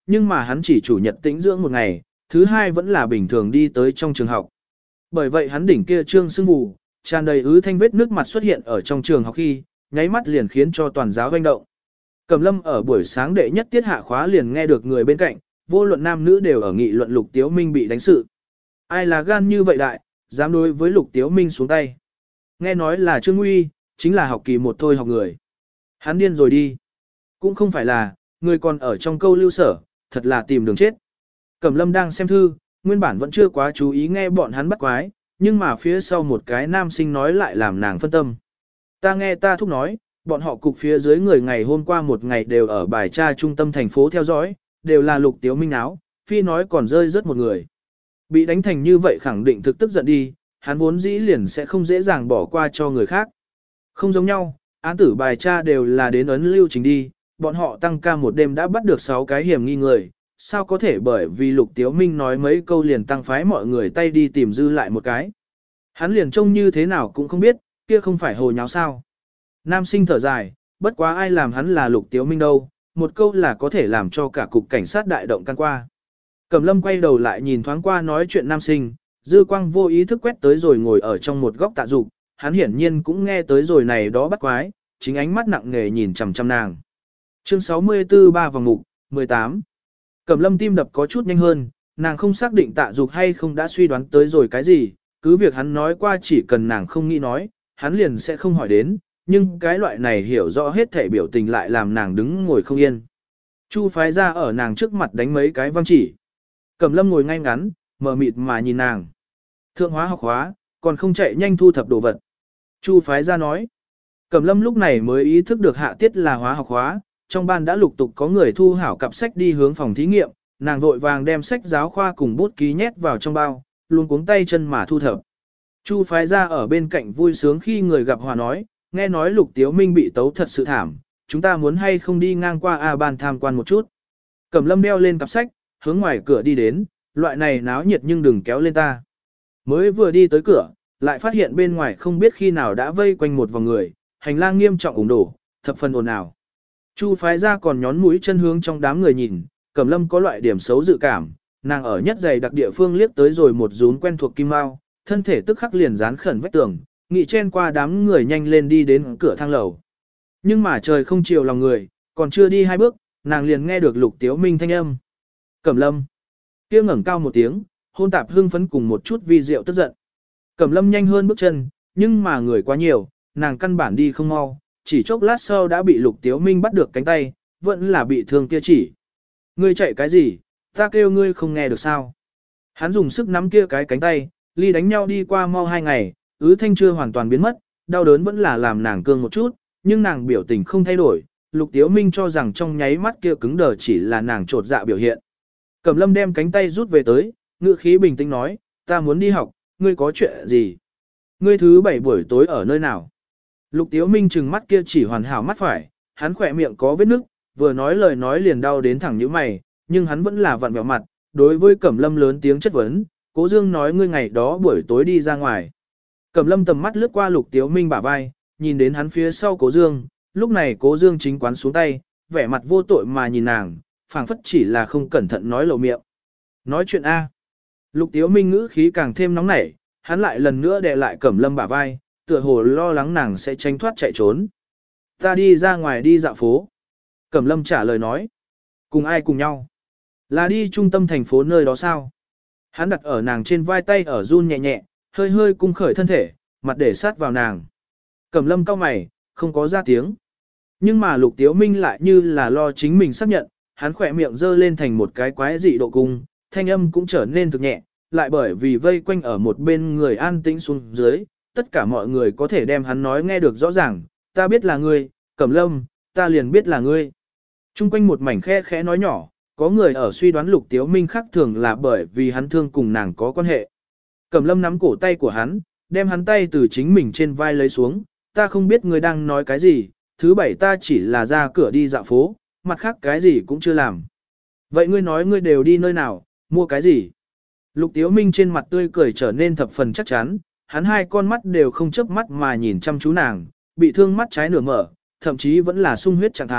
nhưng mà hắn chỉ chủ nhật tĩnh dưỡng một ngày, thứ hai vẫn là bình thường đi tới trong trường học. Bởi vậy hắn đỉnh kia trương sưng vù, tràn đầy ứ thanh vết nước mặt xuất hiện ở trong trường học khi, nháy mắt liền khiến cho toàn giáo hoành động. Cẩm Lâm ở buổi sáng đệ nhất tiết hạ khóa liền nghe được người bên cạnh, vô luận nam nữ đều ở nghị luận Lục Tiếu Minh bị đánh sự. Ai là gan như vậy đại, dám đối với Lục Tiếu Minh xuống tay. Nghe nói là Trương Uy, chính là học kỳ một thôi học người. Hắn điên rồi đi. Cũng không phải là, người còn ở trong câu lưu sở, thật là tìm đường chết. Cẩm Lâm đang xem thư, nguyên bản vẫn chưa quá chú ý nghe bọn hắn bắt quái, nhưng mà phía sau một cái nam sinh nói lại làm nàng phân tâm. Ta nghe ta thúc nói, bọn họ cục phía dưới người ngày hôm qua một ngày đều ở bài tra trung tâm thành phố theo dõi, đều là Lục Tiếu Minh áo, phi nói còn rơi rớt một người. Bị đánh thành như vậy khẳng định thực tức giận đi, hắn vốn dĩ liền sẽ không dễ dàng bỏ qua cho người khác. Không giống nhau, án tử bài tra đều là đến ấn lưu trình đi, bọn họ tăng ca một đêm đã bắt được 6 cái hiểm nghi người, sao có thể bởi vì Lục Tiếu Minh nói mấy câu liền tăng phái mọi người tay đi tìm dư lại một cái. Hắn liền trông như thế nào cũng không biết, kia không phải hồ nháo sao. Nam sinh thở dài, bất quá ai làm hắn là Lục Tiếu Minh đâu, một câu là có thể làm cho cả cục cảnh sát đại động can qua. Cẩm Lâm quay đầu lại nhìn thoáng qua nói chuyện nam sinh, dư quang vô ý thức quét tới rồi ngồi ở trong một góc Tạ Dục, hắn hiển nhiên cũng nghe tới rồi này đó bắt quái, chính ánh mắt nặng nề nhìn chằm chằm nàng. Chương 64 ba vòng mục, 18. Cẩm Lâm tim đập có chút nhanh hơn, nàng không xác định Tạ Dục hay không đã suy đoán tới rồi cái gì, cứ việc hắn nói qua chỉ cần nàng không nghĩ nói, hắn liền sẽ không hỏi đến, nhưng cái loại này hiểu rõ hết thể biểu tình lại làm nàng đứng ngồi không yên. Chu phái ra ở nàng trước mặt đánh mấy cái văng chỉ. Cẩm Lâm ngồi ngay ngắn, mờ mịt mà nhìn nàng. Thượng hóa học hóa, còn không chạy nhanh thu thập đồ vật. Chu phái ra nói. Cẩm Lâm lúc này mới ý thức được hạ tiết là hóa học hóa, trong ban đã lục tục có người thu hảo cặp sách đi hướng phòng thí nghiệm, nàng vội vàng đem sách giáo khoa cùng bút ký nhét vào trong bao, luôn cuống tay chân mà thu thập. Chu phái ra ở bên cạnh vui sướng khi người gặp hòa nói, nghe nói Lục Tiếu Minh bị tấu thật sự thảm, chúng ta muốn hay không đi ngang qua A ban tham quan một chút. Cẩm Lâm đeo lên cặp sách, hướng ngoài cửa đi đến, loại này náo nhiệt nhưng đừng kéo lên ta. Mới vừa đi tới cửa, lại phát hiện bên ngoài không biết khi nào đã vây quanh một vòng người, hành lang nghiêm trọng ủng đổ, thập phần ồn ào. Chu phái ra còn nhón mũi chân hướng trong đám người nhìn, Cẩm Lâm có loại điểm xấu dự cảm, nàng ở nhất dày đặc địa phương liếc tới rồi một rún quen thuộc kim mao, thân thể tức khắc liền dán khẩn vách tường, nghị chen qua đám người nhanh lên đi đến cửa thang lầu. Nhưng mà trời không chiều lòng người, còn chưa đi 2 bước, nàng liền nghe được Lục Tiếu Minh thanh âm. Cẩm Lâm. Kia ngẩng cao một tiếng, hôn tạp hưng phấn cùng một chút vi diệu tức giận. Cẩm Lâm nhanh hơn bước chân, nhưng mà người quá nhiều, nàng căn bản đi không mau, chỉ chốc lát sau đã bị Lục Tiếu Minh bắt được cánh tay, vẫn là bị thương kia chỉ. Ngươi chạy cái gì, ta kêu ngươi không nghe được sao. Hắn dùng sức nắm kia cái cánh tay, ly đánh nhau đi qua mau 2 ngày, ứ thanh chưa hoàn toàn biến mất, đau đớn vẫn là làm nàng cương một chút, nhưng nàng biểu tình không thay đổi. Lục Tiếu Minh cho rằng trong nháy mắt kia cứng đờ chỉ là nàng trột dạ biểu hiện. Cẩm Lâm đem cánh tay rút về tới, ngữ khí bình tĩnh nói, ta muốn đi học, ngươi có chuyện gì? Ngươi thứ 7 buổi tối ở nơi nào? Lục Tiếu Minh trừng mắt kia chỉ hoàn hảo mắt phải, hắn khỏe miệng có vết nứt, vừa nói lời nói liền đau đến thẳng nhíu mày, nhưng hắn vẫn là vặn vẹo mặt, đối với Cẩm Lâm lớn tiếng chất vấn, Cố Dương nói ngươi ngày đó buổi tối đi ra ngoài. Cẩm Lâm tầm mắt lướt qua Lục Tiếu Minh bả vai, nhìn đến hắn phía sau Cố Dương, lúc này Cố Dương chính quán xuống tay, vẻ mặt vô tội mà nhìn nàng, phảng phất chỉ là không cẩn thận nói lầu miệng. Nói chuyện A. Lục Tiếu Minh ngữ khí càng thêm nóng nảy, hắn lại lần nữa đè lại Cẩm Lâm bả vai, tựa hồ lo lắng nàng sẽ tránh thoát chạy trốn. Ta đi ra ngoài đi dạo phố. Cẩm Lâm trả lời nói. Cùng ai cùng nhau? Là đi trung tâm thành phố nơi đó sao? Hắn đặt ở nàng trên vai tay ở run nhẹ nhẹ, hơi hơi cung khởi thân thể, mặt để sát vào nàng. Cẩm Lâm cau mày, không có ra tiếng. Nhưng mà Lục Tiếu Minh lại như là lo chính mình xác nhận, hắn khỏe miệng dơ lên thành một cái quái dị độ cung, thanh âm cũng trở nên thực nhẹ, lại bởi vì vây quanh ở một bên người an tĩnh xuống dưới, tất cả mọi người có thể đem hắn nói nghe được rõ ràng, ta biết là ngươi, Cẩm Lâm, ta liền biết là ngươi. Trung quanh một mảnh khe khẽ nói nhỏ, có người ở suy đoán Lục Tiếu Minh khác thường là bởi vì hắn thương cùng nàng có quan hệ. Cẩm Lâm nắm cổ tay của hắn, đem hắn tay từ chính mình trên vai lấy xuống, ta không biết ngươi đang nói cái gì, thứ 7 ta chỉ là ra cửa đi dạo phố, mặt khác cái gì cũng chưa làm. Vậy ngươi nói ngươi đều đi nơi nào, mua cái gì? Lục Tiếu Minh trên mặt tươi cười trở nên thập phần chắc chắn, hắn 2 con mắt đều không chớp mắt mà nhìn chăm chú nàng, bị thương mắt trái nửa mở, thậm chí vẫn là sung huyết trạng thái,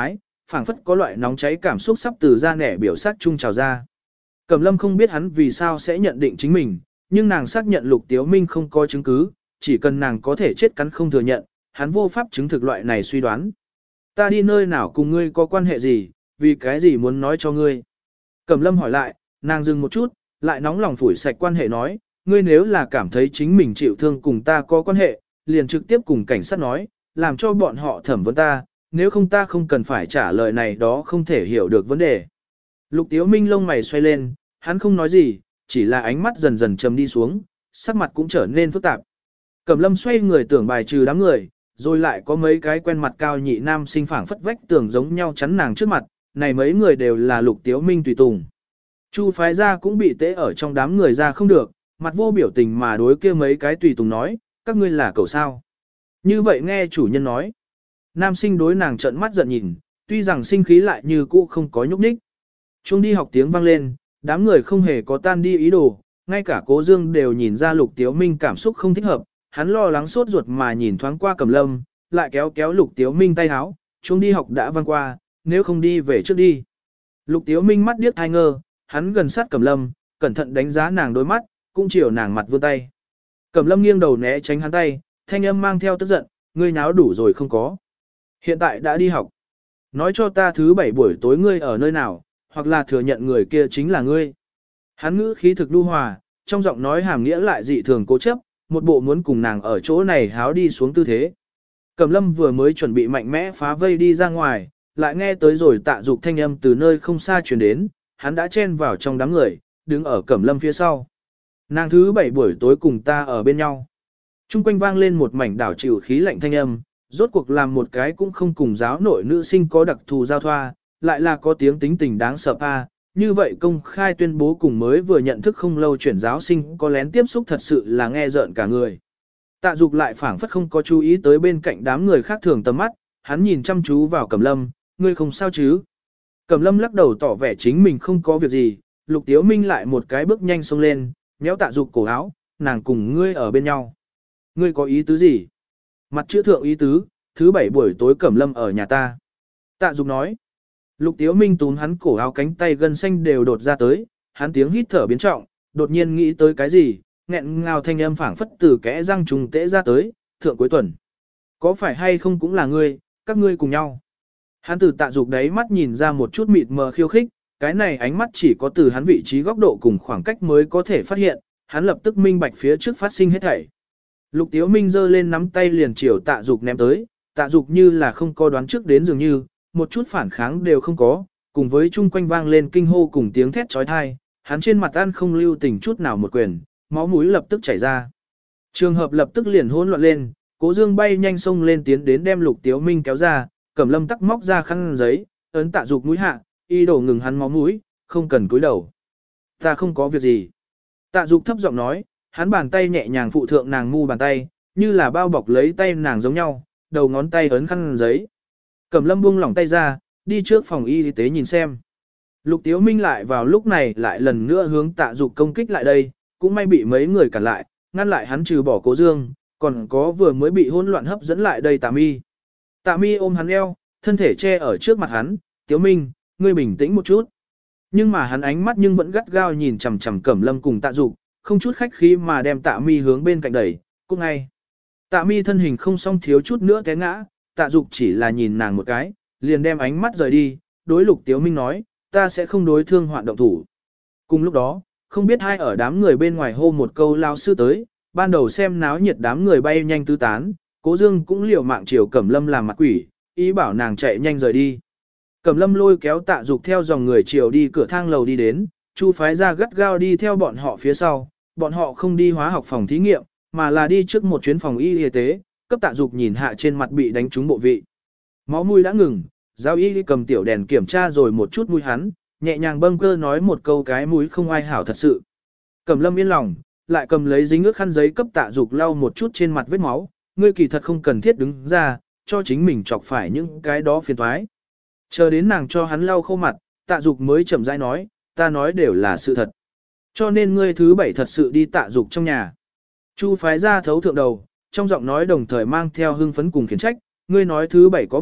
phảng phất có loại nóng cháy cảm xúc sắp từ da nẻ biểu sắc trung trào ra. Cẩm Lâm không biết hắn vì sao sẽ nhận định chính mình, nhưng nàng xác nhận Lục Tiếu Minh không có chứng cứ, chỉ cần nàng có thể chết cắn không thừa nhận, hắn vô pháp chứng thực loại này suy đoán. Ta đi nơi nào cùng ngươi có quan hệ gì, vì cái gì muốn nói cho ngươi? Cẩm Lâm hỏi lại, nàng dừng một chút, lại nóng lòng phủi sạch quan hệ nói, ngươi nếu là cảm thấy chính mình chịu thương cùng ta có quan hệ, liền trực tiếp cùng cảnh sát nói, làm cho bọn họ thẩm vấn ta, nếu không ta không cần phải trả lời này đó không thể hiểu được vấn đề. Lục Tiếu Minh lông mày xoay lên, hắn không nói gì, chỉ là ánh mắt dần dần trầm đi xuống, sắc mặt cũng trở nên phức tạp. Cẩm Lâm xoay người tưởng bài trừ đám người, rồi lại có mấy cái quen mặt cao nhị nam sinh phảng phất vách tường giống nhau chắn nàng trước mặt, này mấy người đều là Lục Tiếu Minh tùy tùng. Chu phái gia cũng bị tế ở trong đám người ra không được, mặt vô biểu tình mà đối kia mấy cái tùy tùng nói, các ngươi là cậu sao. Như vậy nghe chủ nhân nói. Nam sinh đối nàng trợn mắt giận nhìn, tuy rằng sinh khí lại như cũ không có nhúc nhích. Chuông đi học tiếng vang lên, đám người không hề có tan đi ý đồ, ngay cả Cố Dương đều nhìn ra Lục Tiếu Minh cảm xúc không thích hợp, hắn lo lắng sốt ruột mà nhìn thoáng qua Cẩm Lâm, lại kéo kéo Lục Tiếu Minh tay háo, chuông đi học đã vang qua, nếu không đi về trước đi. Lục Tiếu Minh mắt điếc hai ngơ, hắn gần sát Cẩm Lâm, cẩn thận đánh giá nàng đôi mắt, cũng chiều nàng mặt vươn tay. Cẩm Lâm nghiêng đầu né tránh hắn tay, thanh âm mang theo tức giận, ngươi náo đủ rồi không có. Hiện tại đã đi học. Nói cho ta thứ 7 buổi tối ngươi ở nơi nào, hoặc là thừa nhận người kia chính là ngươi. Hắn ngữ khí thực đu hòa, trong giọng nói hàm nghĩa lại dị thường cố chấp, một bộ muốn cùng nàng ở chỗ này háo đi xuống tư thế. Cẩm Lâm vừa mới chuẩn bị mạnh mẽ phá vây đi ra ngoài, lại nghe tới rồi Tạ Dục thanh âm từ nơi không xa truyền đến, hắn đã chen vào trong đám người, đứng ở Cẩm Lâm phía sau. Nàng thứ 7 buổi tối cùng ta ở bên nhau. Trung quanh vang lên một mảnh đảo chịu khí lạnh thanh âm, rốt cuộc làm một cái cũng không cùng giáo nội nữ sinh có đặc thù giao thoa, lại là có tiếng tính tình đáng sợ pa. Như vậy công khai tuyên bố cùng mới vừa nhận thức không lâu chuyển giáo sinh có lén tiếp xúc thật sự là nghe rợn cả người. Tạ Dục lại phảng phất không có chú ý tới bên cạnh đám người khác thường tầm mắt, hắn nhìn chăm chú vào Cẩm Lâm, ngươi không sao chứ? Cẩm Lâm lắc đầu tỏ vẻ chính mình không có việc gì, Lục Tiếu Minh lại một cái bước nhanh xông lên, méo Tạ Dục cổ áo, nàng cùng ngươi ở bên nhau. Ngươi có ý tứ gì? Mặt chữ thượng ý tứ, thứ 7 buổi tối Cẩm Lâm ở nhà ta. Tạ Dục nói. Lục Tiếu Minh túm hắn cổ áo cánh tay gân xanh đều đột ra tới, hắn tiếng hít thở biến trọng, đột nhiên nghĩ tới cái gì, nghẹn ngào thanh âm phảng phất từ kẽ răng trùng tễ ra tới, thượng cuối tuần. Có phải hay không cũng là ngươi, các ngươi cùng nhau. Hắn từ Tạ Dục đấy mắt nhìn ra một chút mịt mờ khiêu khích, cái này ánh mắt chỉ có từ hắn vị trí góc độ cùng khoảng cách mới có thể phát hiện, hắn lập tức minh bạch phía trước phát sinh hết thảy. Lục Tiếu Minh giơ lên nắm tay liền chiều Tạ Dục ném tới, Tạ Dục như là không có đoán trước đến dường như, một chút phản kháng đều không có, cùng với chung quanh vang lên kinh hô cùng tiếng thét chói tai, hắn trên mặt ăn không lưu tình chút nào một quyền, máu mũi lập tức chảy ra. Trường hợp lập tức liền hỗn loạn lên, Cố Dương bay nhanh xông lên tiến đến đem Lục Tiếu Minh kéo ra, Cẩm Lâm tắc móc ra khăn giấy, ấn Tạ Dục mũi hạ, y đổ ngừng hắn máu mũi, không cần cúi đầu. Ta không có việc gì. Tạ Dục thấp giọng nói, hắn bàn tay nhẹ nhàng phụ thượng nàng mu bàn tay, như là bao bọc lấy tay nàng giống nhau, đầu ngón tay ấn khăn giấy. Cẩm Lâm buông lỏng tay ra, đi trước phòng y tế nhìn xem. Lục Tiếu Minh lại vào lúc này lại lần nữa hướng Tạ Dục công kích lại đây, cũng may bị mấy người cản lại, ngăn lại hắn trừ bỏ Cố Dương, còn có vừa mới bị hỗn loạn hấp dẫn lại đây Tạ Mi. Tạ Mi ôm hắn eo, thân thể che ở trước mặt hắn, Tiếu Minh, ngươi bình tĩnh một chút. Nhưng mà hắn ánh mắt nhưng vẫn gắt gao nhìn chằm chằm Cẩm Lâm cùng Tạ Dục, không chút khách khí mà đem Tạ Mi hướng bên cạnh đẩy, cũng ngay. Tạ Mi thân hình không song thiếu chút nữa té ngã, Tạ Dục chỉ là nhìn nàng một cái, liền đem ánh mắt rời đi, đối Lục Tiếu Minh nói, ta sẽ không đối thương hoạn động thủ. Cùng lúc đó, không biết ai ở đám người bên ngoài hô một câu lao sư tới, ban đầu xem náo nhiệt đám người bay nhanh tứ tán, Cố Dương cũng liều mạng chiều Cẩm Lâm làm mặt quỷ, ý bảo nàng chạy nhanh rời đi. Cẩm Lâm lôi kéo Tạ Dục theo dòng người chiều đi cửa thang lầu đi đến, Chu phái ra gắt gao đi theo bọn họ phía sau, bọn họ không đi hóa học phòng thí nghiệm, mà là đi trước một chuyến phòng y tế, cấp Tạ Dục nhìn hạ trên mặt bị đánh trúng bộ vị. Máu mũi đã ngừng, giáo y cầm tiểu đèn kiểm tra rồi một chút mũi hắn, nhẹ nhàng bâng cơ nói một câu cái mũi không ai hảo thật sự. Cẩm Lâm yên lòng, lại cầm lấy dính ướt khăn giấy cấp Tạ Dục lau một chút trên mặt vết máu, ngươi kỳ thật không cần thiết đứng ra, cho chính mình chọc phải những cái đó phiền toái. Chờ đến nàng cho hắn lau khô mặt, Tạ Dục mới chậm rãi nói, ta nói đều là sự thật. Cho nên ngươi thứ 7 thật sự đi Tạ Dục trong nhà. Chu phái ra thấu thượng đầu, trong giọng nói đồng thời mang theo hưng phấn cùng khiển trách, ngươi nói thứ 7 có việc,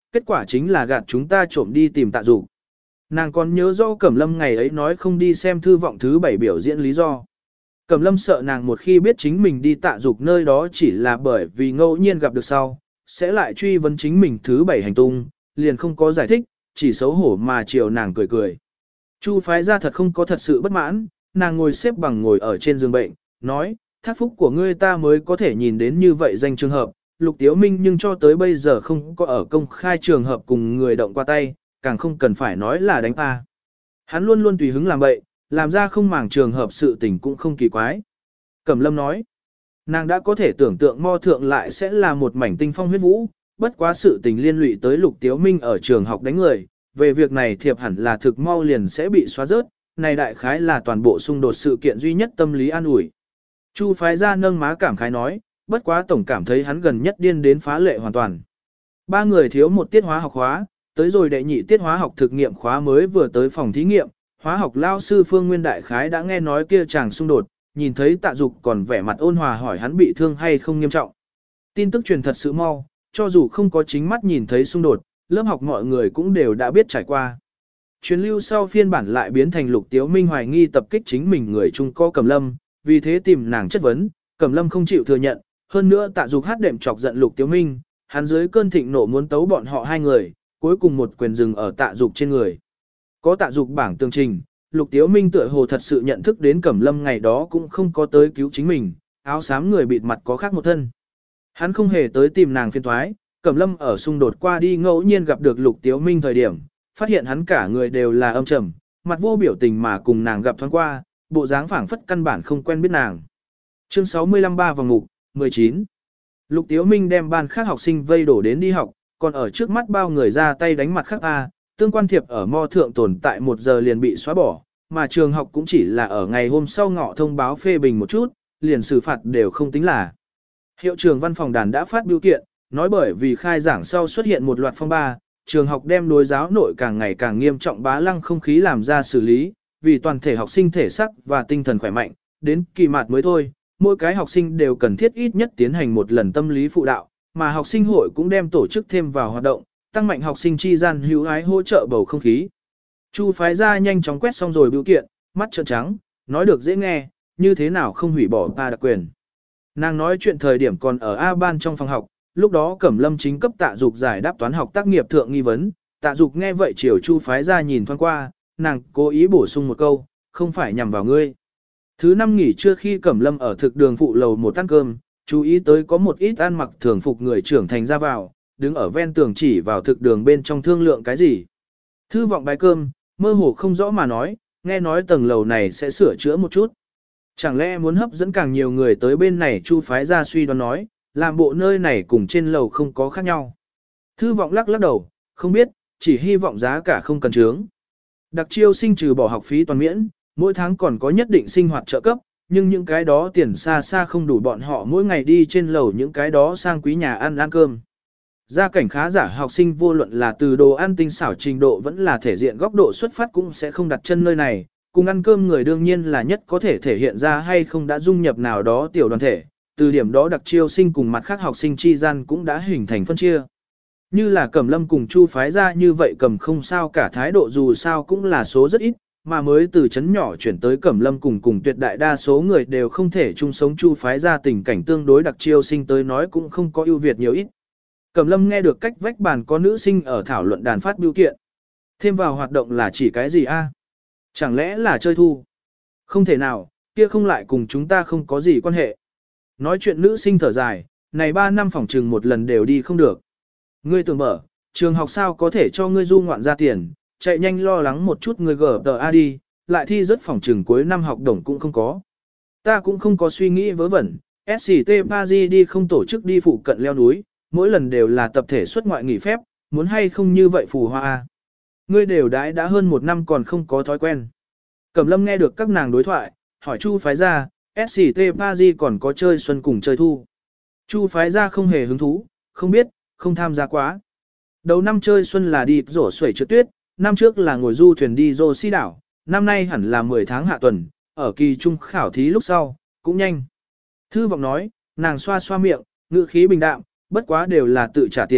kết quả chính là gạt chúng ta trộm đi tìm Tạ Dục. Nàng còn nhớ rõ Cẩm Lâm ngày ấy nói không đi xem thư vọng thứ 7 biểu diễn lý do. Cẩm Lâm sợ nàng một khi biết chính mình đi Tạ Dục nơi đó chỉ là bởi vì ngẫu nhiên gặp được sau, sẽ lại truy vấn chính mình thứ 7 hành tung, liền không có giải thích, chỉ xấu hổ mà chiều nàng cười cười. Chu phái ra thật không có thật sự bất mãn, nàng ngồi xếp bằng ngồi ở trên giường bệnh, nói, thác phúc của ngươi ta mới có thể nhìn đến như vậy danh trường hợp, Lục Tiếu Minh nhưng cho tới bây giờ không có ở công khai trường hợp cùng người động qua tay, càng không cần phải nói là đánh pa. Hắn luôn luôn tùy hứng làm bậy, làm ra không màng trường hợp sự tình cũng không kỳ quái. Cẩm Lâm nói, nàng đã có thể tưởng tượng Mo Thượng lại sẽ là một mảnh tinh phong huyết vũ, bất quá sự tình liên lụy tới Lục Tiếu Minh ở trường học đánh người, về việc này thiệp hẳn là thực mau liền sẽ bị xóa rớt, này đại khái là toàn bộ xung đột sự kiện duy nhất tâm lý an ủi. Chu phái ra nâng má cảm khái nói, bất quá tổng cảm thấy hắn gần nhất điên đến phá lệ hoàn toàn. Ba người thiếu một tiết hóa học khóa, tới rồi đệ nhị tiết hóa học thực nghiệm khóa mới vừa tới phòng thí nghiệm, hóa học lao sư Phương Nguyên Đại Khái đã nghe nói kia chàng xung đột, nhìn thấy Tạ Dục còn vẻ mặt ôn hòa hỏi hắn bị thương hay không nghiêm trọng. Tin tức truyền thật sự mau, cho dù không có chính mắt nhìn thấy xung đột, lớp học mọi người cũng đều đã biết trải qua. Truyền lưu sau phiên bản lại biến thành Lục Tiếu Minh hoài nghi tập kích chính mình người chung có Cẩm Lâm, vì thế tìm nàng chất vấn, Cẩm Lâm không chịu thừa nhận, hơn nữa Tạ Dục hát đệm chọc giận Lục Tiếu Minh, hắn dưới cơn thịnh nộ muốn tấu bọn họ hai người, cuối cùng một quyền dừng ở Tạ Dục trên người. Có Tạ Dục bảng tường trình, Lục Tiếu Minh tựa hồ thật sự nhận thức đến Cẩm Lâm ngày đó cũng không có tới cứu chính mình, áo xám người bịt mặt có khác một thân. Hắn không hề tới tìm nàng phiên thoái, Cẩm Lâm ở xung đột qua đi ngẫu nhiên gặp được Lục Tiếu Minh thời điểm, phát hiện hắn cả người đều là âm trầm, mặt vô biểu tình mà cùng nàng gặp thoáng qua, bộ dáng phảng phất căn bản không quen biết nàng. Chương 65 3 vòng mục, 19. Lục Tiếu Minh đem ban khác học sinh vây đổ đến đi học, còn ở trước mắt bao người ra tay đánh mặt khác A, tương quan thiệp ở Mo Thượng tồn tại 1 giờ liền bị xóa bỏ, mà trường học cũng chỉ là ở ngày hôm sau ngọ thông báo phê bình một chút, liền xử phạt đều không tính là. Hiệu trưởng văn phòng đàn đã phát biểu kiện, nói bởi vì khai giảng sau xuất hiện một loạt phong ba, trường học đem đối giáo nội càng ngày càng nghiêm trọng bá lăng không khí làm ra xử lý, vì toàn thể học sinh thể sắc và tinh thần khỏe mạnh, đến kỳ mạt mới thôi, mỗi cái học sinh đều cần thiết ít nhất tiến hành một lần tâm lý phụ đạo, mà học sinh hội cũng đem tổ chức thêm vào hoạt động, tăng mạnh học sinh chi gian hữu ái hỗ trợ bầu không khí. Chu phái ra nhanh chóng quét xong rồi biểu kiện, mắt trợn trắng, nói được dễ nghe, như thế nào không hủy bỏ ta đặc quyền. Nàng nói chuyện thời điểm còn ở A ban trong phòng học, lúc đó Cẩm Lâm chính cấp Tạ Dục giải đáp toán học tác nghiệp thượng nghi vấn, Tạ Dục nghe vậy chiều Chu phái ra nhìn thoáng qua, nàng cố ý bổ sung một câu, không phải nhằm vào ngươi. Thứ năm nghỉ trưa khi Cẩm Lâm ở thực đường phụ lầu một ăn cơm, chú ý tới có một ít ăn mặc thường phục người trưởng thành ra vào, đứng ở ven tường chỉ vào thực đường bên trong thương lượng cái gì. Thư vọng bái cơm, mơ hồ không rõ mà nói, nghe nói tầng lầu này sẽ sửa chữa một chút. Chẳng lẽ muốn hấp dẫn càng nhiều người tới bên này Chu phái ra suy đoán nói, làm bộ nơi này cùng trên lầu không có khác nhau. Thư vọng lắc lắc đầu, không biết, chỉ hy vọng giá cả không cần trướng. Đặc chiêu sinh trừ bỏ học phí toàn miễn, mỗi tháng còn có nhất định sinh hoạt trợ cấp, nhưng những cái đó tiền xa xa không đủ bọn họ mỗi ngày đi trên lầu những cái đó sang quý nhà ăn cơm. Gia cảnh khá giả học sinh vô luận là từ đồ ăn tinh xảo trình độ vẫn là thể diện góc độ xuất phát cũng sẽ không đặt chân nơi này, cùng ăn cơm người đương nhiên là nhất có thể thể hiện ra hay không đã dung nhập nào đó tiểu đoàn thể, từ điểm đó đặc chiêu sinh cùng mặt khác học sinh chi gian cũng đã hình thành phân chia. Như là Cẩm Lâm cùng Chu phái ra như vậy cầm không sao cả thái độ dù sao cũng là số rất ít, mà mới từ chấn nhỏ chuyển tới Cẩm Lâm cùng tuyệt đại đa số người đều không thể chung sống Chu phái ra tình cảnh tương đối đặc chiêu sinh tới nói cũng không có ưu việt nhiều ít. Cẩm Lâm nghe được cách vách bàn có nữ sinh ở thảo luận đàn phát biểu kiện. Thêm vào hoạt động là chỉ cái gì a? Chẳng lẽ là chơi thu? Không thể nào, kia không lại cùng chúng ta không có gì quan hệ. Nói chuyện nữ sinh thở dài, này 3 năm phòng trừng một lần đều đi không được. Ngươi tưởng mở, trường học sao có thể cho ngươi du ngoạn ra tiền, chạy nhanh lo lắng một chút ngươi GPA đi, lại thi rất phòng trừng cuối năm học đồng cũng không có. Ta cũng không có suy nghĩ vớ vẩn, SCT Paris đi không tổ chức đi phụ cận leo núi, mỗi lần đều là tập thể xuất ngoại nghỉ phép, muốn hay không như vậy phù hoa a. Ngươi đều đãi đã hơn 1 năm còn không có thói quen. Cẩm Lâm nghe được các nàng đối thoại, hỏi Chu phái ra, SCT Paris còn có chơi xuân cùng chơi thu. Chu phái ra không hề hứng thú, không biết, không tham gia quá. Đầu năm chơi xuân là đi rổ xuẩy trượt tuyết, năm trước là ngồi du thuyền đi rô si đảo, năm nay hẳn là 10 tháng hạ tuần, ở kỳ trung khảo thí lúc sau, cũng nhanh. Thư vọng nói, nàng xoa xoa miệng, ngữ khí bình đạm, bất quá đều là tự trả tiền,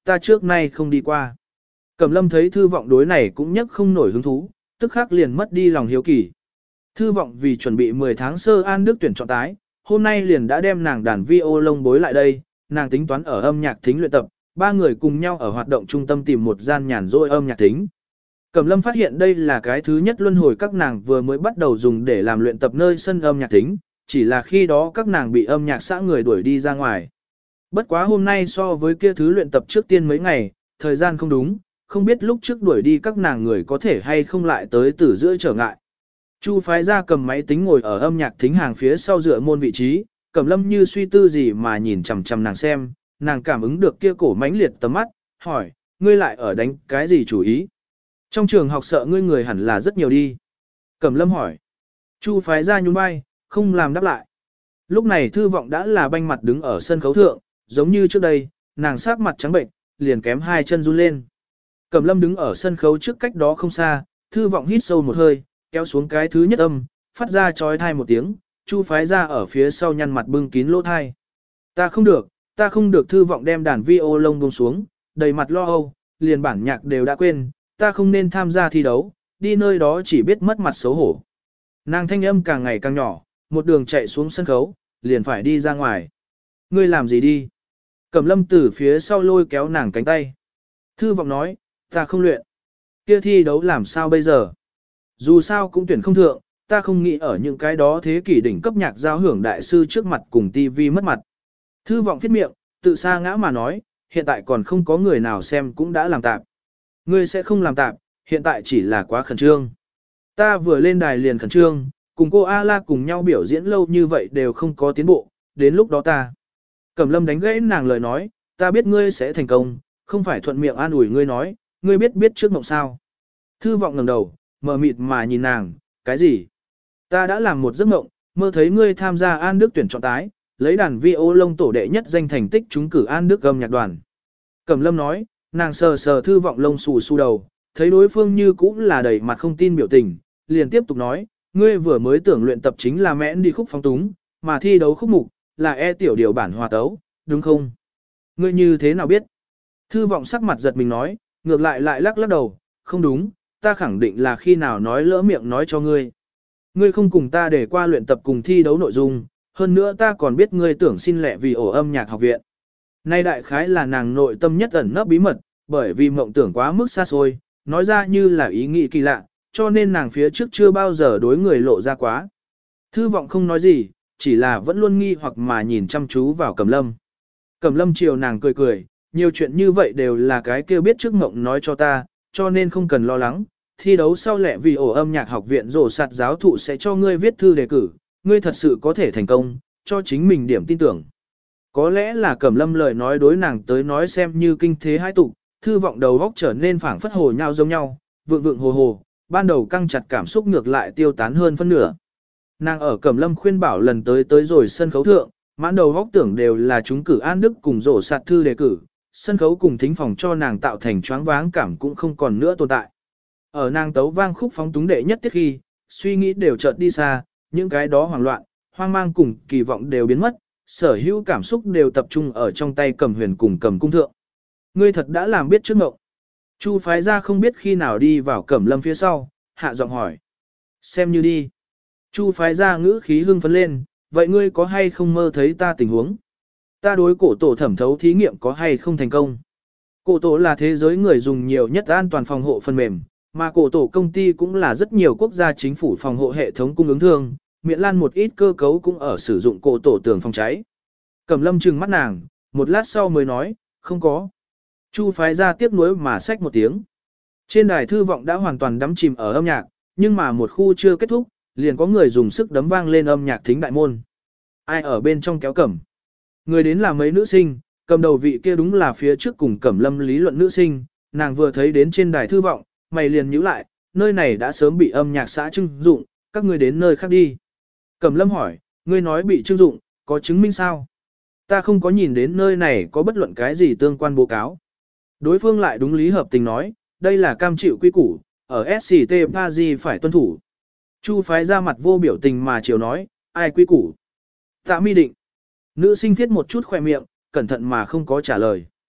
ta trước nay không đi qua. Cẩm lâm thấy thư vọng đối này cũng nhất không nổi hứng thú, tức khắc liền mất đi lòng hiếu kỳ. Thư vọng vì chuẩn bị 10 tháng sơ an đức tuyển chọn tái, hôm nay liền đã đem nàng đàn vi ô lông bối lại đây, nàng tính toán ở âm nhạc thính luyện tập, ba người cùng nhau ở hoạt động trung tâm tìm một gian nhàn rỗi âm nhạc thính. Cẩm lâm phát hiện đây là cái thứ nhất luân hồi các nàng vừa mới bắt đầu dùng để làm luyện tập nơi sân âm nhạc thính, chỉ là khi đó các nàng bị âm nhạc xã người đuổi đi ra ngoài. Bất quá hôm nay so với kia thứ luyện tập trước tiên mấy ngày, thời gian không đúng, không biết lúc trước đuổi đi các nàng người có thể hay không lại tới từ giữa trở ngại. Chu phái ra cầm máy tính ngồi ở âm nhạc thính hàng phía sau dựa môn vị trí, Cẩm lâm như suy tư gì mà nhìn chằm chằm nàng xem, nàng cảm ứng được kia cổ mãnh liệt tầm mắt, hỏi, ngươi lại ở đánh cái gì chủ ý? Trong trường học sợ ngươi người hẳn là rất nhiều đi. Cẩm lâm hỏi. Chu phái ra nhún vai, không làm đáp lại. Lúc này thư vọng đã là banh mặt đứng ở sân khấu thượng, giống như trước đây, nàng sắc mặt trắng bệnh, liền kém hai chân run lên. Cẩm lâm đứng ở sân khấu trước cách đó không xa, thư vọng hít sâu một hơi, kéo xuống cái thứ nhất âm, phát ra chói thai một tiếng, chu phái ra ở phía sau nhăn mặt bưng kín lỗ thai. Ta không được thư vọng đem đàn vi ô lông buông xuống, đầy mặt lo âu, liền bản nhạc đều đã quên, ta không nên tham gia thi đấu, đi nơi đó chỉ biết mất mặt xấu hổ. Nàng thanh âm càng ngày càng nhỏ, một đường chạy xuống sân khấu, liền phải đi ra ngoài. Ngươi làm gì đi? Cẩm lâm từ phía sau lôi kéo nàng cánh tay. Thư vọng nói, ta không luyện. Kia thi đấu làm sao bây giờ? Dù sao cũng tuyển không thượng, ta không nghĩ ở những cái đó thế kỷ đỉnh cấp nhạc giao hưởng đại sư trước mặt cùng tivi mất mặt. Thư vọng viết miệng, tự sa ngã mà nói, hiện tại còn không có người nào xem cũng đã làm tạp. Ngươi sẽ không làm tạp, hiện tại chỉ là quá khẩn trương. Ta vừa lên đài liền khẩn trương, cùng cô A-la cùng nhau biểu diễn lâu như vậy đều không có tiến bộ, đến lúc đó ta. Cẩm lâm đánh gãy nàng lời nói, ta biết ngươi sẽ thành công, không phải thuận miệng an ủi ngươi nói, ngươi biết trước mộng sao. Thư vọng ngẩng đầu, mờ mịt mà nhìn nàng, cái gì? Ta đã làm một giấc mộng, mơ thấy ngươi tham gia An Đức tuyển chọn tái, lấy đàn vi ô lông tổ đệ nhất danh thành tích trúng cử An Đức âm nhạc đoàn. Cẩm lâm nói, nàng sờ sờ thư vọng lông xù xù đầu, thấy đối phương như cũng là đầy mặt không tin biểu tình, liền tiếp tục nói, ngươi vừa mới tưởng luyện tập chính là mẽn đi khúc phóng túng, mà thi đấu khúc mục, là e tiểu điều bản hòa tấu, đúng không? Ngươi như thế nào biết? Thư vọng sắc mặt giật mình nói, ngược lại lắc đầu, không đúng, ta khẳng định là khi nào nói lỡ miệng nói cho ngươi. Ngươi không cùng ta để qua luyện tập cùng thi đấu nội dung, hơn nữa ta còn biết ngươi tưởng xin lẹ vì ổ âm nhạc học viện. Nay đại khái là nàng nội tâm nhất ẩn nấp bí mật, bởi vì mộng tưởng quá mức xa xôi, nói ra như là ý nghĩ kỳ lạ, cho nên nàng phía trước chưa bao giờ đối người lộ ra quá. Thư vọng không nói gì, chỉ là vẫn luôn nghi hoặc mà nhìn chăm chú vào Cẩm lâm. Cẩm lâm chiều nàng cười cười, nhiều chuyện như vậy đều là cái kêu biết trước mộng nói cho ta, cho nên không cần lo lắng. Thi đấu sau lẹ vì ổ âm nhạc học viện rổ sạt giáo thụ sẽ cho ngươi viết thư đề cử, ngươi thật sự có thể thành công, cho chính mình điểm tin tưởng. Có lẽ là Cẩm lâm lời nói đối nàng tới nói xem như kinh thế hai tục, thư vọng đầu góc trở nên phảng phất hồ nhau giống nhau, vượng hồ, ban đầu căng chặt cảm xúc ngược lại tiêu tán hơn phân nửa. Nàng ở Cẩm lâm khuyên bảo lần tới rồi sân khấu thượng, mãn đầu góc tưởng đều là chúng cử An Đức cùng rổ sạt thư đề cử, sân khấu cùng thính phòng cho nàng tạo thành choáng váng cảm cũng không còn nữa tồn tại. Ở nàng tấu vang khúc phóng túng đệ nhất tiết khi, suy nghĩ đều chợt đi xa, những cái đó hoảng loạn, hoang mang cùng kỳ vọng đều biến mất, sở hữu cảm xúc đều tập trung ở trong tay Cầm Huyền cùng Cầm Cung thượng. Ngươi thật đã làm biết trước ngộng. Chu phái ra không biết khi nào đi vào Cẩm lâm phía sau, hạ giọng hỏi. Xem như đi. Chu phái ra ngữ khí hưng phấn lên, vậy ngươi có hay không mơ thấy ta tình huống? Ta đối cổ tổ thẩm thấu thí nghiệm có hay không thành công? Cổ tổ là thế giới người dùng nhiều nhất an toàn phòng hộ phần mềm, mà cổ tổ công ty cũng là rất nhiều quốc gia chính phủ phòng hộ hệ thống cung ứng thương, miệng lan một ít cơ cấu cũng ở sử dụng cổ tổ tường phòng cháy. Cẩm lâm trừng mắt nàng, một lát sau mới nói, không có. Chu phái ra tiếc nuối mà xách một tiếng. Trên đài thư vọng đã hoàn toàn đắm chìm ở âm nhạc, nhưng mà một khu chưa kết thúc, liền có người dùng sức đấm vang lên âm nhạc thính đại môn. Ai ở bên trong kéo Cẩm? Người đến là mấy nữ sinh, cầm đầu vị kia đúng là phía trước cùng Cẩm lâm lý luận nữ sinh, nàng vừa thấy đến trên đài thư vọng, mày liền nhíu lại, nơi này đã sớm bị âm nhạc xã trưng dụng, các ngươi đến nơi khác đi. Cẩm lâm hỏi, ngươi nói bị trưng dụng, có chứng minh sao? Ta không có nhìn đến nơi này có bất luận cái gì tương quan báo cáo. Đối phương lại đúng lý hợp tình nói, đây là cam chịu quy củ, ở SCT Paris phải tuân thủ. Chu phái ra mặt vô biểu tình mà chiều nói, ai quy củ? Tạ mi định. Nữ sinh thiết một chút khoe miệng, cẩn thận mà không có trả lời.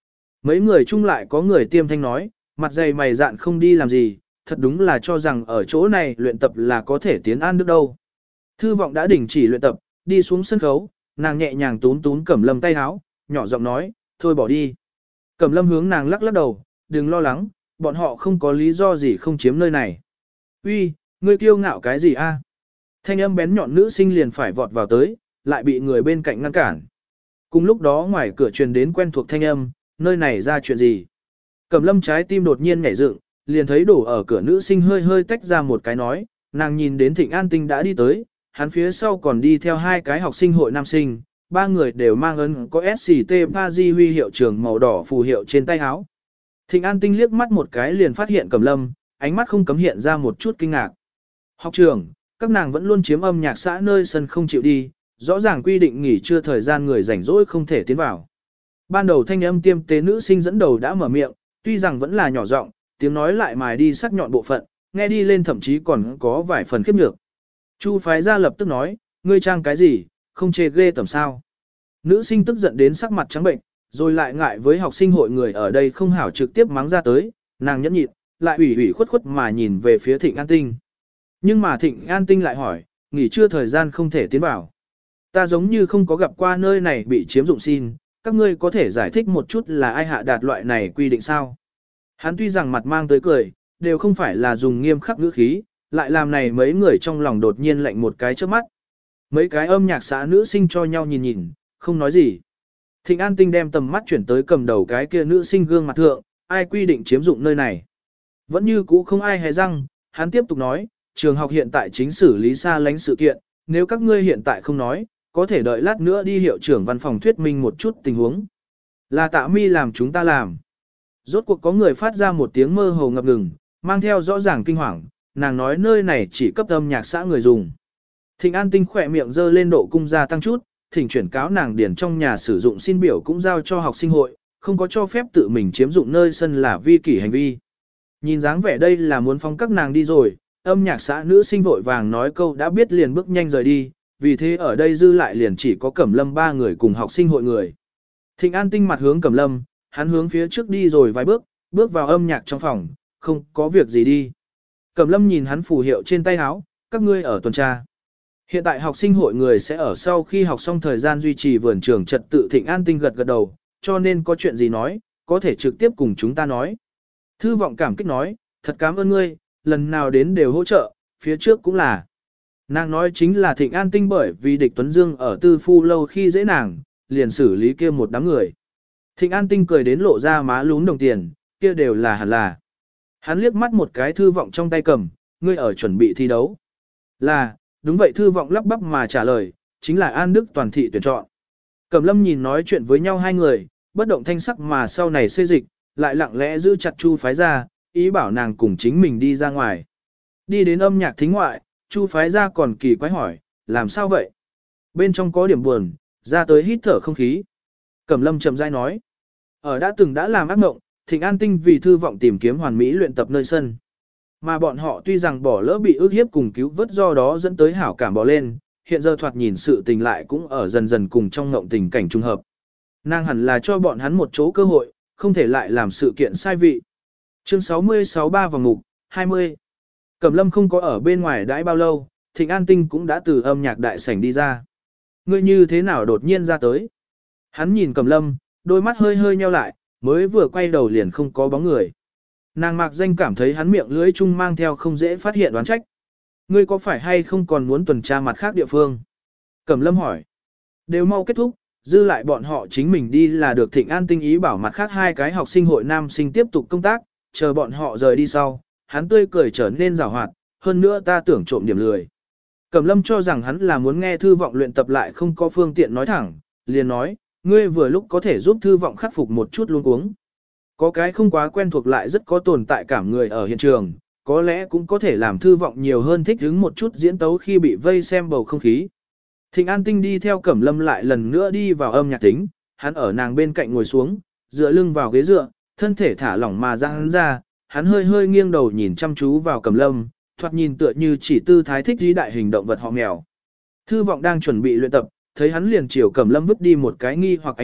Mấy người chung lại có người tiêm thanh nói, mặt dày mày dạn không đi làm gì, thật đúng là cho rằng ở chỗ này luyện tập là có thể tiến an được đâu. Thư vọng đã đình chỉ luyện tập, đi xuống sân khấu, nàng nhẹ nhàng tún tún Cẩm Lâm tay háo, nhỏ giọng nói, thôi bỏ đi. Cẩm Lâm hướng nàng lắc lắc đầu, đừng lo lắng, bọn họ không có lý do gì không chiếm nơi này. Uy, ngươi kiêu ngạo cái gì a? Thanh âm bén nhọn nữ sinh liền phải vọt vào tới, lại bị người bên cạnh ngăn cản. Cùng lúc đó ngoài cửa truyền đến quen thuộc thanh âm, nơi này ra chuyện gì? Cẩm Lâm trái tim đột nhiên nhảy dựng, liền thấy đổ ở cửa nữ sinh hơi hơi tách ra một cái nói, nàng nhìn đến Thịnh An Tinh đã đi tới, hắn phía sau còn đi theo hai cái học sinh hội nam sinh, ba người đều mang ấn có SCT Paris huy hiệu trường màu đỏ phù hiệu trên tay áo. Thịnh An Tinh liếc mắt một cái liền phát hiện Cẩm Lâm, ánh mắt không cấm hiện ra một chút kinh ngạc. Học trường, các nàng vẫn luôn chiếm âm nhạc xã nơi sân không chịu đi, rõ ràng quy định nghỉ trưa thời gian người rảnh rỗi không thể tiến vào. Ban đầu thanh âm tiêm tế nữ sinh dẫn đầu đã mở miệng, tuy rằng vẫn là nhỏ giọng, tiếng nói lại mài đi sắc nhọn bộ phận, nghe đi lên thậm chí còn có vài phần khiếp nhược. Chu phái ra lập tức nói, ngươi trang cái gì, không chê ghê tầm sao. Nữ sinh tức giận đến sắc mặt trắng bệnh, rồi lại ngại với học sinh hội người ở đây không hảo trực tiếp mắng ra tới, nàng nhẫn nhịn, lại ủy ủy khuất khuất mà nhìn về phía Thịnh An Tinh. Nhưng mà Thịnh An Tinh lại hỏi, nghỉ trưa thời gian không thể tiến vào. Ta giống như không có gặp qua nơi này bị chiếm dụng xin, các ngươi có thể giải thích một chút là ai hạ đạt loại này quy định sao? Hắn tuy rằng mặt mang tới cười, đều không phải là dùng nghiêm khắc ngữ khí, lại làm này mấy người trong lòng đột nhiên lạnh một cái trước mắt. Mấy cái âm nhạc xã nữ sinh cho nhau nhìn nhìn, không nói gì. Thịnh An Tinh đem tầm mắt chuyển tới cầm đầu cái kia nữ sinh gương mặt thượng, ai quy định chiếm dụng nơi này. Vẫn như cũ không ai hề răng, hắn tiếp tục nói, trường học hiện tại chính xử lý xa lánh sự kiện, nếu các ngươi hiện tại không nói, có thể đợi lát nữa đi hiệu trưởng văn phòng thuyết minh một chút tình huống. Là Tạ Mi làm chúng ta làm. Rốt cuộc có người phát ra một tiếng mơ hồ ngập ngừng, mang theo rõ ràng kinh hoàng, nàng nói nơi này chỉ cấp âm nhạc xã người dùng. Thịnh An Tinh khỏe miệng dơ lên độ cung gia tăng chút, thỉnh chuyển cáo nàng điền trong nhà sử dụng xin biểu cũng giao cho học sinh hội, không có cho phép tự mình chiếm dụng nơi sân là vi kỷ hành vi. Nhìn dáng vẻ đây là muốn phong các nàng đi rồi, âm nhạc xã nữ sinh vội vàng nói câu đã biết liền bước nhanh rời đi, vì thế ở đây dư lại liền chỉ có Cẩm Lâm ba người cùng học sinh hội người. Thịnh An Tinh mặt hướng Cẩm Lâm, hắn hướng phía trước đi rồi vài bước, bước vào âm nhạc trong phòng, không có việc gì đi. Cẩm Lâm nhìn hắn phù hiệu trên tay áo, các ngươi ở tuần tra. Hiện tại học sinh hội người sẽ ở sau khi học xong thời gian duy trì vườn trường trật tự. Thịnh An Tinh gật gật đầu, cho nên có chuyện gì nói, có thể trực tiếp cùng chúng ta nói. Thư vọng cảm kích nói, thật cảm ơn ngươi, lần nào đến đều hỗ trợ, phía trước cũng là. Nàng nói chính là Thịnh An Tinh bởi vì địch Tuấn Dương ở tư phu lâu khi dễ nàng, liền xử lý kia một đám người. Thịnh An Tinh cười đến lộ ra má lún đồng tiền, kia đều là hẳn là. Hắn liếc mắt một cái thư vọng trong tay cầm, ngươi ở chuẩn bị thi đấu. Là, đúng vậy thư vọng lắp bắp mà trả lời, chính là An Đức toàn thị tuyển chọn. Cẩm Lâm nhìn nói chuyện với nhau hai người, bất động thanh sắc mà sau này xê dịch, lại lặng lẽ giữ chặt Chu phái ra, ý bảo nàng cùng chính mình đi ra ngoài. Đi đến âm nhạc thính ngoại, Chu phái ra còn kỳ quái hỏi, làm sao vậy? Bên trong có điểm buồn, ra tới hít thở không khí. Cẩm Lâm chậm rãi nói, ở đã từng đã làm ác mộng, Thịnh An Tinh vì thư vọng tìm kiếm hoàn mỹ luyện tập nơi sân. Mà bọn họ tuy rằng bỏ lỡ bị ức hiếp cùng cứu vớt do đó dẫn tới hảo cảm bỏ lên, hiện giờ thoạt nhìn sự tình lại cũng ở dần dần cùng trong ngộng tình cảnh trung hợp. Nàng hẳn là cho bọn hắn một chỗ cơ hội, không thể lại làm sự kiện sai vị. Chương 66 3 vòng mục, 20. Cẩm Lâm không có ở bên ngoài đãi bao lâu, Thịnh An Tinh cũng đã từ âm nhạc đại sảnh đi ra. Ngươi như thế nào đột nhiên ra tới? Hắn nhìn Cẩm Lâm, đôi mắt hơi hơi nheo lại, mới vừa quay đầu liền không có bóng người. Nàng mạc danh cảm thấy hắn miệng lưỡi chung mang theo không dễ phát hiện đoán trách. Ngươi có phải hay không còn muốn tuần tra mặt khác địa phương? Cẩm Lâm hỏi. Đều mau kết thúc, dư lại bọn họ chính mình đi là được. Thịnh An Tinh ý bảo mặt khác hai cái học sinh hội nam sinh tiếp tục công tác, chờ bọn họ rời đi sau, hắn tươi cười trở nên rào hoạt, hơn nữa ta tưởng trộm điểm lười. Cẩm Lâm cho rằng hắn là muốn nghe thư vọng luyện tập lại không có phương tiện nói thẳng, liền nói, ngươi vừa lúc có thể giúp thư vọng khắc phục một chút luống cuống. Có cái không quá quen thuộc lại rất có tồn tại cảm người ở hiện trường, có lẽ cũng có thể làm thư vọng nhiều hơn thích hứng một chút diễn tấu khi bị vây xem bầu không khí. Thịnh An Tinh đi theo Cẩm Lâm lại lần nữa đi vào âm nhạc thính, hắn ở nàng bên cạnh ngồi xuống, dựa lưng vào ghế dựa, thân thể thả lỏng mà giãn ra, hắn hơi hơi nghiêng đầu nhìn chăm chú vào Cẩm Lâm, thoạt nhìn tựa như chỉ tư thái thích dí đại hình động vật họ mèo. Thư vọng đang chuẩn bị luyện tập, thấy hắn liền chiều Cẩm Lâm vứt đi một cái nghi hoặc ánh mắt,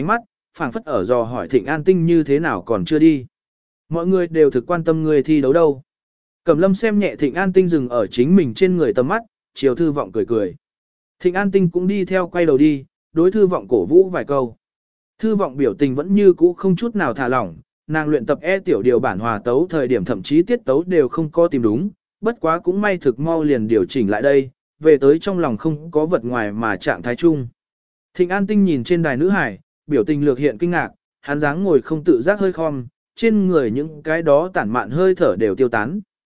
phảng phất ở dò hỏi Thịnh An Tinh như thế nào còn chưa đi. Mọi người đều thực quan tâm người thi đấu đâu. Cẩm Lâm xem nhẹ Thịnh An Tinh dừng ở chính mình trên người tầm mắt, chiều Thư Vọng cười cười. Thịnh An Tinh cũng đi theo quay đầu đi, đối Thư Vọng cổ vũ vài câu. Thư Vọng biểu tình vẫn như cũ không chút nào thả lỏng, nàng luyện tập tiểu điều bản hòa tấu thời điểm thậm chí tiết tấu đều không có tìm đúng, bất quá cũng may thực mau liền điều chỉnh lại đây, về tới trong lòng không có vật ngoài mà trạng thái chung. Thịnh An Tinh nhìn trên đài nữ hải, biểu tình lược hiện kinh ngạc, hắn dáng ngồi không tự giác hơi khom, trên người những cái đó tản mạn hơi thở đều tiêu tán.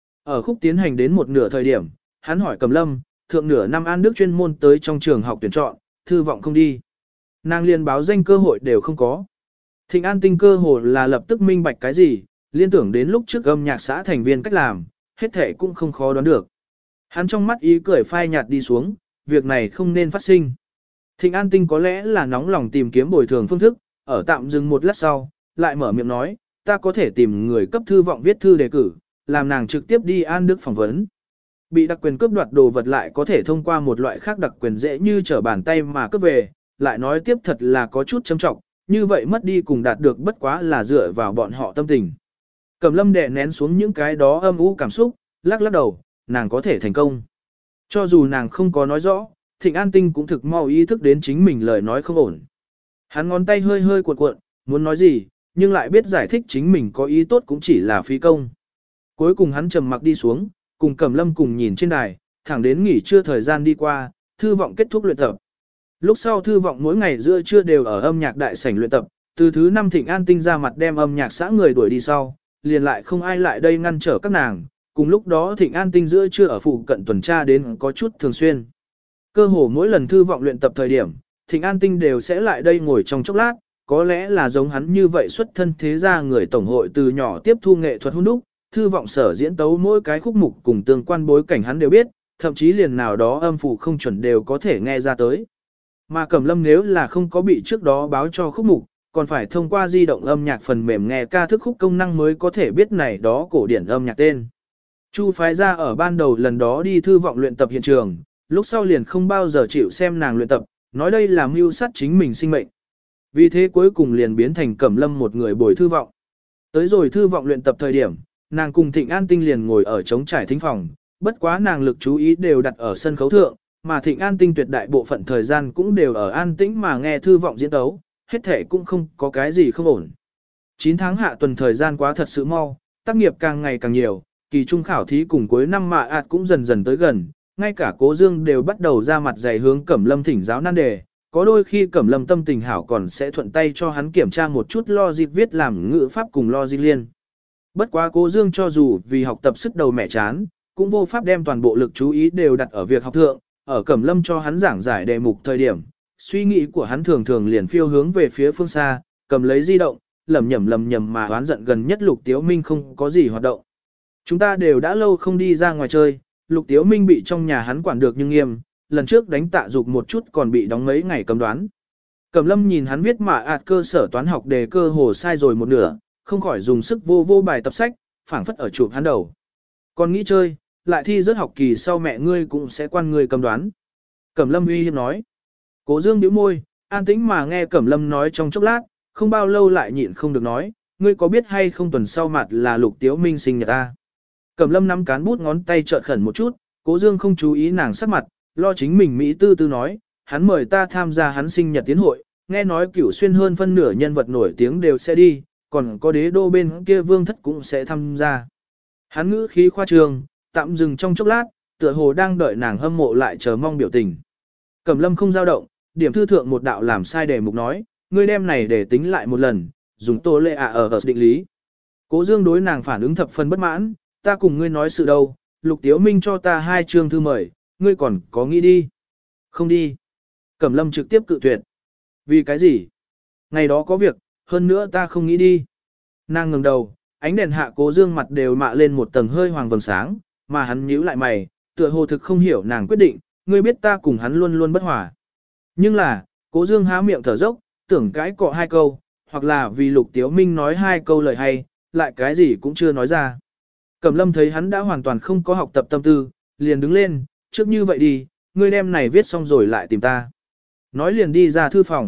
Ở khúc tiến hành đến một nửa thời điểm, hắn hỏi Cẩm Lâm, thượng nửa năm An Đức chuyên môn tới trong trường học tuyển chọn, Thư Vọng không đi. Nàng liền báo danh cơ hội đều không có. Thịnh An Tinh cơ hồ là lập tức minh bạch cái gì, liên tưởng đến lúc trước âm nhạc xã thành viên cách làm, hết thể cũng không khó đoán được. Hắn trong mắt ý cười phai nhạt đi xuống, việc này không nên phát sinh. Thịnh An Tinh có lẽ là nóng lòng tìm kiếm bồi thường phương thức, ở tạm dừng một lát sau, lại mở miệng nói, ta có thể tìm người cấp Thư Vọng viết thư đề cử, làm nàng trực tiếp đi An Đức phỏng vấn. Bị đặc quyền cướp đoạt đồ vật lại có thể thông qua một loại khác đặc quyền dễ như trở bàn tay mà cướp về, lại nói tiếp thật là có chút châm trọng, như vậy mất đi cùng đạt được bất quá là dựa vào bọn họ tâm tình. Cẩm Lâm đè nén xuống những cái đó âm u cảm xúc, lắc lắc đầu, nàng có thể thành công. Cho dù nàng không có nói rõ, Thịnh An Tinh cũng thực mau ý thức đến chính mình lời nói không ổn. Hắn ngón tay hơi hơi cuộn cuộn, muốn nói gì, nhưng lại biết giải thích chính mình có ý tốt cũng chỉ là phí công. Cuối cùng hắn trầm mặc đi xuống, cùng Cẩm Lâm cùng nhìn trên đài, thẳng đến nghỉ trưa thời gian đi qua, Thư Vọng kết thúc luyện tập. Lúc sau Thư Vọng mỗi ngày giữa trưa đều ở âm nhạc đại sảnh luyện tập, từ thứ 5 Thịnh An Tinh ra mặt đem âm nhạc xã người đuổi đi sau, liền lại không ai lại đây ngăn trở các nàng, cùng lúc đó Thịnh An Tinh giữa trưa ở phụ cận tuần tra đến có chút thường xuyên. Cơ hồ mỗi lần Thư Vọng luyện tập thời điểm, Thịnh An Tinh đều sẽ lại đây ngồi trong chốc lát, có lẽ là giống hắn như vậy xuất thân thế gia người tổng hội từ nhỏ tiếp thu nghệ thuật hôn đúc, Thư Vọng sở diễn tấu mỗi cái khúc mục cùng tương quan bối cảnh hắn đều biết, thậm chí liền nào đó âm phủ không chuẩn đều có thể nghe ra tới. Mà Cẩm Lâm nếu là không có bị trước đó báo cho khúc mục, còn phải thông qua di động âm nhạc phần mềm nghe ca thức khúc công năng mới có thể biết này đó cổ điển âm nhạc tên. Chu phái ra ở ban đầu lần đó đi Thư Vọng luyện tập hiện trường, lúc sau liền không bao giờ chịu xem nàng luyện tập, nói đây là mưu sát chính mình sinh mệnh. Vì thế cuối cùng liền biến thành Cẩm Lâm một người bồi Thư Vọng. Tới rồi Thư Vọng luyện tập thời điểm, nàng cùng Thịnh An Tinh liền ngồi ở trống trải thính phòng, bất quá nàng lực chú ý đều đặt ở sân khấu thượng, mà Thịnh An Tinh tuyệt đại bộ phận thời gian cũng đều ở an tĩnh mà nghe Thư Vọng diễn tấu, hết thể cũng không có cái gì không ổn. 9 tháng hạ tuần thời gian quá thật sự mau, tác nghiệp càng ngày càng nhiều, kỳ trung khảo thí cùng cuối năm mạ ạt cũng dần dần tới gần, ngay cả Cố Dương đều bắt đầu ra mặt dày hướng Cẩm Lâm thỉnh giáo nan đề, có đôi khi Cẩm Lâm tâm tình hảo còn sẽ thuận tay cho hắn kiểm tra một chút logic viết làm ngữ pháp cùng logic liên. Bất quá Cố Dương cho dù vì học tập sức đầu mẹ chán, cũng vô pháp đem toàn bộ lực chú ý đều đặt ở việc học thượng, ở Cẩm Lâm cho hắn giảng giải đề mục thời điểm, suy nghĩ của hắn thường thường liền phiêu hướng về phía phương xa, cầm lấy di động, lầm nhầm mà oán giận gần nhất Lục Tiếu Minh không có gì hoạt động. Chúng ta đều đã lâu không đi ra ngoài chơi, Lục Tiếu Minh bị trong nhà hắn quản được nhưng nghiêm, lần trước đánh Tạ Dục một chút còn bị đóng mấy ngày cấm đoán. Cẩm Lâm nhìn hắn viết mà ạt cơ sở toán học đề cơ hồ sai rồi một nửa, không khỏi dùng sức vô bài tập sách, phảng phất ở chụp hắn đầu. Còn nghĩ chơi, lại thi rớt học kỳ sau mẹ ngươi cũng sẽ quan ngươi cấm đoán. Cẩm Lâm uy hiếp nói. Cố Dương nhíu môi, an tĩnh mà nghe Cẩm Lâm nói trong chốc lát, không bao lâu lại nhịn không được nói, ngươi có biết hay không tuần sau mặt là Lục Tiếu Minh sinh nhật ta. Cẩm Lâm nắm cán bút ngón tay chợt khẩn một chút, Cố Dương không chú ý nàng sắc mặt, lo chính mình Mỹ tư tư nói, hắn mời ta tham gia hắn sinh nhật tiến hội, nghe nói Cửu Xuyên hơn phân nửa nhân vật nổi tiếng đều sẽ đi, còn có đế đô bên kia Vương Thất cũng sẽ tham gia. Hắn ngữ khí khoa trương, tạm dừng trong chốc lát, tựa hồ đang đợi nàng hâm mộ lại chờ mong biểu tình. Cẩm Lâm không dao động, điểm thư thượng một đạo làm sai đề mục nói, ngươi đem này để tính lại một lần, dùng tô lệ ở định lý. Cố Dương đối nàng phản ứng thập phần bất mãn, ta cùng ngươi nói sự đâu, Lục Tiếu Minh cho ta 2 chương thư mời, ngươi còn có nghĩ đi? Không đi. Cẩm Lâm trực tiếp cự tuyệt. Vì cái gì? Ngày đó có việc, hơn nữa ta không nghĩ đi. Nàng ngẩng đầu, ánh đèn hạ Cố Dương mặt đều mạ lên một tầng hơi hoàng vầng sáng, mà hắn nhíu lại mày, tựa hồ thực không hiểu nàng quyết định, ngươi biết ta cùng hắn luôn luôn bất hòa. Nhưng là, Cố Dương há miệng thở dốc, tưởng cãi cọ 2 câu, hoặc là vì Lục Tiếu Minh nói 2 câu lời hay, lại cái gì cũng chưa nói ra. Cẩm Lâm thấy hắn đã hoàn toàn không có học tập tâm tư, liền đứng lên, trước như vậy đi, ngươi đem này viết xong rồi lại tìm ta. Nói liền đi ra thư phòng,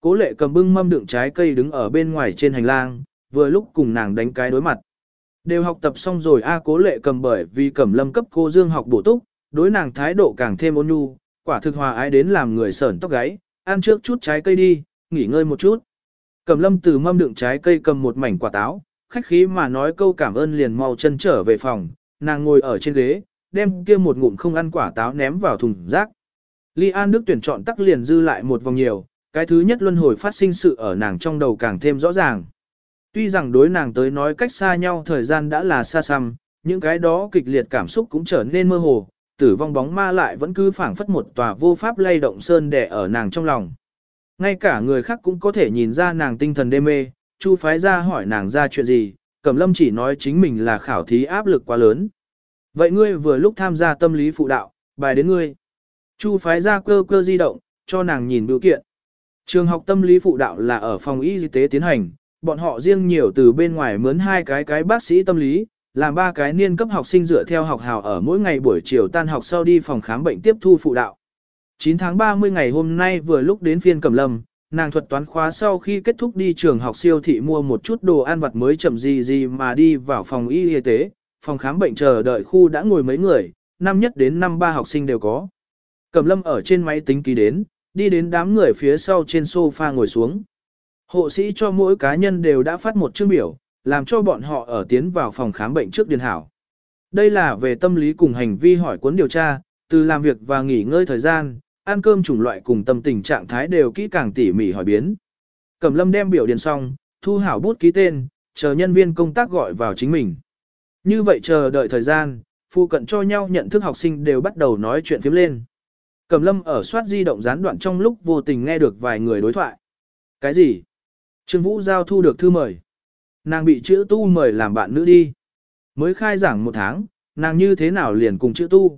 Cố Lệ cầm bưng mâm đựng trái cây đứng ở bên ngoài trên hành lang, vừa lúc cùng nàng đánh cái đối mặt. Đều học tập xong rồi Cố Lệ cầm bởi vì Cẩm Lâm cấp cô Dương học bổ túc, đối nàng thái độ càng thêm ôn nhu, quả thực hòa ái đến làm người sởn tóc gáy, ăn trước chút trái cây đi, nghỉ ngơi một chút. Cẩm Lâm từ mâm đựng trái cây cầm một mảnh quả táo, khách khí mà nói câu cảm ơn liền mau chân trở về phòng, nàng ngồi ở trên ghế, đem kia một ngụm không ăn quả táo ném vào thùng rác. Ly An Đức tuyển chọn tắc liền dư lại một vòng nhiều, cái thứ nhất luân hồi phát sinh sự ở nàng trong đầu càng thêm rõ ràng. Tuy rằng đối nàng tới nói cách xa nhau thời gian đã là xa xăm, những cái đó kịch liệt cảm xúc cũng trở nên mơ hồ, tử vong bóng ma lại vẫn cứ phảng phất một tòa vô pháp lay động sơn đè ở nàng trong lòng. Ngay cả người khác cũng có thể nhìn ra nàng tinh thần đê mê, Chu phái ra hỏi nàng ra chuyện gì, Cẩm Lâm chỉ nói chính mình là khảo thí áp lực quá lớn. Vậy ngươi vừa lúc tham gia tâm lý phụ đạo, bài đến ngươi. Chu phái ra cơ cơ di động, cho nàng nhìn biểu kiện. Trường học tâm lý phụ đạo là ở phòng y tế tiến hành, bọn họ riêng nhiều từ bên ngoài mướn hai cái bác sĩ tâm lý, làm 3 cái niên cấp học sinh dựa theo học hào ở mỗi ngày buổi chiều tan học sau đi phòng khám bệnh tiếp thu phụ đạo. 9 tháng 30 ngày hôm nay vừa lúc đến phiên Cẩm Lâm, nàng thuật toán khóa sau khi kết thúc đi trường học siêu thị mua một chút đồ ăn vặt mới chậm gì mà đi vào phòng y tế, phòng khám bệnh chờ đợi khu đã ngồi mấy người, năm nhất đến năm 3 học sinh đều có. Cẩm Lâm ở trên máy tính ký đến, đi đến đám người phía sau trên sofa ngồi xuống. Hộ sĩ cho mỗi cá nhân đều đã phát một chương biểu, làm cho bọn họ ở tiến vào phòng khám bệnh trước điền hảo. Đây là về tâm lý cùng hành vi hỏi cuốn điều tra, từ làm việc và nghỉ ngơi thời gian, ăn cơm chủng loại cùng tâm tình trạng thái đều kỹ càng tỉ mỉ hỏi biến. Cẩm Lâm đem biểu điền xong, thu hảo bút ký tên, chờ nhân viên công tác gọi vào chính mình. Như vậy chờ đợi thời gian, phụ cận cho nhau nhận thức học sinh đều bắt đầu nói chuyện phiếm lên. Cẩm Lâm ở soát di động gián đoạn trong lúc vô tình nghe được vài người đối thoại. Cái gì? Trương Vũ Giao thu được thư mời. Nàng bị chữ tu mời làm bạn nữ đi. Mới khai giảng 1 tháng, nàng như thế nào liền cùng chữ tu?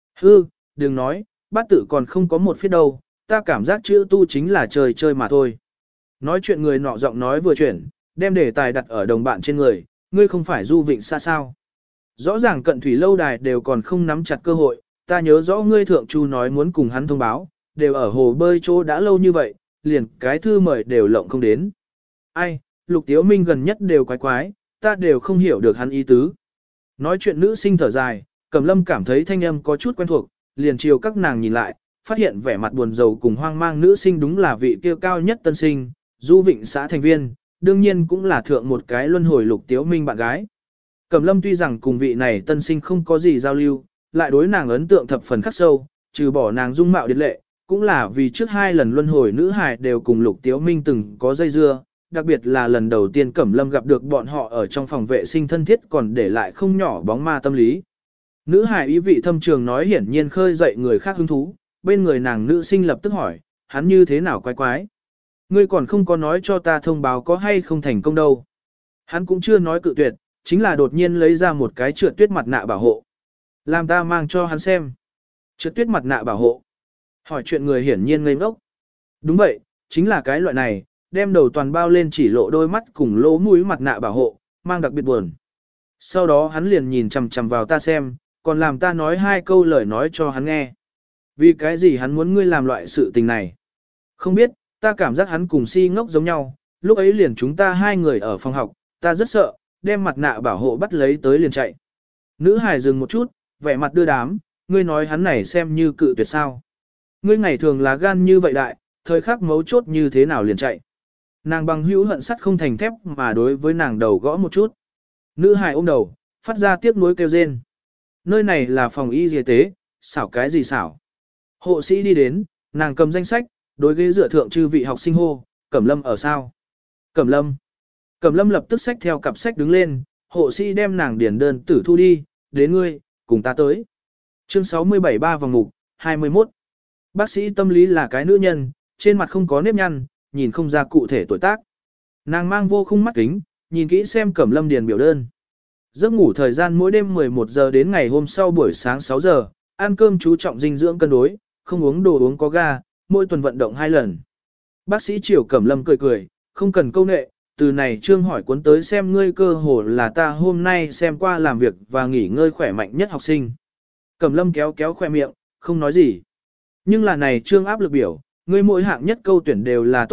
Đừng nói, bát tự còn không có một phía đâu, ta cảm giác chữ tu chính là chơi chơi mà thôi. Nói chuyện người nọ giọng nói vừa chuyển, đem đề tài đặt ở đồng bạn trên người, ngươi không phải Du Vịnh xa sao. Rõ ràng cận thủy lâu đài đều còn không nắm chặt cơ hội, ta nhớ rõ ngươi thượng chu nói muốn cùng hắn thông báo, đều ở hồ bơi chỗ đã lâu như vậy, liền cái thư mời đều lộng không đến. Ai, Lục Tiếu Minh gần nhất đều quái quái, ta đều không hiểu được hắn ý tứ. Nói chuyện nữ sinh thở dài, Cẩm Lâm cảm thấy thanh âm có chút quen thuộc, liền chiều các nàng nhìn lại, phát hiện vẻ mặt buồn rầu cùng hoang mang nữ sinh đúng là vị kia cao nhất tân sinh, Du Vịnh xã thành viên, đương nhiên cũng là thượng một cái luân hồi Lục Tiếu Minh bạn gái. Cẩm Lâm tuy rằng cùng vị này tân sinh không có gì giao lưu, lại đối nàng ấn tượng thập phần khắc sâu, trừ bỏ nàng dung mạo điệt lệ, cũng là vì trước 2 lần luân hồi nữ hài đều cùng Lục Tiếu Minh từng có dây dưa, đặc biệt là lần đầu tiên Cẩm Lâm gặp được bọn họ ở trong phòng vệ sinh thân thiết còn để lại không nhỏ bóng ma tâm lý. Nữ hài ý vị thâm trường nói hiển nhiên khơi dậy người khác hứng thú, bên người nàng nữ sinh lập tức hỏi, hắn như thế nào quái quái. Ngươi còn không có nói cho ta thông báo có hay không thành công đâu. Hắn cũng chưa nói cự tuyệt, chính là đột nhiên lấy ra một cái trượt tuyết mặt nạ bảo hộ. Làm ta mang cho hắn xem. Trượt tuyết mặt nạ bảo hộ. Hỏi chuyện người hiển nhiên ngây ngốc. Đúng vậy, chính là cái loại này, đem đầu toàn bao lên chỉ lộ đôi mắt cùng lỗ mũi mặt nạ bảo hộ, mang đặc biệt buồn. Sau đó hắn liền nhìn chằm chằm vào ta xem, còn làm ta nói 2 câu lời nói cho hắn nghe. Vì cái gì hắn muốn ngươi làm loại sự tình này? Không biết, ta cảm giác hắn cùng si ngốc giống nhau, lúc ấy liền chúng ta 2 người ở phòng học, ta rất sợ, đem mặt nạ bảo hộ bắt lấy tới liền chạy. Nữ hài dừng một chút, vẻ mặt đưa đám, ngươi nói hắn này xem như cự tuyệt sao. Ngươi ngày thường là gan như vậy đại, thời khắc mấu chốt như thế nào liền chạy. Nàng bằng hữu hận sắt không thành thép mà đối với nàng đầu gõ một chút. Nữ hài ôm đầu, phát ra tiếc nuối kêu rên. Nơi này là phòng y y tế, xảo cái gì xảo. Hộ sĩ đi đến, nàng cầm danh sách, đối ghế dựa thượng chư vị học sinh hô, Cẩm Lâm ở sao? Cẩm Lâm. Cẩm Lâm lập tức xách theo cặp sách đứng lên, hộ sĩ đem nàng điền đơn tử thu đi, đến ngươi, cùng ta tới. Chương 67 3 vòng mục, 21. Bác sĩ tâm lý là cái nữ nhân, trên mặt không có nếp nhăn, nhìn không ra cụ thể tuổi tác. Nàng mang vô khung mắt kính, nhìn kỹ xem Cẩm Lâm điền biểu đơn. Giấc ngủ thời gian mỗi đêm 11 giờ đến ngày hôm sau buổi sáng 6 giờ, ăn cơm chú trọng dinh dưỡng cân đối, không uống đồ uống có ga, mỗi tuần vận động 2 lần. Bác sĩ Triều Cẩm Lâm cười cười, không cần câu nệ, từ này Trương hỏi cuốn tới xem ngươi cơ hồ là ta hôm nay xem qua làm việc và nghỉ ngơi khỏe mạnh nhất học sinh. Cẩm Lâm kéo kéo khoe miệng, không nói gì. Nhưng là này Trương áp lực biểu, ngươi mỗi hạng nhất câu tuyển đều là tốt đẹp,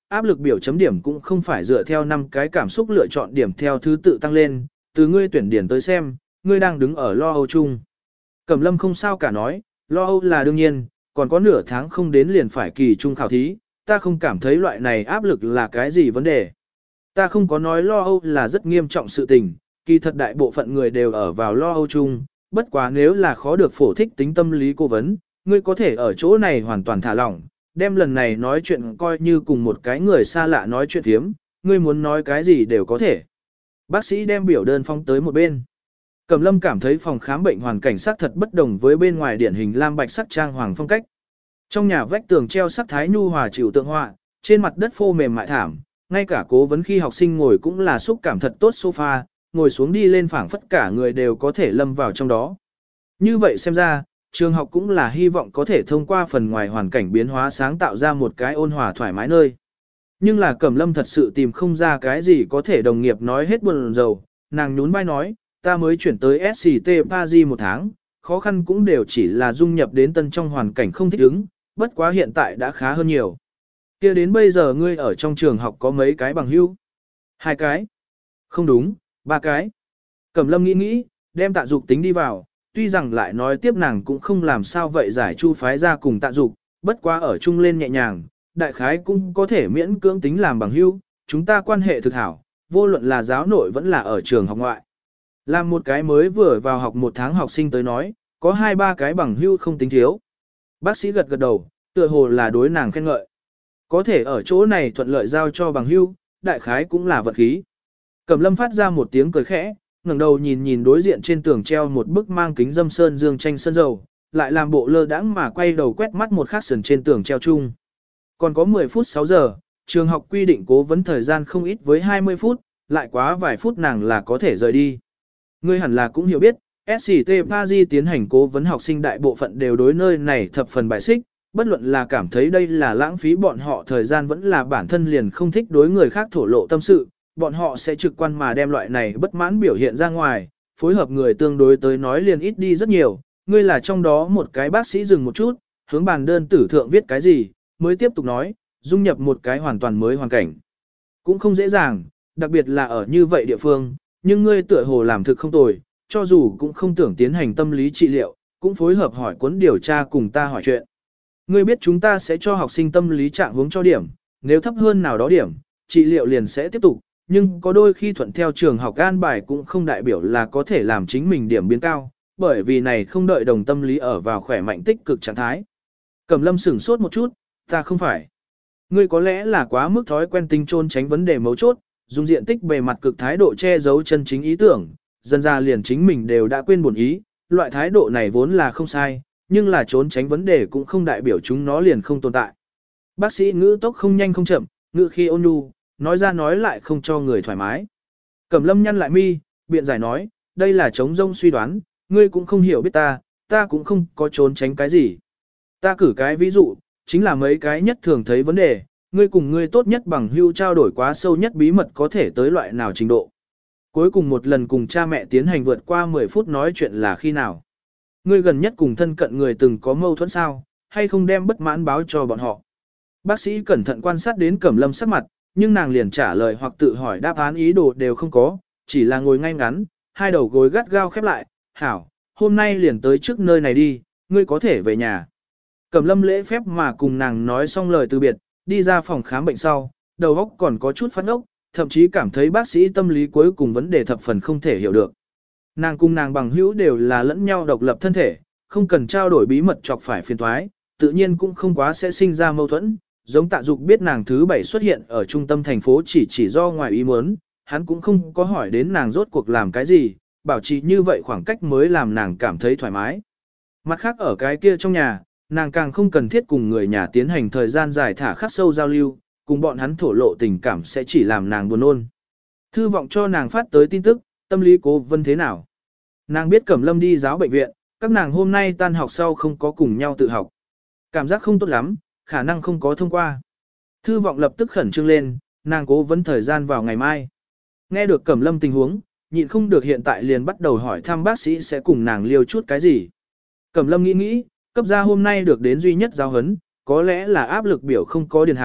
áp lực biểu chấm điểm cũng không phải dựa theo 5 cái cảm xúc lựa chọn điểm theo thứ tự tăng lên, từ ngươi tuyển điển tới xem, ngươi đang đứng ở lo âu chung. Cẩm Lâm không sao cả nói, lo âu là đương nhiên, còn có nửa tháng không đến liền phải kỳ trung khảo thí, ta không cảm thấy loại này áp lực là cái gì vấn đề. Ta không có nói lo âu là rất nghiêm trọng sự tình, kỳ thật đại bộ phận người đều ở vào lo âu chung, bất quá nếu là khó được phổ thích tính tâm lý cố vấn, ngươi có thể ở chỗ này hoàn toàn thả lỏng, đem lần này nói chuyện coi như cùng một cái người xa lạ nói chuyện thiếm, ngươi muốn nói cái gì đều có thể. Bác sĩ đem biểu đơn phong tới một bên. Cẩm Lâm cảm thấy phòng khám bệnh hoàn cảnh sắc thật bất đồng với bên ngoài điển hình lam bạch sắc trang hoàng phong cách. Trong nhà vách tường treo sắc thái nhu hòa chịu tượng họa, trên mặt đất phô mềm mại thảm, ngay cả cố vấn khi học sinh ngồi cũng là xúc cảm thật tốt sofa, ngồi xuống đi lên phảng phất cả người đều có thể lâm vào trong đó. Như vậy xem ra, trường học cũng là hy vọng có thể thông qua phần ngoài hoàn cảnh biến hóa sáng tạo ra một cái ôn hòa thoải mái nơi. Nhưng là Cẩm Lâm thật sự tìm không ra cái gì có thể đồng nghiệp nói hết buồn rầu, nàng nhún vai nói, ta mới chuyển tới SCT Paris 1 tháng, khó khăn cũng đều chỉ là dung nhập đến tân trong hoàn cảnh không thích ứng, bất quá hiện tại đã khá hơn nhiều. Kia đến bây giờ ngươi ở trong trường học có mấy cái bằng hữu? 2 cái? Không đúng, 3 cái. Cẩm Lâm nghĩ, đem Tạ Dục tính đi vào, tuy rằng lại nói tiếp nàng cũng không làm sao vậy giải chu phái ra cùng Tạ Dục, bất quá ở chung lên nhẹ nhàng, đại khái cũng có thể miễn cưỡng tính làm bằng hữu, chúng ta quan hệ thực hảo, vô luận là giáo nội vẫn là ở trường học ngoại. Làm một cái mới vừa vào học 1 tháng học sinh tới nói, có 2-3 cái bằng hữu không tính thiếu. Bác sĩ gật gật đầu, tựa hồ là đối nàng khen ngợi. Có thể ở chỗ này thuận lợi giao cho bằng hữu, đại khái cũng là vật khí. Cẩm Lâm phát ra một tiếng cười khẽ, ngẩng đầu nhìn đối diện trên tường treo một bức mang kính dâm sơn dương tranh sơn dầu, lại làm bộ lơ đãng mà quay đầu quét mắt một khắc sườn trên tường treo chung. Còn có 10 phút 6 giờ, trường học quy định cố vấn thời gian không ít với 20 phút, lại quá vài phút nàng là có thể rời đi. Ngươi hẳn là cũng hiểu biết, SCT Paris tiến hành cố vấn học sinh đại bộ phận đều đối nơi này thập phần bài xích, bất luận là cảm thấy đây là lãng phí bọn họ thời gian vẫn là bản thân liền không thích đối người khác thổ lộ tâm sự, bọn họ sẽ trực quan mà đem loại này bất mãn biểu hiện ra ngoài, phối hợp người tương đối tới nói liền ít đi rất nhiều, ngươi là trong đó một cái bác sĩ dừng một chút, hướng bàn đơn tử thượng viết cái gì, mới tiếp tục nói, dung nhập một cái hoàn toàn mới hoàn cảnh. Cũng không dễ dàng, đặc biệt là ở như vậy địa phương, nhưng ngươi tựa hồ làm thực không tồi, cho dù cũng không tưởng tiến hành tâm lý trị liệu, cũng phối hợp hỏi cuốn điều tra cùng ta hỏi chuyện. Ngươi biết chúng ta sẽ cho học sinh tâm lý trạng hướng cho điểm, nếu thấp hơn nào đó điểm, trị liệu liền sẽ tiếp tục, nhưng có đôi khi thuận theo trường học an bài cũng không đại biểu là có thể làm chính mình điểm biến cao, bởi vì này không đợi đồng tâm lý ở vào khỏe mạnh tích cực trạng thái. Cẩm Lâm sửng sốt một chút, ta không phải. Ngươi có lẽ là quá mức thói quen tinh trôn tránh vấn đề mấu chốt, dùng diện tích bề mặt cực thái độ che giấu chân chính ý tưởng, dần ra liền chính mình đều đã quên buồn ý, loại thái độ này vốn là không sai, nhưng là trốn tránh vấn đề cũng không đại biểu chúng nó liền không tồn tại. Bác sĩ ngữ tốc không nhanh không chậm, ngữ khi ôn nhu, nói ra nói lại không cho người thoải mái. Cẩm Lâm nhăn lại mi, biện giải nói, đây là chống rông suy đoán, ngươi cũng không hiểu biết ta cũng không có trốn tránh cái gì. Ta cử cái ví dụ, chính là mấy cái nhất thường thấy vấn đề, ngươi cùng ngươi tốt nhất bằng hữu trao đổi quá sâu nhất bí mật có thể tới loại nào trình độ. Cuối cùng một lần cùng cha mẹ tiến hành vượt qua 10 phút nói chuyện là khi nào. Ngươi gần nhất cùng thân cận người từng có mâu thuẫn sao, hay không đem bất mãn báo cho bọn họ. Bác sĩ cẩn thận quan sát đến Cẩm Lâm sắc mặt, nhưng nàng liền trả lời hoặc tự hỏi đáp án ý đồ đều không có, chỉ là ngồi ngay ngắn, hai đầu gối gắt gao khép lại, hảo, hôm nay liền tới trước nơi này đi, ngươi có thể về nhà. Cẩm Lâm lễ phép mà cùng nàng nói xong lời từ biệt, đi ra phòng khám bệnh sau, đầu óc còn có chút phát ốc, thậm chí cảm thấy bác sĩ tâm lý cuối cùng vấn đề thập phần không thể hiểu được. Nàng cùng nàng bằng hữu đều là lẫn nhau độc lập thân thể, không cần trao đổi bí mật chọc phải phiền toái, tự nhiên cũng không quá sẽ sinh ra mâu thuẫn. Giống Tạ Dục biết nàng thứ 7 xuất hiện ở trung tâm thành phố chỉ do ngoài ý muốn, hắn cũng không có hỏi đến nàng rốt cuộc làm cái gì, bảo trì như vậy khoảng cách mới làm nàng cảm thấy thoải mái. Mặt khác ở cái kia trong nhà, nàng càng không cần thiết cùng người nhà tiến hành thời gian dài thả khắc sâu giao lưu, cùng bọn hắn thổ lộ tình cảm sẽ chỉ làm nàng buồn nôn. Thư vọng cho nàng phát tới tin tức, tâm lý cố vấn thế nào. Nàng biết Cẩm Lâm đi giáo bệnh viện, các nàng hôm nay tan học sau không có cùng nhau tự học. Cảm giác không tốt lắm, khả năng không có thông qua. Thư vọng lập tức khẩn trương lên, nàng cố vấn thời gian vào ngày mai. Nghe được Cẩm Lâm tình huống, nhịn không được hiện tại liền bắt đầu hỏi thăm bác sĩ sẽ cùng nàng liều chút cái gì. Cẩm Lâm nghĩ, cấp ra hôm nay được đến duy nhất giáo huấn, có lẽ là áp lực biểu không có điền hảo,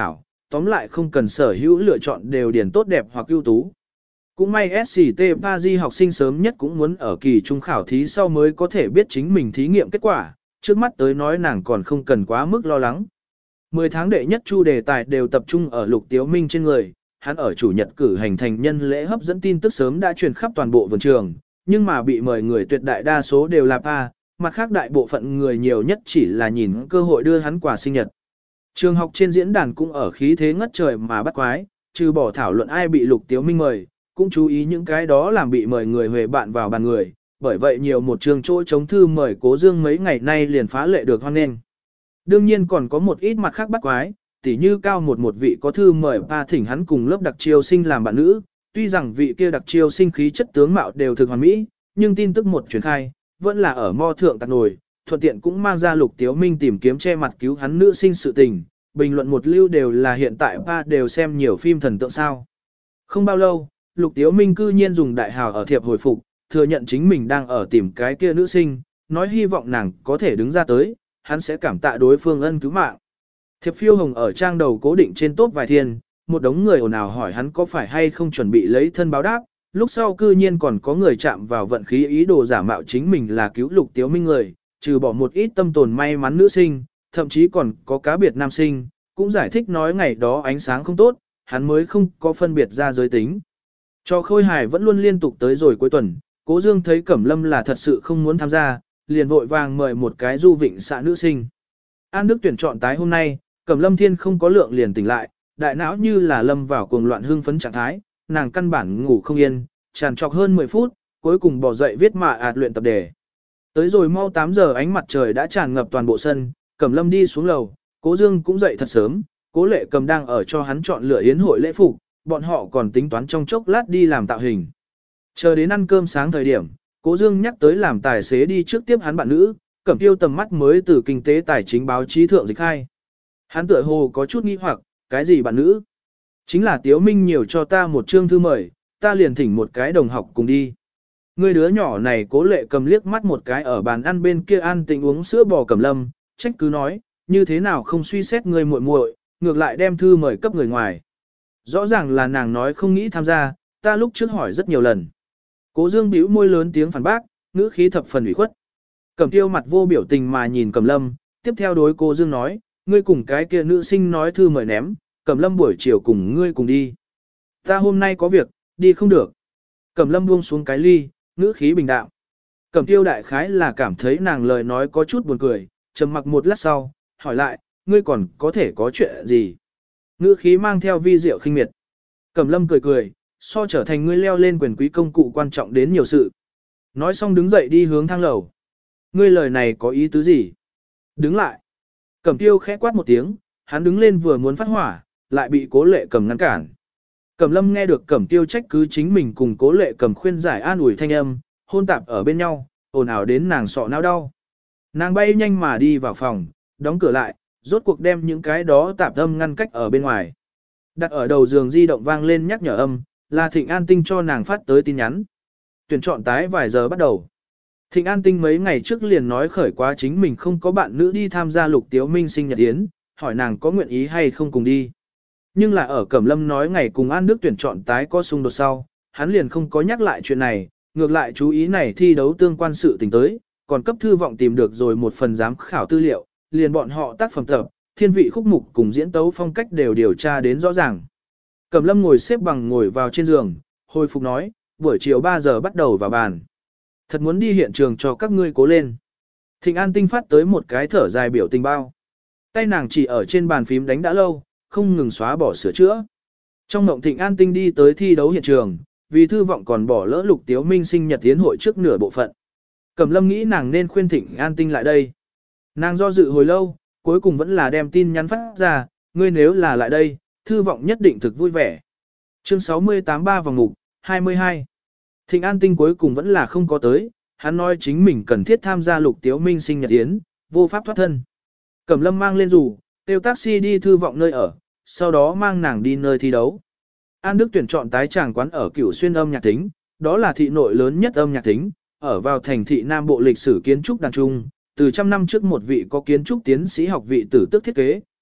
tóm lại không cần sở hữu lựa chọn đều điền tốt đẹp hoặc ưu tú. Cũng may SCT Paris học sinh sớm nhất cũng muốn ở kỳ trung khảo thí sau mới có thể biết chính mình thí nghiệm kết quả, trước mắt tới nói nàng còn không cần quá mức lo lắng. 10 tháng đệ nhất chu đề tài đều tập trung ở Lục Tiếu Minh trên người, hắn ở chủ nhật cử hành thành nhân lễ hấp dẫn tin tức sớm đã truyền khắp toàn bộ vườn trường, nhưng mà bị mời người tuyệt đại đa số đều là pa, mặt khác đại bộ phận người nhiều nhất chỉ là nhìn cơ hội đưa hắn quà sinh nhật. Trường học trên diễn đàn cũng ở khí thế ngất trời mà bắt quái, trừ bỏ thảo luận ai bị Lục Tiếu Minh mời, cũng chú ý những cái đó làm bị mời người huề bạn vào bàn người, bởi vậy nhiều một trường chỗ chống thư mời Cố Dương mấy ngày nay liền phá lệ được hoan nghênh. Đương nhiên còn có một ít mặt khác bắt quái, tỉ như cao một vị có thư mời pa thỉnh hắn cùng lớp đặc chiêu sinh làm bạn nữ, tuy rằng vị kia đặc chiêu sinh khí chất tướng mạo đều thực hoàn mỹ, nhưng tin tức một truyền khai, vẫn là ở mo thượng tạc nổi, thuận tiện cũng mang ra Lục Tiếu Minh tìm kiếm che mặt cứu hắn nữ sinh sự tình, bình luận một lưu đều là hiện tại pa đều xem nhiều phim thần tượng sao. Không bao lâu, Lục Tiếu Minh cư nhiên dùng đại hào ở thiệp hồi phục, thừa nhận chính mình đang ở tìm cái kia nữ sinh, nói hy vọng nàng có thể đứng ra tới, hắn sẽ cảm tạ đối phương ân cứu mạng. Thiệp phiêu hồng ở trang đầu cố định trên top vài thiên, một đống người ồn ào hỏi hắn có phải hay không chuẩn bị lấy thân báo đáp, lúc sau cư nhiên còn có người chạm vào vận khí ý đồ giả mạo chính mình là cứu Lục Tiếu Minh người, trừ bỏ một ít tâm tồn may mắn nữ sinh, thậm chí còn có cá biệt nam sinh, cũng giải thích nói ngày đó ánh sáng không tốt, hắn mới không có phân biệt ra giới tính. Cho khôi hài vẫn luôn liên tục tới rồi cuối tuần, Cố Dương thấy Cẩm Lâm là thật sự không muốn tham gia, liền vội vàng mời một cái du vịnh xã nữ sinh. An Đức tuyển chọn tái hôm nay, Cẩm Lâm Thiên không có lượng liền tỉnh lại, đại não như là lâm vào cuồng loạn hưng phấn trạng thái, nàng căn bản ngủ không yên, tràn trọc hơn 10 phút, cuối cùng bỏ dậy viết mạ luyện tập đề. Tới rồi mau 8 giờ ánh mặt trời đã tràn ngập toàn bộ sân, Cẩm Lâm đi xuống lầu, Cố Dương cũng dậy thật sớm, Cố Lệ Cầm đang ở cho hắn chọn lựa yến hội lễ phục, bọn họ còn tính toán trong chốc lát đi làm tạo hình. Chờ đến ăn cơm sáng thời điểm, Cố Dương nhắc tới làm tài xế đi trước tiếp hắn bạn nữ, Cẩm Tiêu tầm mắt mới từ kinh tế tài chính báo chí thượng dịch khai. Hắn tựa hồ có chút nghi hoặc, cái gì bạn nữ? Chính là Tiếu Minh nhiều cho ta một chương thư mời, ta liền thỉnh một cái đồng học cùng đi. Người đứa nhỏ này Cố Lệ Cầm liếc mắt một cái ở bàn ăn bên kia an tĩnh uống sữa bò Cẩm Lâm, trách cứ nói, như thế nào không suy xét người muội muội, ngược lại đem thư mời cấp người ngoài. Rõ ràng là nàng nói không nghĩ tham gia, ta lúc trước hỏi rất nhiều lần. Cố Dương bĩu môi lớn tiếng phản bác, ngữ khí thập phần ủy khuất. Cẩm Tiêu mặt vô biểu tình mà nhìn Cẩm Lâm, tiếp theo đối Cố Dương nói, ngươi cùng cái kia nữ sinh nói thư mời ném, Cẩm Lâm buổi chiều cùng ngươi cùng đi. Ta hôm nay có việc, đi không được. Cẩm Lâm buông xuống cái ly, ngữ khí bình đạm. Cẩm Tiêu đại khái là cảm thấy nàng lời nói có chút buồn cười, trầm mặc một lát sau, hỏi lại, ngươi còn có thể có chuyện gì? Ngữ khí mang theo vi diệu khinh miệt. Cẩm Lâm cười cười, so trở thành ngươi leo lên quyền quý công cụ quan trọng đến nhiều sự. Nói xong đứng dậy đi hướng thang lầu. Ngươi lời này có ý tứ gì? Đứng lại. Cẩm Tiêu khẽ quát một tiếng, hắn đứng lên vừa muốn phát hỏa, lại bị Cố Lệ Cầm ngăn cản. Cẩm Lâm nghe được Cẩm Tiêu trách cứ chính mình cùng Cố Lệ Cầm khuyên giải an ủi thanh âm, hôn tạp ở bên nhau, ồn ào đến nàng sọ não đau. Nàng bay nhanh mà đi vào phòng, đóng cửa lại, rốt cuộc đem những cái đó tạp âm ngăn cách ở bên ngoài. Đặt ở đầu giường di động vang lên nhắc nhở âm, là Thịnh An Tinh cho nàng phát tới tin nhắn. Tuyển chọn tái vài giờ bắt đầu. Thịnh An Tinh mấy ngày trước liền nói khởi quá chính mình không có bạn nữ đi tham gia Lục Tiếu Minh sinh nhật yến, hỏi nàng có nguyện ý hay không cùng đi. Nhưng là ở Cẩm Lâm nói ngày cùng An Đức tuyển chọn tái có xung đột sau, hắn liền không có nhắc lại chuyện này, ngược lại chú ý này thi đấu tương quan sự tình tới, còn cấp thư vọng tìm được rồi một phần giám khảo tư liệu, liền bọn họ tác phẩm tập, thiên vị khúc mục cùng diễn tấu phong cách đều điều tra đến rõ ràng. Cẩm Lâm ngồi xếp bằng ngồi vào trên giường, hồi phục nói, buổi chiều 3 giờ bắt đầu vào bàn. Thật muốn đi hiện trường cho các ngươi cố lên. Thịnh An Tinh phát tới một cái thở dài biểu tình bao. Tay nàng chỉ ở trên bàn phím đánh đã lâu, không ngừng xóa bỏ sửa chữa. Trong mộng Thịnh An Tinh đi tới thi đấu hiện trường, vì thư vọng còn bỏ lỡ Lục Tiếu Minh sinh nhật tiến hội trước nửa bộ phận. Cẩm Lâm nghĩ nàng nên khuyên Thịnh An Tinh lại đây. Nàng do dự hồi lâu, cuối cùng vẫn là đem tin nhắn phát ra, ngươi nếu là lại đây, thư vọng nhất định thực vui vẻ. Chương 68 3 vòng mục, 22. Thịnh An Tinh cuối cùng vẫn là không có tới, hắn nói chính mình cần thiết tham gia Lục Tiếu Minh sinh nhật yến, vô pháp thoát thân. Cẩm Lâm mang lên dù, tiêu taxi đi thư vọng nơi ở, sau đó mang nàng đi nơi thi đấu. An Đức tuyển chọn tái tràng quán ở Cửu Xuyên âm nhạc thính, đó là thị nội lớn nhất âm nhạc thính, ở vào thành thị Nam Bộ lịch sử kiến trúc đàn trung, từ trăm năm trước một vị có kiến trúc tiến sĩ học vị tử tước thiết kế,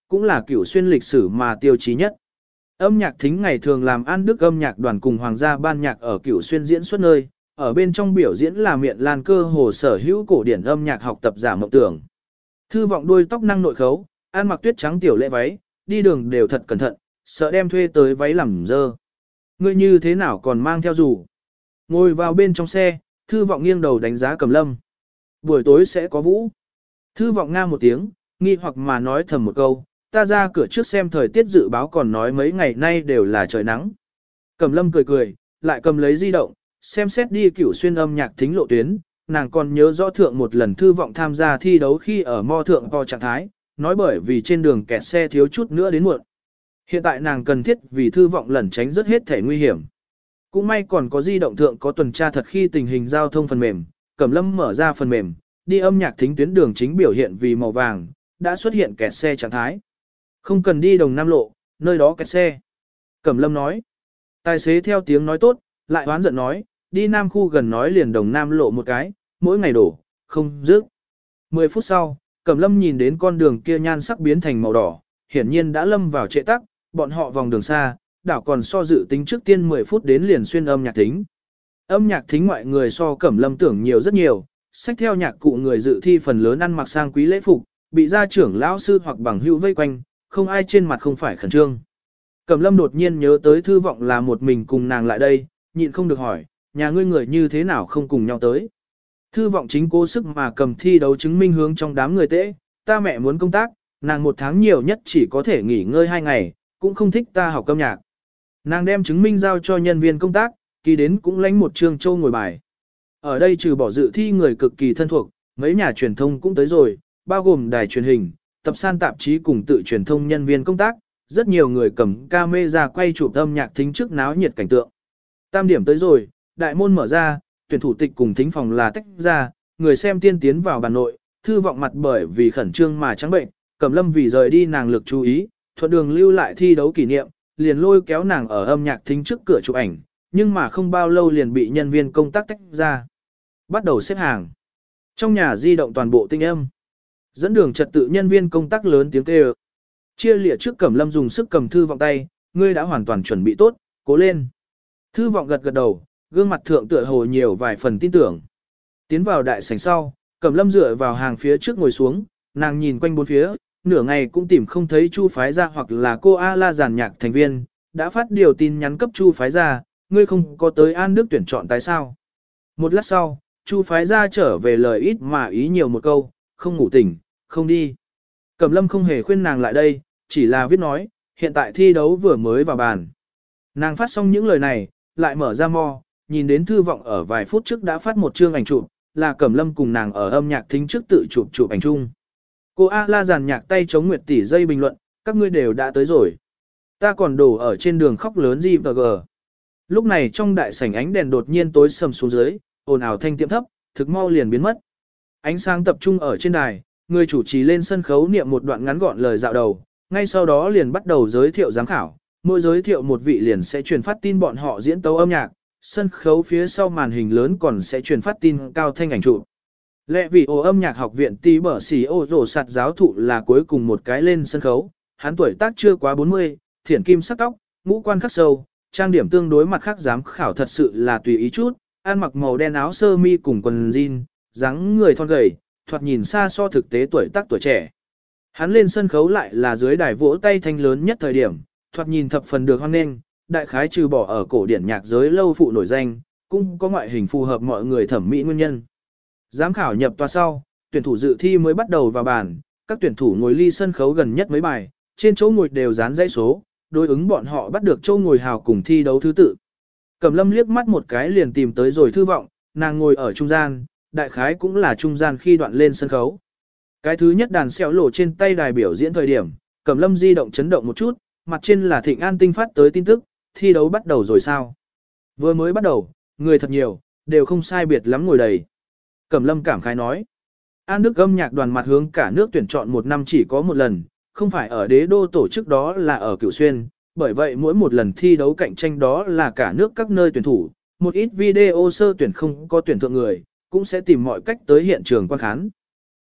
cũng là Cửu Xuyên lịch sử mà tiêu chí nhất. Âm nhạc thính ngày thường làm An Đức âm nhạc đoàn cùng Hoàng gia ban nhạc ở Cửu Xuyên diễn xuất nơi, ở bên trong biểu diễn là miệng lan cơ hồ sở hữu cổ điển âm nhạc học tập giả mộng tưởng. Thư Vọng đuôi tóc năng nội khấu, ăn mặc tuyết trắng tiểu lệ váy, đi đường đều thật cẩn thận, sợ đem thuê tới váy làm dơ. Ngươi như thế nào còn mang theo dù? Ngồi vào bên trong xe, Thư Vọng nghiêng đầu đánh giá Cẩm Lâm. Buổi tối sẽ có vũ. Thư Vọng nga một tiếng, nghi hoặc mà nói thầm một câu, ta ra cửa trước xem thời tiết dự báo còn nói mấy ngày nay đều là trời nắng. Cẩm Lâm cười cười, lại cầm lấy di động, xem xét đi Cửu Xuyên âm nhạc thính lộ tuyến, nàng còn nhớ rõ thượng một lần Thư Vọng tham gia thi đấu khi ở Mo Thượng Po trạng thái, nói bởi vì trên đường kẹt xe thiếu chút nữa đến muộn. Hiện tại nàng cần thiết vì Thư Vọng lẩn tránh rất hết thể nguy hiểm. Cũng may còn có di động thượng có tuần tra thật khi tình hình giao thông phần mềm, Cẩm Lâm mở ra phần mềm, đi âm nhạc thính tuyến đường chính biểu hiện vì màu vàng, đã xuất hiện kẹt xe trạng thái. Không cần đi Đồng Nam lộ, nơi đó kẹt xe. Cẩm Lâm nói. Tài xế theo tiếng nói tốt, lại hoán giận nói, đi Nam khu gần nói liền Đồng Nam lộ một cái, mỗi ngày đổ, không dứt. 10 phút sau, Cẩm Lâm nhìn đến con đường kia nhan sắc biến thành màu đỏ, hiển nhiên đã lâm vào trệ tắc, bọn họ vòng đường xa, đảo còn so dự tính trước tiên 10 phút đến liền xuyên âm nhạc thính. Âm nhạc thính ngoại người so Cẩm Lâm tưởng nhiều rất nhiều, sách theo nhạc cụ người dự thi phần lớn ăn mặc sang quý lễ phục, bị gia trưởng lão sư hoặc bằng hữu vây quanh, không ai trên mặt không phải khẩn trương. Cẩm Lâm đột nhiên nhớ tới Thư Vọng là một mình cùng nàng lại đây, nhịn không được hỏi, nhà ngươi người như thế nào không cùng nhau tới. Thư Vọng chính cố sức mà cầm thi đấu chứng minh hướng trong đám người tễ, ta mẹ muốn công tác, nàng một tháng nhiều nhất chỉ có thể nghỉ ngơi 2 ngày, cũng không thích ta học âm nhạc. Nàng đem chứng minh giao cho nhân viên công tác, ký đến cũng lãnh một chương châu ngồi bài. Ở đây trừ bỏ dự thi người cực kỳ thân thuộc, mấy nhà truyền thông cũng tới rồi, bao gồm đài truyền hình, tập san tạp chí cùng tự truyền thông nhân viên công tác, rất nhiều người cầm camera quay chụp âm nhạc thính trước náo nhiệt cảnh tượng. Tam điểm tới rồi, đại môn mở ra, tuyển thủ tịch cùng thính phòng là tách ra, người xem tiên tiến vào bàn nội, Thư Vọng mặt bởi vì khẩn trương mà trắng bệnh, Cẩm Lâm vì rời đi nàng lực chú ý, thuận đường lưu lại thi đấu kỷ niệm, liền lôi kéo nàng ở âm nhạc thính trước cửa chụp ảnh, nhưng mà không bao lâu liền bị nhân viên công tác tách ra. Bắt đầu xếp hàng. Trong nhà di động toàn bộ tinh âm. Dẫn đường trật tự nhân viên công tác lớn tiếng kêu. Chia lịa trước Cẩm Lâm dùng sức cầm Thư Vọng tay, ngươi đã hoàn toàn chuẩn bị tốt, cố lên. Thư Vọng gật gật đầu, gương mặt thượng tựa hồ nhiều vài phần tin tưởng. Tiến vào đại sảnh sau, Cẩm Lâm dựa vào hàng phía trước ngồi xuống, nàng nhìn quanh bốn phía, nửa ngày cũng tìm không thấy Chu Phái Gia hoặc là cô A La giàn nhạc thành viên, đã phát điều tin nhắn cấp Chu Phái Gia, ngươi không có tới An Đức tuyển chọn tại sao. Một lát sau, Chu Phái Gia trở về lời ít mà ý nhiều một câu, không ngủ tỉnh, không đi. Cẩm Lâm không hề khuyên nàng lại đây, chỉ là viết nói, hiện tại thi đấu vừa mới vào bàn. Nàng phát xong những lời này, lại mở ra mo, nhìn đến Thư Vọng ở vài phút trước đã phát một chương ảnh chụp, là Cẩm Lâm cùng nàng ở âm nhạc thính trước tự chụp ảnh chung. Cô A La giàn nhạc tay chống Nguyệt tỷ dây bình luận, các ngươi đều đã tới rồi. Ta còn đổ ở trên đường khóc lớn gì và gờ. Lúc này trong đại sảnh ánh đèn đột nhiên tối sầm xuống dưới, ồn ào thanh tiệm thấp, thực mau liền biến mất. Ánh sáng tập trung ở trên đài, người chủ trì lên sân khấu niệm một đoạn ngắn gọn lời dạo đầu, ngay sau đó liền bắt đầu giới thiệu giám khảo, mỗi giới thiệu một vị liền sẽ truyền phát tin bọn họ diễn tấu âm nhạc, sân khấu phía sau màn hình lớn còn sẽ truyền phát tin cao thanh ảnh chụp. Lệ vị ồ âm nhạc học viện tí bở xỉ ô rổ sạt giáo thụ là cuối cùng một cái lên sân khấu, hắn tuổi tác chưa quá 40, thiển kim sắc tóc, ngũ quan khắc sâu, trang điểm tương đối mặt khác giám khảo thật sự là tùy ý chút, ăn mặc màu đen áo sơ mi cùng quần jean, dáng người thon gầy, thoạt nhìn xa so thực tế tuổi tác tuổi trẻ. Hắn lên sân khấu lại là dưới đài vỗ tay thanh lớn nhất thời điểm, thoạt nhìn thập phần được hoan nghênh, đại khái trừ bỏ ở cổ điển nhạc giới lâu phụ nổi danh, cũng có ngoại hình phù hợp mọi người thẩm mỹ nguyên nhân. Giám khảo nhập tòa sau, tuyển thủ dự thi mới bắt đầu vào bàn, các tuyển thủ ngồi ly sân khấu gần nhất mấy bài, trên chỗ ngồi đều dán dãy số, đối ứng bọn họ bắt được chỗ ngồi hào cùng thi đấu thứ tự. Cẩm Lâm liếc mắt một cái liền tìm tới rồi Thư Vọng, nàng ngồi ở trung gian, đại khái cũng là trung gian khi đoạn lên sân khấu. Cái thứ nhất đàn xéo lộ trên tay đài biểu diễn thời điểm, Cẩm Lâm di động chấn động một chút, mặt trên là Thịnh An Tinh phát tới tin tức, thi đấu bắt đầu rồi sao? Vừa mới bắt đầu, người thật nhiều, đều không sai biệt lắm ngồi đầy. Cẩm Lâm cảm khái nói, An Đức âm nhạc đoàn mặt hướng cả nước tuyển chọn một năm chỉ có một lần, không phải ở đế đô tổ chức đó là ở Cửu Xuyên, bởi vậy mỗi một lần thi đấu cạnh tranh đó là cả nước các nơi tuyển thủ, một ít video sơ tuyển không có tuyển thượng người, cũng sẽ tìm mọi cách tới hiện trường quan khán.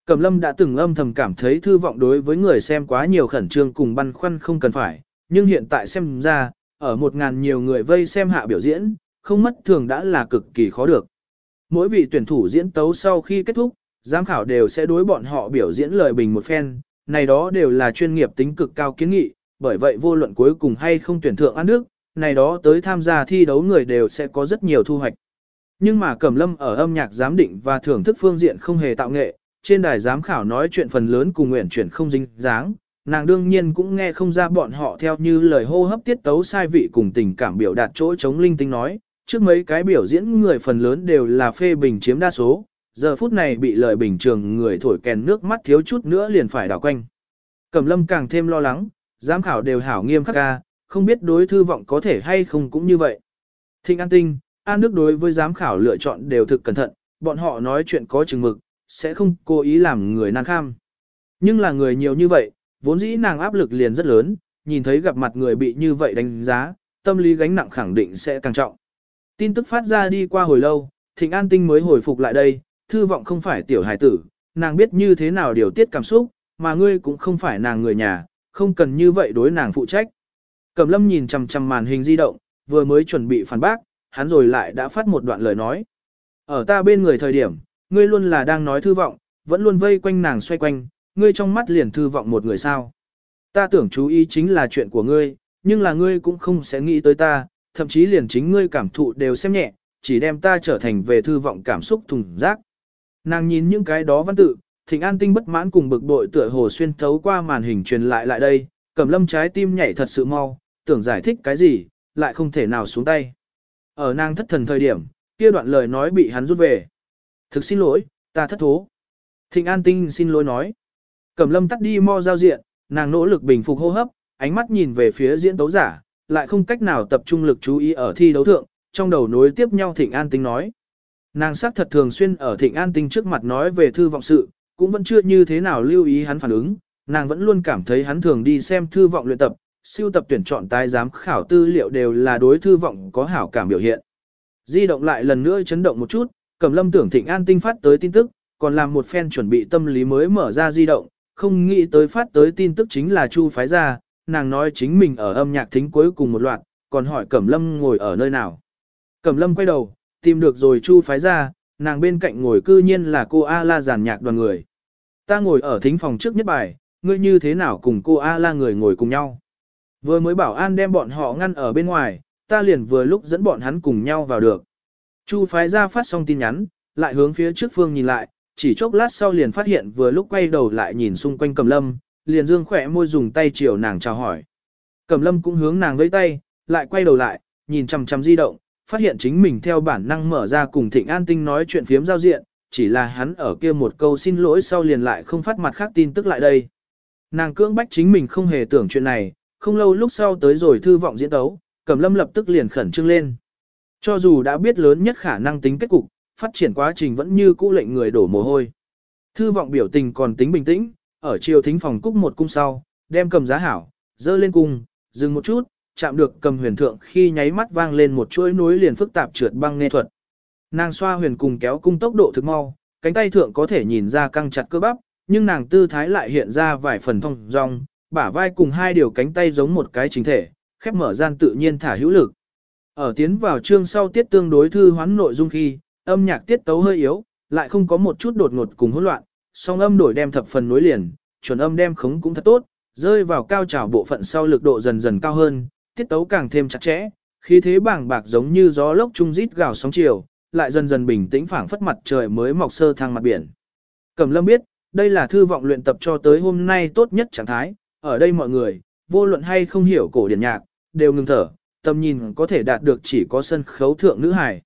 Cẩm Lâm đã từng âm thầm cảm thấy thư vọng đối với người xem quá nhiều khẩn trương cùng băn khoăn không cần phải, nhưng hiện tại xem ra, ở 1.000 nhiều người vây xem hạ biểu diễn, không mất thường đã là cực kỳ khó được. Mỗi vị tuyển thủ diễn tấu sau khi kết thúc, giám khảo đều sẽ đối bọn họ biểu diễn lời bình một phen, này đó đều là chuyên nghiệp tính cực cao kiến nghị, bởi vậy vô luận cuối cùng hay không tuyển thượng An Đức, này đó tới tham gia thi đấu người đều sẽ có rất nhiều thu hoạch. Nhưng mà Cẩm Lâm ở âm nhạc giám định và thưởng thức phương diện không hề tạo nghệ, trên đài giám khảo nói chuyện phần lớn cùng nguyện chuyển không dính dáng, nàng đương nhiên cũng nghe không ra bọn họ theo như lời hô hấp tiết tấu sai vị cùng tình cảm biểu đạt chỗ chống linh tinh nói, trước mấy cái biểu diễn người phần lớn đều là phê bình chiếm đa số, giờ phút này bị lời bình trường người thổi kèn nước mắt thiếu chút nữa liền phải đảo quanh. Cẩm Lâm càng thêm lo lắng, giám khảo đều hảo nghiêm khắc ca, không biết đối thư vọng có thể hay không cũng như vậy. Thịnh An Tinh, An Đức đối với giám khảo lựa chọn đều thực cẩn thận, bọn họ nói chuyện có chừng mực, sẽ không cố ý làm người nan kham. Nhưng là người nhiều như vậy, vốn dĩ nàng áp lực liền rất lớn, nhìn thấy gặp mặt người bị như vậy đánh giá, tâm lý gánh nặng khẳng định sẽ càng trọng. Tin tức phát ra đi qua hồi lâu, Thịnh An Tinh mới hồi phục lại đây, thư vọng không phải tiểu hài tử, nàng biết như thế nào điều tiết cảm xúc, mà ngươi cũng không phải nàng người nhà, không cần như vậy đối nàng phụ trách. Cẩm Lâm nhìn chằm chằm màn hình di động, vừa mới chuẩn bị phản bác, hắn rồi lại đã phát một đoạn lời nói. Ở ta bên người thời điểm, ngươi luôn là đang nói thư vọng, vẫn luôn vây quanh nàng xoay quanh, ngươi trong mắt liền thư vọng một người sao. Ta tưởng chú ý chính là chuyện của ngươi, nhưng là ngươi cũng không sẽ nghĩ tới ta, thậm chí liền chính ngươi cảm thụ đều xem nhẹ, chỉ đem ta trở thành về thư vọng cảm xúc thùng rác. Nàng nhìn những cái đó văn tự, Thịnh An Tinh bất mãn cùng bực bội tựa hồ xuyên thấu qua màn hình truyền lại đây, Cẩm Lâm trái tim nhảy thật sự mau, tưởng giải thích cái gì, lại không thể nào xuống tay. Ở nàng thất thần thời điểm, kia đoạn lời nói bị hắn rút về. Thực xin lỗi, ta thất thố. Thịnh An Tinh xin lỗi nói. Cẩm Lâm tắt đi mo giao diện, nàng nỗ lực bình phục hô hấp, ánh mắt nhìn về phía diễn tấu giả, lại không cách nào tập trung lực chú ý ở thi đấu thượng, trong đầu nối tiếp nhau Thịnh An Tinh nói. Nàng xác thật thường xuyên ở Thịnh An Tinh trước mặt nói về thư vọng sự, cũng vẫn chưa như thế nào lưu ý hắn phản ứng, nàng vẫn luôn cảm thấy hắn thường đi xem thư vọng luyện tập, siêu tập tuyển chọn tái giám khảo tư liệu đều là đối thư vọng có hảo cảm biểu hiện. Di động lại lần nữa chấn động một chút, Cẩm Lâm tưởng Thịnh An Tinh phát tới tin tức, còn làm một phen chuẩn bị tâm lý mới mở ra di động, không nghĩ tới phát tới tin tức chính là Chu phái ra, nàng nói chính mình ở âm nhạc thính cuối cùng một loạt, còn hỏi Cẩm Lâm ngồi ở nơi nào. Cẩm Lâm quay đầu, tìm được rồi Chu phái ra, nàng bên cạnh ngồi cư nhiên là cô A-la giàn nhạc đoàn người. Ta ngồi ở thính phòng trước nhất bài, ngươi như thế nào cùng cô A-la người ngồi cùng nhau. Vừa mới bảo an đem bọn họ ngăn ở bên ngoài, ta liền vừa lúc dẫn bọn hắn cùng nhau vào được. Chu phái ra phát xong tin nhắn, lại hướng phía trước phương nhìn lại, chỉ chốc lát sau liền phát hiện vừa lúc quay đầu lại nhìn xung quanh Cẩm Lâm, liền dương khỏe môi dùng tay chiều nàng chào hỏi. Cẩm Lâm cũng hướng nàng vẫy tay, lại quay đầu lại, nhìn chằm chằm di động, phát hiện chính mình theo bản năng mở ra cùng Thịnh An Tinh nói chuyện phiếm giao diện, chỉ là hắn ở kia một câu xin lỗi sau liền lại không phát mặt khác tin tức lại đây. Nàng cưỡng bách chính mình không hề tưởng chuyện này, không lâu lúc sau tới rồi thư vọng diễn tấu, Cẩm Lâm lập tức liền khẩn trương lên. Cho dù đã biết lớn nhất khả năng tính kết cục, phát triển quá trình vẫn như cũ lệnh người đổ mồ hôi. Thư vọng biểu tình còn tính bình tĩnh, ở chiều thính phòng cúc một cung sau, đem cầm giá hảo, dơ lên cung, dừng một chút, chạm được cầm huyền thượng khi nháy mắt vang lên một chuỗi nối liền phức tạp trượt băng nghe thuật. Nàng xoa huyền cùng kéo cung tốc độ thực mau, cánh tay thượng có thể nhìn ra căng chặt cơ bắp, nhưng nàng tư thái lại hiện ra vài phần thông dong, bả vai cùng hai điều cánh tay giống một cái chính thể, khép mở gian tự nhiên thả hữu lực. Ở tiến vào chương sau tiết tương đối thư hoán nội dung khi, âm nhạc tiết tấu hơi yếu, lại không có một chút đột ngột cùng hỗn loạn, song âm đổi đem thập phần nối liền, chuẩn âm đem khống cũng thật tốt, rơi vào cao trào bộ phận sau lực độ dần dần cao hơn, tiết tấu càng thêm chặt chẽ, khí thế bàng bạc giống như gió lốc trung rít gào sóng chiều, lại dần dần bình tĩnh phảng phất mặt trời mới mọc sơ thăng mặt biển. Cẩm Lâm biết, đây là thư vọng luyện tập cho tới hôm nay tốt nhất trạng thái, ở đây mọi người, vô luận hay không hiểu cổ điển nhạc, đều ngừng thở, tầm nhìn có thể đạt được chỉ có sân khấu thượng nữ hài.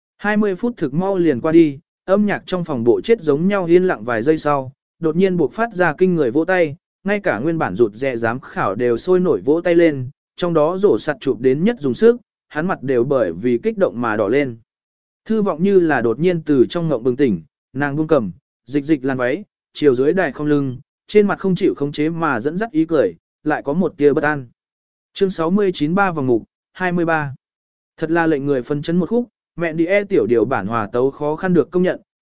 20 phút thực mau liền qua đi, âm nhạc trong phòng bộ chết giống nhau yên lặng vài giây sau, đột nhiên buộc phát ra kinh người vỗ tay, ngay cả nguyên bản rụt rè giám khảo đều sôi nổi vỗ tay lên, trong đó rổ sạt chụp đến nhất dùng sức, hắn mặt đều bởi vì kích động mà đỏ lên. Thư vọng như là đột nhiên từ trong ngộng bừng tỉnh, nàng buông cầm, dịch dịch làn váy, chiều dưới đài không lưng, trên mặt không chịu khống chế mà dẫn dắt ý cười, lại có một tia bất an. Chương 69 3 vòng mục, 23. Thật là lệnh người phân chấn một khúc, mẹ đi tiểu điều bản hòa tấu khó khăn được công nhận,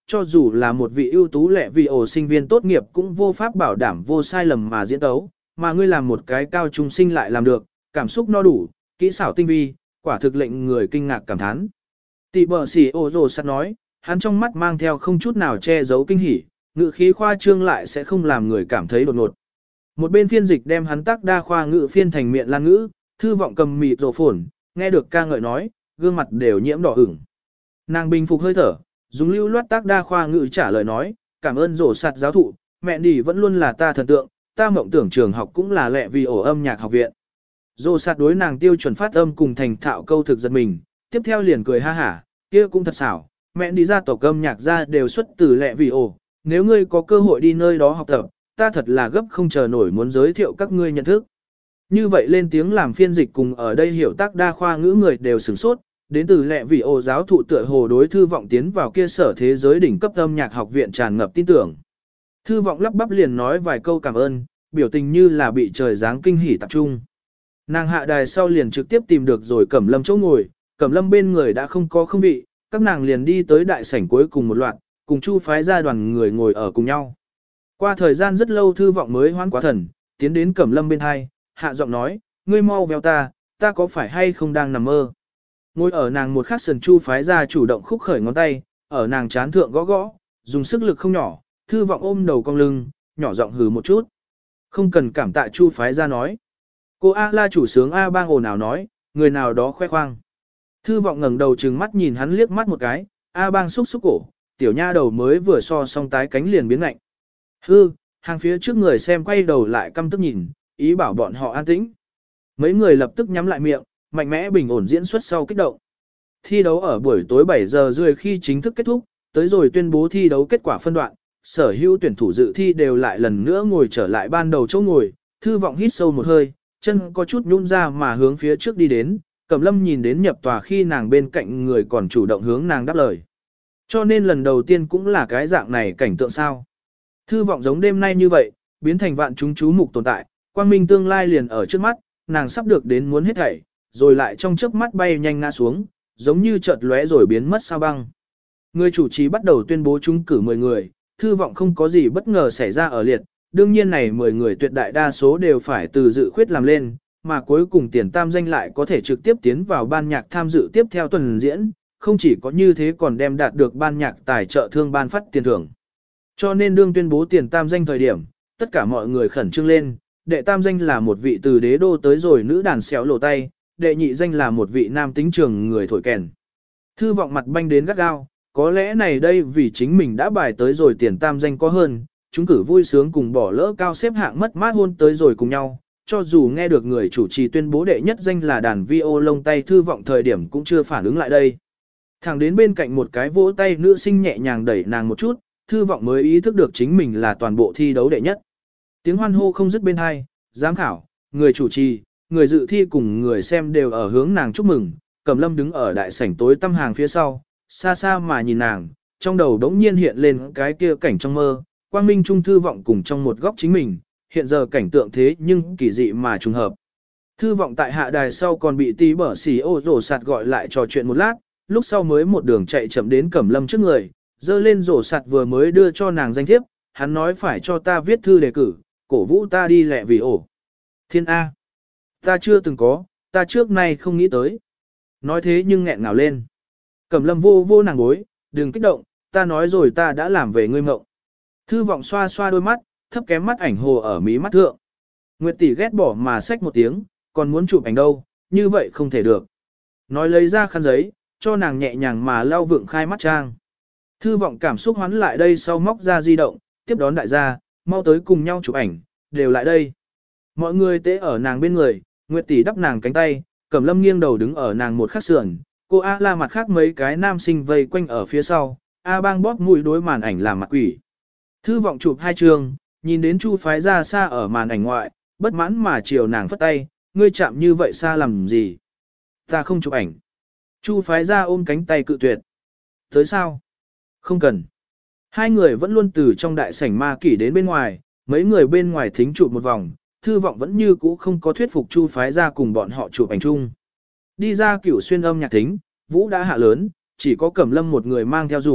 cho dù là một vị ưu tú lệ vị ổ sinh viên tốt nghiệp cũng vô pháp bảo đảm vô sai lầm mà diễn tấu, mà ngươi làm một cái cao trung sinh lại làm được, cảm xúc no đủ, kỹ xảo tinh vi, quả thực lệnh người kinh ngạc cảm thán. Tỷ bờ xỉ ổ rồ sắt nói, hắn trong mắt mang theo không chút nào che giấu kinh hỉ, ngữ khí khoa trương lại sẽ không làm người cảm thấy đột ngột. Một bên phiên dịch đem hắn tác đa khoa ngữ phiên thành miệng lan ngữ, thư vọng cầm mịt rổ phồn, nghe được ca ngợi nói, gương mặt đều nhiễm đỏ ửng. Nàng bình phục hơi thở, dùng lưu loát tác đa khoa ngữ trả lời nói, cảm ơn rổ sạt giáo thụ, mẹ đi vẫn luôn là ta thần tượng, ta mộng tưởng trường học cũng là lệ vì ổ âm nhạc học viện. Rổ sạt đối nàng tiêu chuẩn phát âm cùng thành thạo câu thực giật mình, tiếp theo liền cười ha hả, kia cũng thật xảo, mẹ đi ra tổ âm nhạc ra đều xuất từ lệ vì ổ, nếu ngươi có cơ hội đi nơi đó học tập, ta thật là gấp không chờ nổi muốn giới thiệu các ngươi nhận thức. Như vậy lên tiếng làm phiên dịch cùng ở đây hiểu tác đa khoa ngữ người đều sửng sốt, đến từ lệ vị ổ giáo thụ tựa hồ đối thư vọng tiến vào kia sở thế giới đỉnh cấp âm nhạc học viện tràn ngập tin tưởng. Thư vọng lắp bắp liền nói vài câu cảm ơn, biểu tình như là bị trời giáng kinh hỉ tập trung. Nàng hạ đài sau liền trực tiếp tìm được rồi Cẩm Lâm chỗ ngồi, Cẩm Lâm bên người đã không có không vị, các nàng liền đi tới đại sảnh cuối cùng một loạt, cùng Chu phái ra đoàn người ngồi ở cùng nhau. Qua thời gian rất lâu thư vọng mới hoán quá thần, tiến đến Cẩm Lâm bên hai, hạ giọng nói, ngươi mau véo ta có phải hay không đang nằm mơ. Ngồi ở nàng một khắc sườn Chu phái ra chủ động khúc khởi ngón tay, ở nàng chán thượng gõ gõ, dùng sức lực không nhỏ, thư vọng ôm đầu cong lưng, nhỏ giọng hừ một chút. Không cần cảm tạ Chu phái ra nói. Cô A la chủ sướng A bang ồn ào nói, người nào đó khoe khoang. Thư vọng ngẩng đầu trừng mắt nhìn hắn liếc mắt một cái, A bang xúc xúc cổ, tiểu nha đầu mới vừa so xong tái cánh liền biến lạnh. Hư, hàng phía trước người xem quay đầu lại căm tức nhìn, ý bảo bọn họ an tĩnh. Mấy người lập tức nhắm lại miệng, mạnh mẽ bình ổn diễn xuất sau kích động. Thi đấu ở buổi tối 7 giờ rưỡi khi chính thức kết thúc, tới rồi tuyên bố thi đấu kết quả phân đoạn, sở hữu tuyển thủ dự thi đều lại lần nữa ngồi trở lại ban đầu chỗ ngồi, thư vọng hít sâu một hơi, chân có chút nhũn ra mà hướng phía trước đi đến, Cẩm Lâm nhìn đến nhập tòa khi nàng bên cạnh người còn chủ động hướng nàng đáp lời. Cho nên lần đầu tiên cũng là cái dạng này cảnh tượng sao. Thư vọng giống đêm nay như vậy, biến thành vạn chúng chú mục tồn tại, quang minh tương lai liền ở trước mắt, nàng sắp được đến muốn hết thảy, rồi lại trong chớp mắt bay nhanh ngã xuống, giống như chợt lóe rồi biến mất sao băng. Người chủ trì bắt đầu tuyên bố trúng cử 10 người, thư vọng không có gì bất ngờ xảy ra ở liệt, đương nhiên này 10 người tuyệt đại đa số đều phải từ dự khuyết làm lên, mà cuối cùng tiền tam danh lại có thể trực tiếp tiến vào ban nhạc tham dự tiếp theo tuần diễn, không chỉ có như thế còn đem đạt được ban nhạc tài trợ thương ban phát tiền thưởng. Cho nên đương tuyên bố tiền tam danh thời điểm, tất cả mọi người khẩn trương lên, đệ tam danh là một vị từ đế đô tới rồi nữ đàn xéo lộ tay, đệ nhị danh là một vị nam tính trường người thổi kèn. Thư vọng mặt banh đến gắt gao, có lẽ này đây vì chính mình đã bài tới rồi tiền tam danh có hơn, chúng cử vui sướng cùng bỏ lỡ cao xếp hạng mất mát hôn tới rồi cùng nhau, cho dù nghe được người chủ trì tuyên bố đệ nhất danh là đàn vi ô lông tay thư vọng thời điểm cũng chưa phản ứng lại đây. Thẳng đến bên cạnh một cái vỗ tay nữ sinh nhẹ nhàng đẩy nàng một chút, thư vọng mới ý thức được chính mình là toàn bộ thi đấu đệ nhất. Tiếng hoan hô không dứt bên hai, giám khảo, người chủ trì, người dự thi cùng người xem đều ở hướng nàng chúc mừng, Cẩm Lâm đứng ở đại sảnh tối tăm hàng phía sau, xa xa mà nhìn nàng, trong đầu đống nhiên hiện lên cái kia cảnh trong mơ, quang minh trung thư vọng cùng trong một góc chính mình, hiện giờ cảnh tượng thế nhưng kỳ dị mà trùng hợp. Thư vọng tại hạ đài sau còn bị tí bở xỉ ô rổ sạt gọi lại trò chuyện một lát, lúc sau mới một đường chạy chậm đến Cẩm Lâm trước người, dơ lên rổ sạt vừa mới đưa cho nàng danh thiếp, hắn nói phải cho ta viết thư đề cử, cổ vũ ta đi lẹ vì ổ. Thiên A. Ta chưa từng có, ta trước nay không nghĩ tới. Nói thế nhưng nghẹn ngào lên. Cẩm Lâm vô vô nàng gối, đừng kích động, ta nói rồi ta đã làm về ngươi mộng. Thư vọng xoa xoa đôi mắt, thấp kém mắt ảnh hồ ở mí mắt thượng. Nguyệt tỷ ghét bỏ mà xách một tiếng, còn muốn chụp ảnh đâu, như vậy không thể được. Nói lấy ra khăn giấy, cho nàng nhẹ nhàng mà lau vượng khai mắt trang. Thư vọng cảm xúc hoán lại đây sau móc ra di động, tiếp đón đại gia, mau tới cùng nhau chụp ảnh, đều lại đây. Mọi người tế ở nàng bên người, Nguyệt tỷ đắp nàng cánh tay, Cẩm Lâm nghiêng đầu đứng ở nàng một khắc sườn, cô A la mặt khác mấy cái nam sinh vây quanh ở phía sau, A bang bóp mũi đối màn ảnh làm mặt quỷ. Thư vọng chụp hai trường, nhìn đến Chu phái ra xa ở màn ảnh ngoại, bất mãn mà chiều nàng phất tay, ngươi chạm như vậy xa làm gì? Ta không chụp ảnh. Chu phái ra ôm cánh tay cự tuyệt. Tới sao? Không cần. Hai người vẫn luôn từ trong đại sảnh ma kỷ đến bên ngoài, mấy người bên ngoài thính chụp một vòng, thư vọng vẫn như cũ không có thuyết phục Chu phái ra cùng bọn họ chụp ảnh chung. Đi ra Cửu Xuyên âm nhạc thính, vũ đã hạ lớn, chỉ có Cẩm Lâm một người mang theo rủ,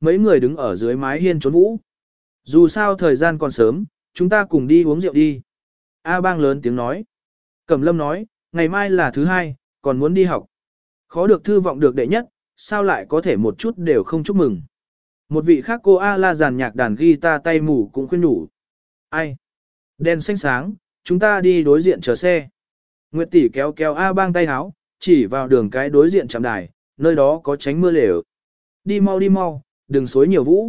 mấy người đứng ở dưới mái hiên trốn vũ. Dù sao thời gian còn sớm, chúng ta cùng đi uống rượu đi. A Bang lớn tiếng nói. Cẩm Lâm nói, ngày mai là thứ hai, còn muốn đi học. Khó được thư vọng được đệ nhất, sao lại có thể một chút đều không chúc mừng. Một vị khác cô A la giàn nhạc đàn guitar tay mù cũng khuyên nhủ. Ai? Đèn xanh sáng, chúng ta đi đối diện chờ xe. Nguyệt tỷ kéo kéo A Bang tay háo, chỉ vào đường cái đối diện trạm đài, nơi đó có tránh mưa lều. Đi mau, đừng xối nhiều vũ.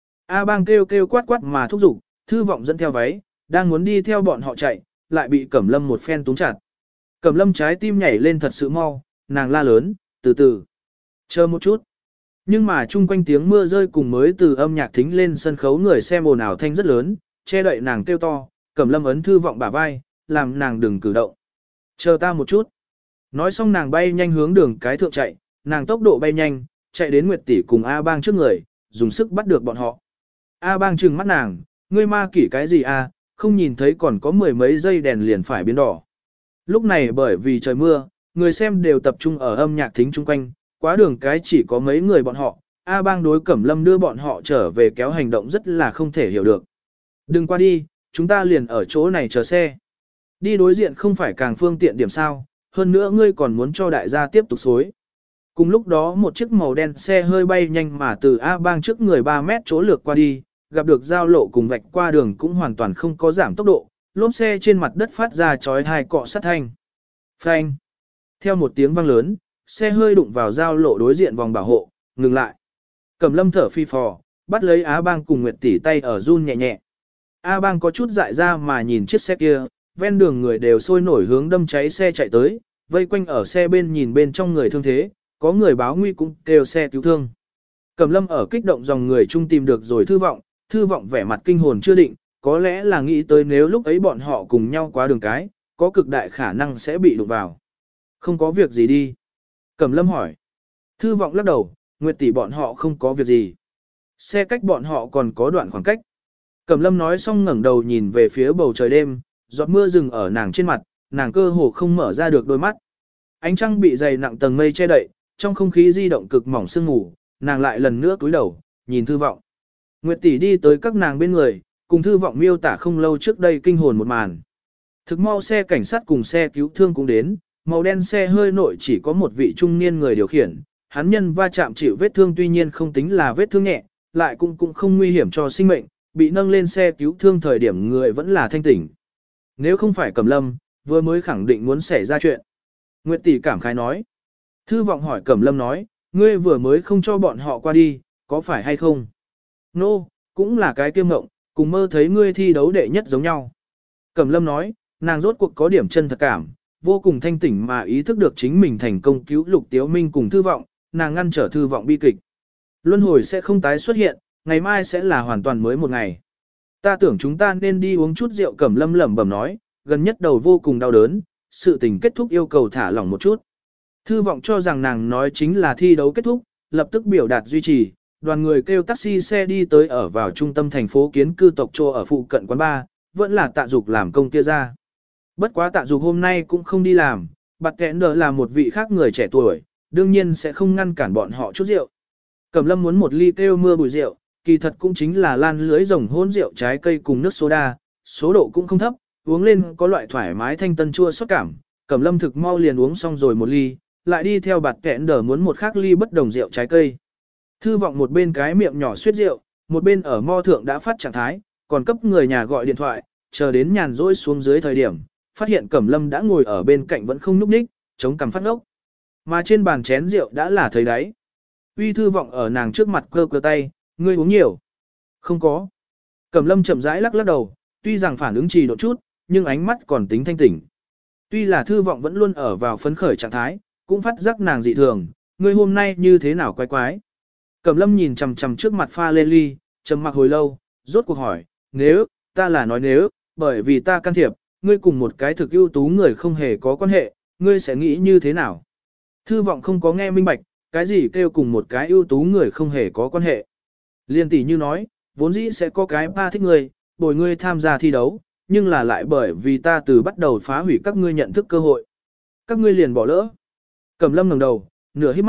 A Bang kêu kêu quát quát mà thúc giục, thư vọng dẫn theo váy, đang muốn đi theo bọn họ chạy, lại bị Cẩm Lâm một phen túm chặt. Cẩm Lâm trái tim nhảy lên thật sự mau, nàng la lớn, từ từ. Chờ một chút. Nhưng mà chung quanh tiếng mưa rơi cùng mới từ âm nhạc thính lên sân khấu người xem ồn ào thanh rất lớn, che đậy nàng kêu to, Cẩm Lâm ấn thư vọng bả vai, làm nàng đừng cử động. Chờ ta một chút. Nói xong nàng bay nhanh hướng đường cái thượng chạy, nàng tốc độ bay nhanh, chạy đến Nguyệt tỷ cùng A Bang trước người, dùng sức bắt được bọn họ. A Bang trừng mắt nàng, ngươi ma kỷ cái gì a? Không nhìn thấy còn có mười mấy giây đèn liền phải biến đỏ. Lúc này bởi vì trời mưa, người xem đều tập trung ở âm nhạc thính chung quanh, quá đường cái chỉ có mấy người bọn họ, A Bang đối Cẩm Lâm đưa bọn họ trở về kéo hành động rất là không thể hiểu được. Đừng qua đi, chúng ta liền ở chỗ này chờ xe. Đi đối diện không phải càng phương tiện điểm sao, hơn nữa ngươi còn muốn cho đại gia tiếp tục xối. Cùng lúc đó một chiếc màu đen xe hơi bay nhanh mà từ A Bang trước người 3 mét chỗ lược qua đi, gặp được giao lộ cùng vạch qua đường cũng hoàn toàn không có giảm tốc độ, lốp xe trên mặt đất phát ra chói tai cọ sát thanh. Phanh. Theo một tiếng vang lớn, xe hơi đụng vào giao lộ đối diện vòng bảo hộ, ngừng lại. Cẩm Lâm thở phi phò, bắt lấy A Bang cùng Nguyệt tỷ tay ở run nhẹ nhẹ. A Bang có chút dại ra mà nhìn chiếc xe kia, ven đường người đều sôi nổi hướng đâm cháy xe chạy tới, vây quanh ở xe bên nhìn bên trong người thương thế, có người báo nguy cũng kêu xe cứu thương. Cẩm Lâm ở kích động dòng người chung tìm được rồi thư vọng vẻ mặt kinh hồn chưa định, có lẽ là nghĩ tới nếu lúc ấy bọn họ cùng nhau qua đường cái, có cực đại khả năng sẽ bị đụng vào. Không có việc gì đi. Cẩm Lâm hỏi. Thư vọng lắc đầu, Nguyệt tỷ bọn họ không có việc gì. Xe cách bọn họ còn có đoạn khoảng cách. Cẩm Lâm nói xong ngẩng đầu nhìn về phía bầu trời đêm, giọt mưa dừng ở nàng trên mặt, nàng cơ hồ không mở ra được đôi mắt. Ánh trăng bị dày nặng tầng mây che đậy, trong không khí di động cực mỏng sương mù, nàng lại lần nữa cúi đầu, nhìn thư vọng. Nguyệt tỷ đi tới các nàng bên người, cùng thư vọng miêu tả không lâu trước đây kinh hồn một màn. Thực mau xe cảnh sát cùng xe cứu thương cũng đến, màu đen xe hơi nội chỉ có một vị trung niên người điều khiển, hắn nhân va chạm chịu vết thương tuy nhiên không tính là vết thương nhẹ, lại cũng không nguy hiểm cho sinh mệnh, bị nâng lên xe cứu thương thời điểm người vẫn là thanh tỉnh. Nếu không phải Cẩm Lâm, vừa mới khẳng định muốn xảy ra chuyện. Nguyệt tỷ cảm khái nói. Thư vọng hỏi Cẩm Lâm nói, ngươi vừa mới không cho bọn họ qua đi, có phải hay không? Nô, cũng là cái kiêm ngộng, cùng mơ thấy ngươi thi đấu đệ nhất giống nhau. Cẩm Lâm nói, nàng rốt cuộc có điểm chân thật cảm, vô cùng thanh tỉnh mà ý thức được chính mình thành công cứu Lục Tiếu Minh cùng thư vọng, nàng ngăn trở thư vọng bi kịch. Luân hồi sẽ không tái xuất hiện, ngày mai sẽ là hoàn toàn mới một ngày. Ta tưởng chúng ta nên đi uống chút rượu. Cẩm Lâm lẩm bẩm nói, gần nhất đầu vô cùng đau đớn, sự tình kết thúc yêu cầu thả lỏng một chút. Thư vọng cho rằng nàng nói chính là thi đấu kết thúc, lập tức biểu đạt duy trì, đoàn người kêu taxi xe đi tới ở vào trung tâm thành phố kiến cư tộc trô ở phụ cận quán bar, vẫn là Tạ Dục làm công kia ra. Bất quá Tạ Dục hôm nay cũng không đi làm, Bạt Kẽn Đờ là một vị khác người trẻ tuổi, đương nhiên sẽ không ngăn cản bọn họ chút rượu. Cẩm Lâm muốn một ly kêu mưa bụi rượu, kỳ thật cũng chính là lan lưới rồng hôn rượu trái cây cùng nước soda, số độ cũng không thấp, uống lên có loại thoải mái thanh tân chua xót cảm. Cẩm Lâm thực mau liền uống xong rồi một ly, lại đi theo Bạt Kẽn Đờ muốn một khác ly bất đồng rượu trái cây. Thư vọng một bên cái miệng nhỏ suyết rượu, một bên ở mo thượng đã phát trạng thái, còn cấp người nhà gọi điện thoại, chờ đến nhàn rỗi xuống dưới thời điểm, phát hiện Cẩm Lâm đã ngồi ở bên cạnh vẫn không nhúc nhích, chống cằm phát ngốc. Mà trên bàn chén rượu đã là thấy đáy. Uy Thư vọng ở nàng trước mặt cơ cơ tay, ngươi uống nhiều. Không có. Cẩm Lâm chậm rãi lắc lắc đầu, tuy rằng phản ứng trì độ chút, nhưng ánh mắt còn tính thanh tỉnh. Tuy là Thư vọng vẫn luôn ở vào phấn khởi trạng thái, cũng phát giác nàng dị thường, ngươi hôm nay như thế nào quái quái. Cẩm Lâm nhìn chằm chằm trước mặt pha lên ly, trầm mặc hồi lâu, rốt cuộc hỏi, nếu, ta là nói nếu, bởi vì ta can thiệp, ngươi cùng một cái thực ưu tú người không hề có quan hệ, ngươi sẽ nghĩ như thế nào? Thư vọng không có nghe minh bạch, cái gì kêu cùng một cái ưu tú người không hề có quan hệ. Liên tỷ như nói, vốn dĩ sẽ có cái ba thích ngươi, bồi ngươi tham gia thi đấu, nhưng là lại bởi vì ta từ bắt đầu phá hủy các ngươi nhận thức cơ hội. Các ngươi liền bỏ lỡ. Cẩm Lâm ngẩng đầu, nửa hít mắt,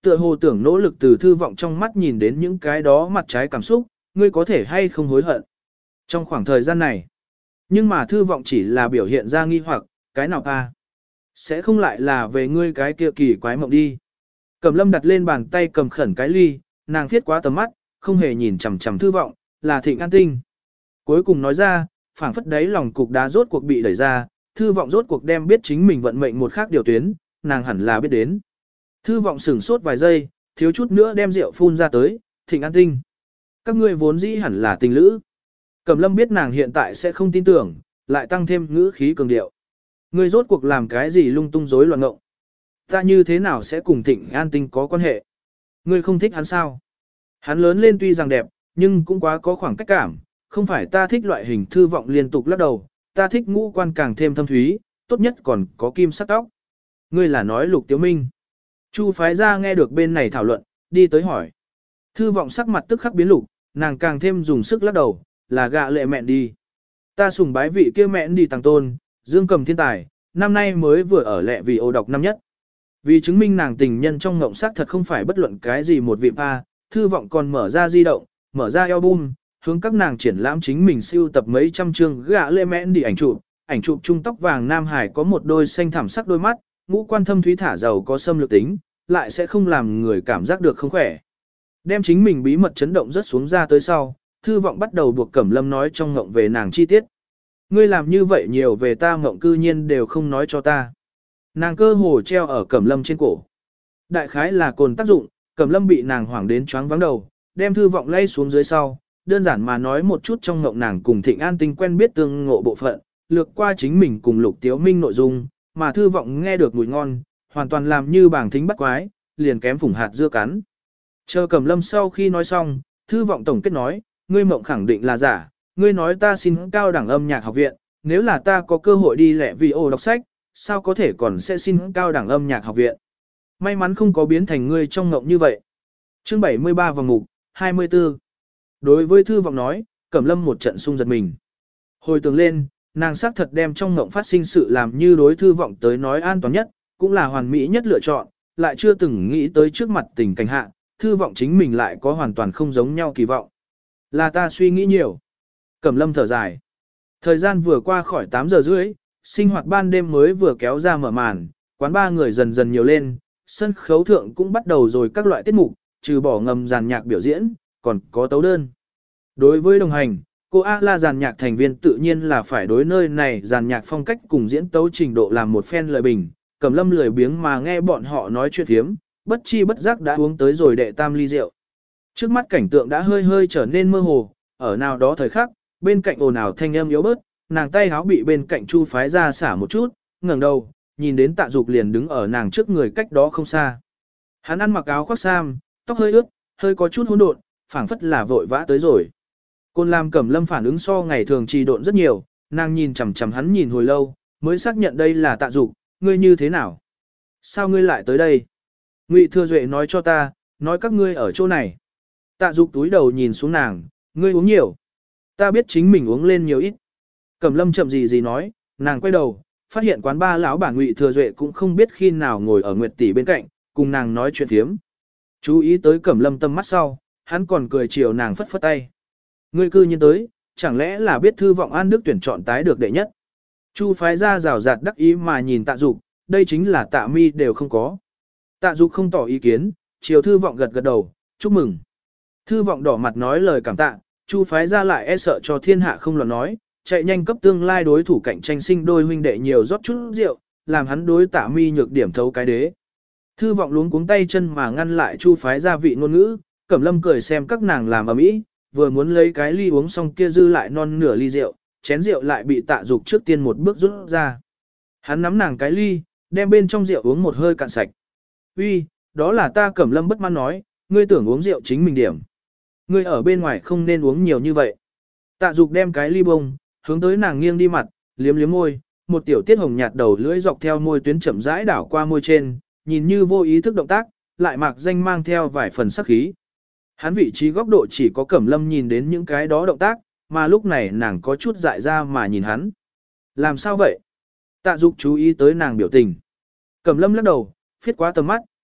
tựa hồ tưởng nỗ lực từ Thư Vọng trong mắt nhìn đến những cái đó mặt trái cảm xúc, ngươi có thể hay không hối hận. Trong khoảng thời gian này, nhưng mà Thư Vọng chỉ là biểu hiện ra nghi hoặc, cái nào a? Sẽ không lại là về ngươi cái kia kỳ quái mộng đi. Cẩm Lâm đặt lên bàn tay cầm khẩn cái ly, nàng thiết quá tầm mắt, không hề nhìn chằm chằm Thư Vọng, là Thịnh An Tinh. Cuối cùng nói ra, phảng phất đấy lòng cục đá rốt cuộc bị đẩy ra, Thư Vọng rốt cuộc đem biết chính mình vận mệnh một khác điều tuyến, nàng hẳn là biết đến. Thư Vọng sửng sốt vài giây, thiếu chút nữa đem rượu phun ra tới, Thịnh An Tinh. Các ngươi vốn dĩ hẳn là tình lữ. Cẩm Lâm biết nàng hiện tại sẽ không tin tưởng, lại tăng thêm ngữ khí cường điệu. Ngươi rốt cuộc làm cái gì lung tung rối loạn ngộng? Ta như thế nào sẽ cùng Thịnh An Tinh có quan hệ? Ngươi không thích hắn sao? Hắn lớn lên tuy rằng đẹp, nhưng cũng quá có khoảng cách cảm, không phải ta thích loại hình. Thư Vọng liên tục lắc đầu, ta thích ngũ quan càng thêm thâm thúy, tốt nhất còn có kim sắc tóc. Ngươi là nói Lục Tiếu Minh? Chu phái ra nghe được bên này thảo luận, đi tới hỏi. Thư Vọng sắc mặt tức khắc biến lục, nàng càng thêm dùng sức lắc đầu, là gạ lệ mẹn đi. Ta sùng bái vị kia mẹn đi Tàng Tôn, Dương Cầm thiên tài, năm nay mới vừa ở lệ vì ô đọc năm nhất. Vì chứng minh nàng tình nhân trong ngộng sắc thật không phải bất luận cái gì một vị pa, Thư Vọng còn mở ra di động, mở ra album, hướng các nàng triển lãm chính mình siêu tập mấy trăm chương gạ lệ mẹn đi ảnh chụp trung tóc vàng nam hải có một đôi xanh thẳm sắc đôi mắt, ngũ quan thâm thúy thả giàu có xâm lược tính, lại sẽ không làm người cảm giác được không khỏe. Đem chính mình bí mật chấn động rất xuống ra tới sau, Thư Vọng bắt đầu buộc Cẩm Lâm nói trong ngộng về nàng chi tiết. Ngươi làm như vậy nhiều về ta ngộng cư nhiên đều không nói cho ta. Nàng cơ hồ treo ở Cẩm Lâm trên cổ. Đại khái là cồn tác dụng, Cẩm Lâm bị nàng hoảng đến choáng váng đầu, đem Thư Vọng lay xuống dưới sau, đơn giản mà nói một chút trong ngộng nàng cùng Thịnh An Tinh quen biết tương ngộ bộ phận, lược qua chính mình cùng Lục Tiếu Minh nội dung, mà Thư Vọng nghe được mùi ngon, hoàn toàn làm như bảng thính bắt quái, liền kém phủng hạt dưa cắn. Chờ Cẩm Lâm sau khi nói xong, Thư Vọng tổng kết nói, ngươi mộng khẳng định là giả, ngươi nói ta xin cao đẳng âm nhạc học viện, nếu là ta có cơ hội đi lẻ vì ô đọc sách, sao có thể còn sẽ xin cao đẳng âm nhạc học viện. May mắn không có biến thành ngươi trong mộng như vậy. Chương 73 vòng mục, 24. Đối với Thư Vọng nói, Cẩm Lâm một trận sung giật mình. Hồi tưởng lên, nàng xác thật đem trong mộng phát sinh sự làm như đối Thư Vọng tới nói an toàn nhất, cũng là hoàn mỹ nhất lựa chọn, lại chưa từng nghĩ tới trước mặt tình cảnh hạ, Thư Vọng chính mình lại có hoàn toàn không giống nhau kỳ vọng. Là ta suy nghĩ nhiều. Cẩm Lâm thở dài. Thời gian vừa qua khỏi 8 giờ rưỡi, sinh hoạt ban đêm mới vừa kéo ra mở màn, quán ba người dần dần nhiều lên, sân khấu thượng cũng bắt đầu rồi các loại tiết mục, trừ bỏ ngầm dàn nhạc biểu diễn, còn có tấu đơn. Đối với đồng hành, cô A La dàn nhạc thành viên tự nhiên là phải đối nơi này dàn nhạc phong cách cùng diễn tấu trình độ làm một phen lời bình, Cẩm Lâm lười biếng mà nghe bọn họ nói chuyện thiếm, bất chi bất giác đã uống tới rồi đệ tam ly rượu. Trước mắt cảnh tượng đã hơi hơi trở nên mơ hồ, ở nào đó thời khắc, bên cạnh ồn ào thanh âm yếu bớt, nàng tay háo bị bên cạnh Chu phái ra xả một chút, ngẩng đầu, nhìn đến Tạ Dục liền đứng ở nàng trước người cách đó không xa. Hắn ăn mặc áo khoác sam, tóc hơi ướt, hơi có chút hỗn độn, phảng phất là vội vã tới rồi. Côn Lam Cẩm Lâm phản ứng so ngày thường trì độn rất nhiều, nàng nhìn chằm chằm hắn nhìn hồi lâu, mới xác nhận đây là Tạ Dục, ngươi như thế nào? Sao ngươi lại tới đây? Ngụy Thừa Duệ nói cho ta, nói các ngươi ở chỗ này. Tạ Dục túi đầu nhìn xuống nàng, ngươi uống nhiều. Ta biết chính mình uống lên nhiều ít. Cẩm Lâm chậm gì nói, nàng quay đầu, phát hiện quán ba lão bản Ngụy Thừa Duệ cũng không biết khi nào ngồi ở Nguyệt tỷ bên cạnh, cùng nàng nói chuyện phiếm. Chú ý tới Cẩm Lâm tâm mắt sau, hắn còn cười chiều nàng phất phất tay. Ngươi cư nhiên tới, chẳng lẽ là biết Thư Vọng An Đức tuyển chọn tái được đệ nhất. Chu phái ra rào rạt đắc ý mà nhìn Tạ Dục, đây chính là Tạ Mi đều không có. Tạ Dục không tỏ ý kiến, chiều Thư Vọng gật gật đầu, chúc mừng. Thư Vọng đỏ mặt nói lời cảm tạ, Chu phái ra lại e sợ cho thiên hạ không loạn nói, chạy nhanh cấp tương lai đối thủ cạnh tranh sinh đôi huynh đệ nhiều rót chút rượu, làm hắn đối Tạ Mi nhược điểm thấu cái đế. Thư Vọng luống cuống tay chân mà ngăn lại Chu phái ra vị ngôn ngữ, Cẩm Lâm cười xem các nàng làm ầm ĩ, vừa muốn lấy cái ly uống xong kia dư lại non nửa ly rượu, chén rượu lại bị Tạ Dục trước tiên một bước rút ra. Hắn nắm nàng cái ly, đem bên trong rượu uống một hơi cạn sạch. Uy, đó là ta. Cẩm Lâm bất mãn nói, ngươi tưởng uống rượu chính mình điểm. Ngươi ở bên ngoài không nên uống nhiều như vậy. Tạ Dục đem cái ly bông, hướng tới nàng nghiêng đi mặt, liếm liếm môi, một tiểu tiết hồng nhạt đầu lưỡi dọc theo môi tuyến chậm rãi đảo qua môi trên, nhìn như vô ý thức động tác, lại mạc danh mang theo vài phần sắc khí. Hắn vị trí góc độ chỉ có Cẩm Lâm nhìn đến những cái đó động tác, mà lúc này nàng có chút dại ra mà nhìn hắn. Làm sao vậy? Tạ Dục chú ý tới nàng biểu tình. Cẩm Lâm lắc đầu, phiết quá tầm mắt,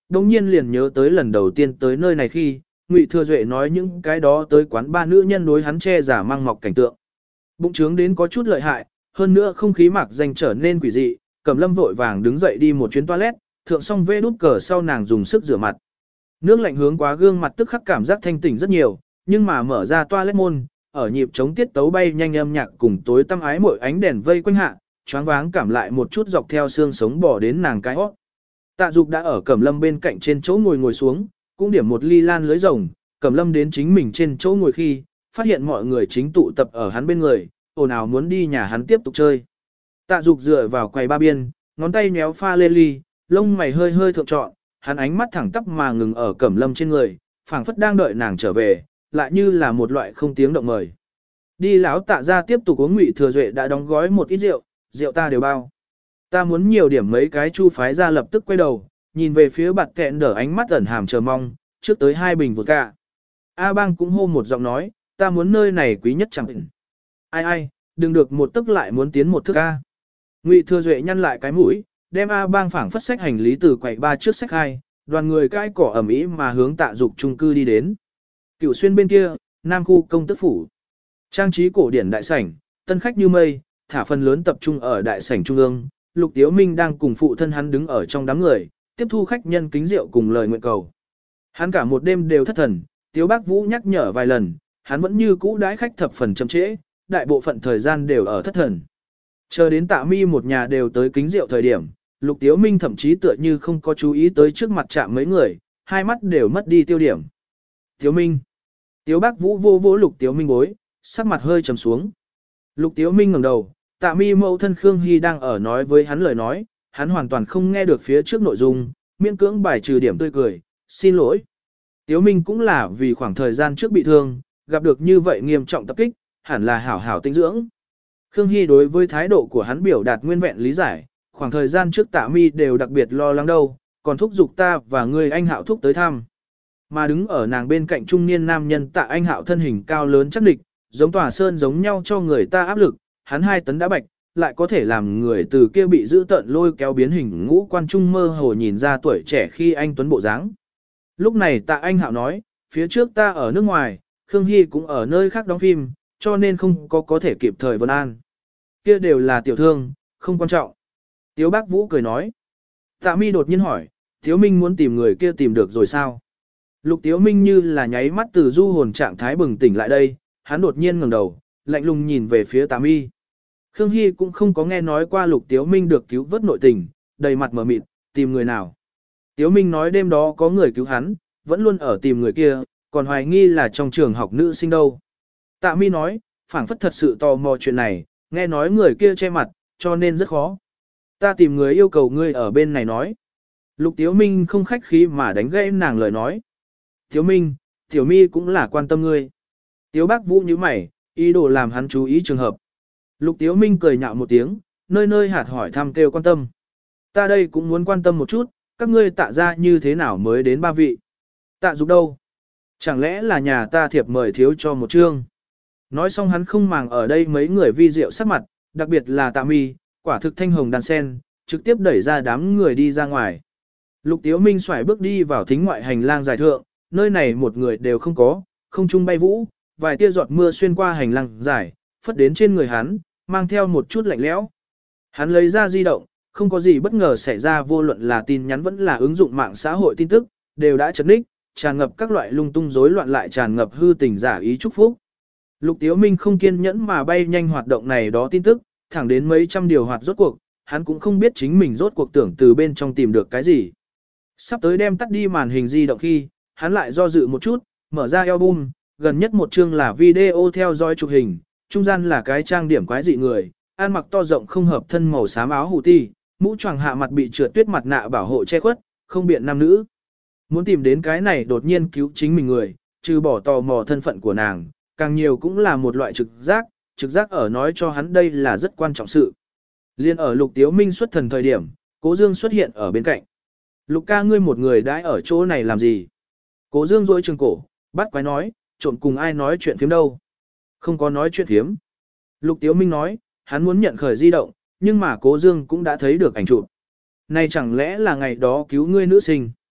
đồng nhiên liền nhớ tới lần đầu tiên tới nơi này khi, Ngụy Thừa Duệ nói những cái đó tới quán ba nữ nhân đối hắn che giả mang mọc cảnh tượng. Bụng trướng đến có chút lợi hại, hơn nữa không khí mạc danh trở nên quỷ dị, Cẩm Lâm vội vàng đứng dậy đi một chuyến toilet, thượng xong vê đút cờ sau nàng dùng sức rửa mặt. Nước lạnh hướng quá gương mặt tức khắc cảm giác thanh tỉnh rất nhiều, nhưng mà mở ra toilet môn, ở nhịp chống tiết tấu bay nhanh âm nhạc cùng tối tăm ái mỗi ánh đèn vây quanh hạ, choáng váng cảm lại một chút dọc theo xương sống bỏ đến nàng cái hót. Tạ Dục đã ở Cẩm Lâm bên cạnh trên chỗ ngồi xuống, cũng điểm một ly lan lưới rồng, Cẩm Lâm đến chính mình trên chỗ ngồi khi, phát hiện mọi người chính tụ tập ở hắn bên người, ồn ào muốn đi nhà hắn tiếp tục chơi. Tạ Dục dựa vào quầy ba biên, ngón tay nhéo pha lê ly, lông mày hơi hơi thượng trọn, hắn ánh mắt thẳng tắp mà ngừng ở Cẩm Lâm trên người, phảng phất đang đợi nàng trở về, lại như là một loại không tiếng động mời. Đi lão Tạ ra tiếp tục uống. Ngụy Thừa Duệ đã đóng gói một ít rượu, rượu ta đều bao. Ta muốn nhiều điểm mấy cái. Chu phái ra lập tức quay đầu, nhìn về phía bạt kẹn đỡ ánh mắt ẩn hàm chờ mong, trước tới 2 bình vodka. A Bang cũng hô một giọng nói, ta muốn nơi này quý nhất chẳng định. Ai ai, đừng được một tức lại muốn tiến một thước A. Ngụy Thừa Duệ nhăn lại cái mũi, đem A Bang phảng phất sách hành lý từ quầy ba trước sách 2, đoàn người cãi cỏ ẩm ý mà hướng Tạ Dục chung cư đi đến. Cửu Xuyên bên kia, Nam khu công tức phủ. Trang trí cổ điển đại sảnh, tân khách như mây, thả phần lớn tập trung ở đại sảnh trung ương. Lục Tiếu Minh đang cùng phụ thân hắn đứng ở trong đám người, tiếp thu khách nhân kính rượu cùng lời nguyện cầu. Hắn cả một đêm đều thất thần, Tiếu Bác Vũ nhắc nhở vài lần, hắn vẫn như cũ đãi khách thập phần chậm trễ, đại bộ phận thời gian đều ở thất thần. Chờ đến Tạ Mi một nhà đều tới kính rượu thời điểm, Lục Tiếu Minh thậm chí tựa như không có chú ý tới trước mặt chạm mấy người, hai mắt đều mất đi tiêu điểm. Tiếu Minh. Tiếu Bác Vũ vô vỗ Lục Tiếu Minh bối, sắc mặt hơi trầm xuống. Lục Tiếu Minh ngẩng đầu, Tạ Mi mẫu thân Khương Hy đang ở nói với hắn lời nói, hắn hoàn toàn không nghe được phía trước nội dung, miễn cưỡng bài trừ điểm tươi cười, xin lỗi. Tiếu Minh cũng là vì khoảng thời gian trước bị thương, gặp được như vậy nghiêm trọng tập kích, hẳn là hảo hảo tinh dưỡng. Khương Hy đối với thái độ của hắn biểu đạt nguyên vẹn lý giải, khoảng thời gian trước Tạ Mi đều đặc biệt lo lắng đâu, còn thúc giục ta và người anh Hạo thúc tới thăm. Mà đứng ở nàng bên cạnh trung niên nam nhân Tạ Anh Hạo thân hình cao lớn chắc địch, giống tòa sơn giống nhau cho người ta áp lực, hắn 2 tấn đã bạch, lại có thể làm người từ kia bị giữ tận lôi kéo biến hình ngũ quan trung mơ hồ nhìn ra tuổi trẻ khi anh tuấn bộ dáng. Lúc này Tạ Anh Hạo nói, phía trước ta ở nước ngoài, Khương Hy cũng ở nơi khác đóng phim, cho nên không có thể kịp thời vân an. Kia đều là tiểu thương, không quan trọng. Tiếu Bác Vũ cười nói. Tạ Mi đột nhiên hỏi, Tiếu Minh muốn tìm người kia tìm được rồi sao? Lục Tiếu Minh như là nháy mắt từ du hồn trạng thái bừng tỉnh lại đây, hắn đột nhiên ngẩng đầu, lạnh lùng nhìn về phía Tạ Mi. Khương Hy cũng không có nghe nói qua Lục Tiếu Minh được cứu vớt nội tình, đầy mặt mờ mịt, tìm người nào. Tiếu Minh nói đêm đó có người cứu hắn, vẫn luôn ở tìm người kia, còn hoài nghi là trong trường học nữ sinh đâu. Tạ Mi nói, phảng phất thật sự tò mò chuyện này, nghe nói người kia che mặt, cho nên rất khó. Ta tìm người yêu cầu ngươi ở bên này nói. Lục Tiếu Minh không khách khí mà đánh gãy nàng lời nói. Tiếu Minh, Tiểu Mi cũng là quan tâm ngươi. Tiếu Bác Vũ như mày, ý đồ làm hắn chú ý trường hợp. Lục Tiếu Minh cười nhạo một tiếng, nơi nơi hạt hỏi thăm kêu quan tâm. Ta đây cũng muốn quan tâm một chút, các ngươi Tạ ra như thế nào mới đến 3 vị. Tạ Dục đâu? Chẳng lẽ là nhà ta thiệp mời thiếu cho một chương? Nói xong hắn không màng ở đây mấy người vi diệu sắc mặt, đặc biệt là Tạ Mi, quả thực thanh hồng đàn sen, trực tiếp đẩy ra đám người đi ra ngoài. Lục Tiếu Minh xoải bước đi vào thính ngoại hành lang dài thượng, nơi này một người đều không có, không trung bay vũ, vài tia giọt mưa xuyên qua hành lang dài, phất đến trên người hắn, mang theo một chút lạnh lẽo. Hắn lấy ra di động, không có gì bất ngờ xảy ra, vô luận là tin nhắn vẫn là ứng dụng mạng xã hội tin tức, đều đã chấn ních, tràn ngập các loại lung tung rối loạn lại tràn ngập hư tình giả ý chúc phúc. Lục Tiếu Minh không kiên nhẫn mà bay nhanh hoạt động này đó tin tức, thẳng đến mấy trăm điều hoạt rốt cuộc, hắn cũng không biết chính mình rốt cuộc tưởng từ bên trong tìm được cái gì. Sắp tới đem tắt đi màn hình di động khi, hắn lại do dự một chút, mở ra album, gần nhất một chương là video theo dõi chụp hình, trung gian là cái trang điểm quái dị người, ăn mặc to rộng không hợp thân màu xám áo hủ ti, mũ choàng hạ mặt bị trượt tuyết mặt nạ bảo hộ che khuất, không biện nam nữ. Muốn tìm đến cái này đột nhiên cứu chính mình người, trừ bỏ tò mò thân phận của nàng, càng nhiều cũng là một loại trực giác ở nói cho hắn đây là rất quan trọng sự. Liên ở Lục Tiếu Minh xuất thần thời điểm, Cố Dương xuất hiện ở bên cạnh. Lục ca, ngươi một người đãi ở chỗ này làm gì? Cố Dương rỗi trường cổ, bắt quái nói, trộm cùng ai nói chuyện phiếm đâu? Không có nói chuyện phiếm. Lục Tiếu Minh nói, hắn muốn nhận khởi di động, nhưng mà Cố Dương cũng đã thấy được ảnh chụp. Này chẳng lẽ là ngày đó cứu ngươi nữ sinh?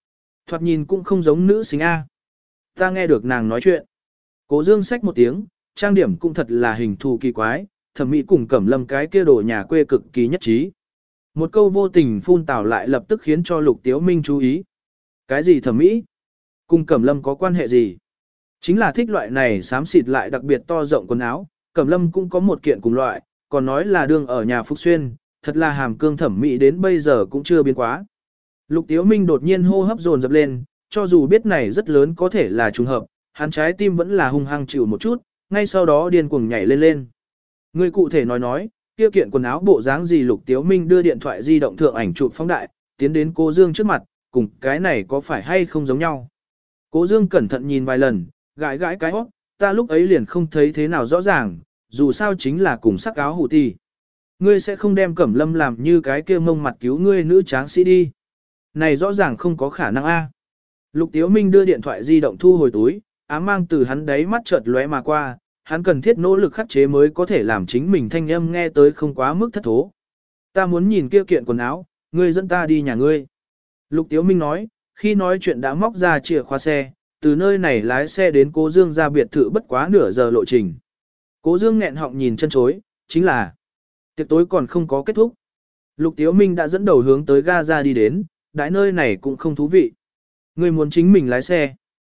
Thoạt nhìn cũng không giống nữ sinh A. Ta nghe được nàng nói chuyện. Cố Dương xách một tiếng, trang điểm cũng thật là hình thù kỳ quái, thẩm mỹ cùng Cẩm Lâm cái kia đồ nhà quê cực kỳ nhất trí. Một câu vô tình phun tào lại lập tức khiến cho Lục Tiếu Minh chú ý. Cái gì thẩm mỹ? Cùng Cẩm Lâm có quan hệ gì? Chính là thích loại này xám xịt lại đặc biệt to rộng quần áo, Cẩm Lâm cũng có một kiện cùng loại, còn nói là đương ở nhà Phúc Xuyên, thật là hàm cương thẩm mỹ đến bây giờ cũng chưa biến quá. Lục Tiếu Minh đột nhiên hô hấp dồn dập lên, cho dù biết này rất lớn có thể là trùng hợp, hắn trái tim vẫn là hung hăng chịu một chút, ngay sau đó điên cuồng nhảy lên lên. Người cụ thể nói, kia kiện quần áo bộ dáng gì? Lục Tiếu Minh đưa điện thoại di động thượng ảnh chụp phóng đại, tiến đến Cố Dương trước mặt, cùng cái này có phải hay không giống nhau. Cố Dương cẩn thận nhìn vài lần, gãi gãi cái hót, ta lúc ấy liền không thấy thế nào rõ ràng, dù sao chính là cùng sắc áo hủ tì. Ngươi sẽ không đem Cẩm Lâm làm như cái kia mông mặt cứu ngươi nữ tráng sĩ đi. Này rõ ràng không có khả năng a. Lục Tiếu Minh đưa điện thoại di động thu hồi túi, ám mang từ hắn đáy mắt chợt lóe mà qua, hắn cần thiết nỗ lực khắc chế mới có thể làm chính mình thanh âm nghe tới không quá mức thất thố. Ta muốn nhìn kia kiện quần áo, ngươi dẫn ta đi nhà ngươi. Lục Tiếu Minh nói, khi nói chuyện đã móc ra chìa khóa xe, từ nơi này lái xe đến Cố Dương ra biệt thự bất quá nửa giờ lộ trình. Cố Dương nghẹn họng nhìn chân chối, chính là tiệc tối còn không có kết thúc. Lục Tiếu Minh đã dẫn đầu hướng tới ga ra đi đến, đại nơi này cũng không thú vị. Ngươi muốn chính mình lái xe.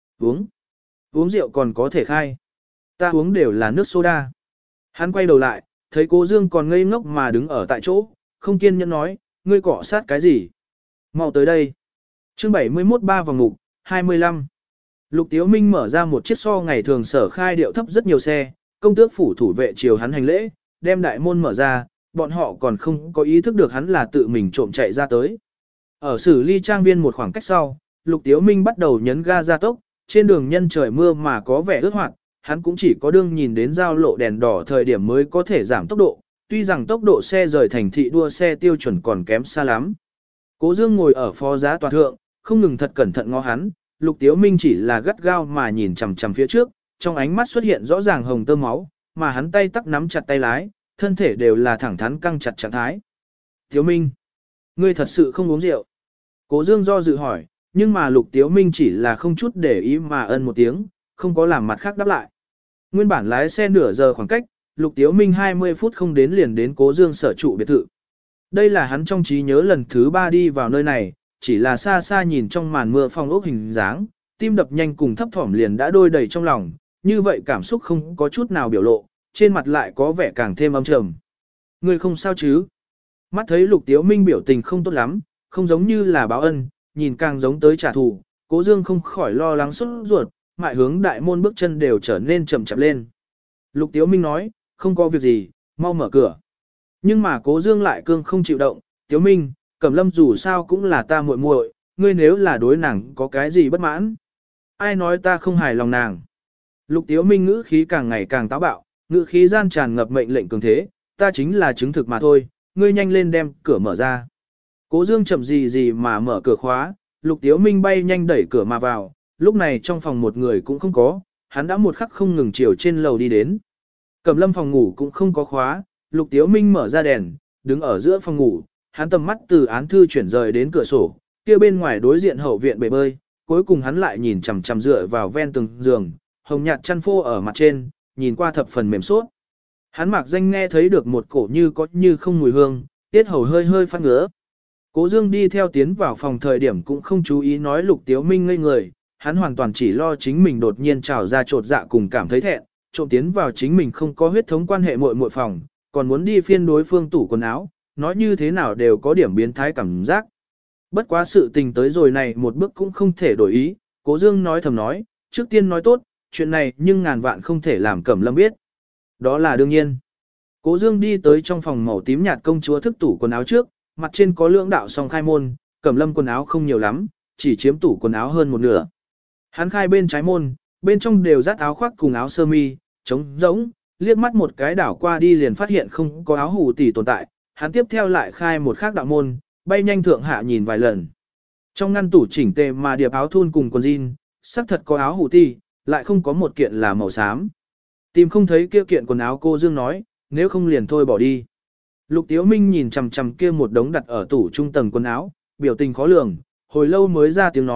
Uống rượu còn có thể khai. Ta uống đều là nước soda. Hắn quay đầu lại, thấy Cố Dương còn ngây ngốc mà đứng ở tại chỗ, không kiên nhẫn nói, ngươi cọ sát cái gì? Mau tới đây. Chương 71 3 vòng ngục, 25. Lục Tiếu Minh mở ra một chiếc so ngày thường sở khai điệu thấp rất nhiều xe, công tước phủ thủ vệ chiều hắn hành lễ, đem đại môn mở ra, bọn họ còn không có ý thức được hắn là tự mình trộm chạy ra tới. Ở xử ly trang viên một khoảng cách sau, Lục Tiếu Minh bắt đầu nhấn ga gia tốc, trên đường nhân trời mưa mà có vẻ ướt hoạt, hắn cũng chỉ có đương nhìn đến giao lộ đèn đỏ thời điểm mới có thể giảm tốc độ, tuy rằng tốc độ xe rời thành thị đua xe tiêu chuẩn còn kém xa lắm. Cố Dương ngồi ở phó giá tòa thượng, không ngừng thật cẩn thận ngó hắn, Lục Tiếu Minh chỉ là gắt gao mà nhìn chằm chằm phía trước, trong ánh mắt xuất hiện rõ ràng hồng tơ máu, mà hắn tay tắc nắm chặt tay lái, thân thể đều là thẳng thắn căng chặt trạng thái. Tiếu Minh, ngươi thật sự không uống rượu? Cố Dương do dự hỏi, nhưng mà Lục Tiếu Minh chỉ là không chút để ý mà ân một tiếng, không có làm mặt khác đáp lại. Nguyên bản lái xe nửa giờ khoảng cách, Lục Tiếu Minh 20 phút không đến liền đến Cố Dương sở trụ biệt thự. Đây là hắn trong trí nhớ lần thứ 3 đi vào nơi này, chỉ là xa xa nhìn trong màn mưa phong ốc hình dáng, tim đập nhanh cùng thấp thỏm liền đã đôi đầy trong lòng, như vậy cảm xúc không có chút nào biểu lộ, trên mặt lại có vẻ càng thêm âm trầm. Ngươi không sao chứ? Mắt thấy Lục Tiếu Minh biểu tình không tốt lắm, không giống như là báo ân, nhìn càng giống tới trả thù, Cố Dương không khỏi lo lắng sốt ruột, mại hướng đại môn bước chân đều trở nên chậm chạp lên. Lục Tiếu Minh nói, không có việc gì, mau mở cửa. Nhưng mà Cố Dương lại cương không chịu động, Tiếu Minh, Cẩm Lâm dù sao cũng là ta muội muội, ngươi nếu là đối nàng có cái gì bất mãn. Ai nói ta không hài lòng nàng. Lục Tiếu Minh ngữ khí càng ngày càng táo bạo, ngữ khí gian tràn ngập mệnh lệnh cường thế, ta chính là chứng thực mà thôi, ngươi nhanh lên đem cửa mở ra. Cố Dương chậm gì mà mở cửa khóa, Lục Tiếu Minh bay nhanh đẩy cửa mà vào, lúc này trong phòng một người cũng không có, hắn đã một khắc không ngừng chiều trên lầu đi đến. Cẩm Lâm phòng ngủ cũng không có khóa, Lục Tiếu Minh mở ra đèn, đứng ở giữa phòng ngủ, hắn tầm mắt từ án thư chuyển rời đến cửa sổ, kia bên ngoài đối diện hậu viện bể bơi, cuối cùng hắn lại nhìn chằm chằm dựa vào ven tường giường, hồng nhạt chăn phô ở mặt trên, nhìn qua thập phần mềm suốt. Hắn mặc danh nghe thấy được một cổ như có như không mùi hương, tiết hầu hơi hơi phát ngứa. Cố Dương đi theo tiến vào phòng thời điểm cũng không chú ý nói Lục Tiếu Minh ngây người, hắn hoàn toàn chỉ lo chính mình đột nhiên trào ra trột dạ cùng cảm thấy thẹn, trộm tiến vào chính mình không có huyết thống quan hệ muội phòng, còn muốn đi phiên đối phương tủ quần áo, nói như thế nào đều có điểm biến thái cảm giác. Bất quá sự tình tới rồi này một bước cũng không thể đổi ý, Cố Dương nói thầm nói, trước tiên nói tốt, chuyện này nhưng ngàn vạn không thể làm Cẩm Lâm biết. Đó là đương nhiên. Cố Dương đi tới trong phòng màu tím nhạt công chúa thức tủ quần áo trước, mặt trên có lưỡng đạo song khai môn, Cẩm Lâm quần áo không nhiều lắm, chỉ chiếm tủ quần áo hơn một nửa. Hắn khai bên trái môn, bên trong đều dắt áo khoác cùng áo sơ mi, trống rỗng, liếc mắt một cái đảo qua đi liền phát hiện không có áo hủ tỉ tồn tại, hắn tiếp theo lại khai một khác đạo môn, bay nhanh thượng hạ nhìn vài lần. Trong ngăn tủ chỉnh tề mà điệp áo thun cùng quần jean, xác thật có áo hủ tỉ, lại không có một kiện là màu xám. Tìm không thấy kia kiện quần áo cô Dương nói, nếu không liền thôi bỏ đi. Lục Tiếu Minh nhìn chằm chằm kia một đống đặt ở tủ trung tầng quần áo, biểu tình khó lường, hồi lâu mới ra tiếng nói,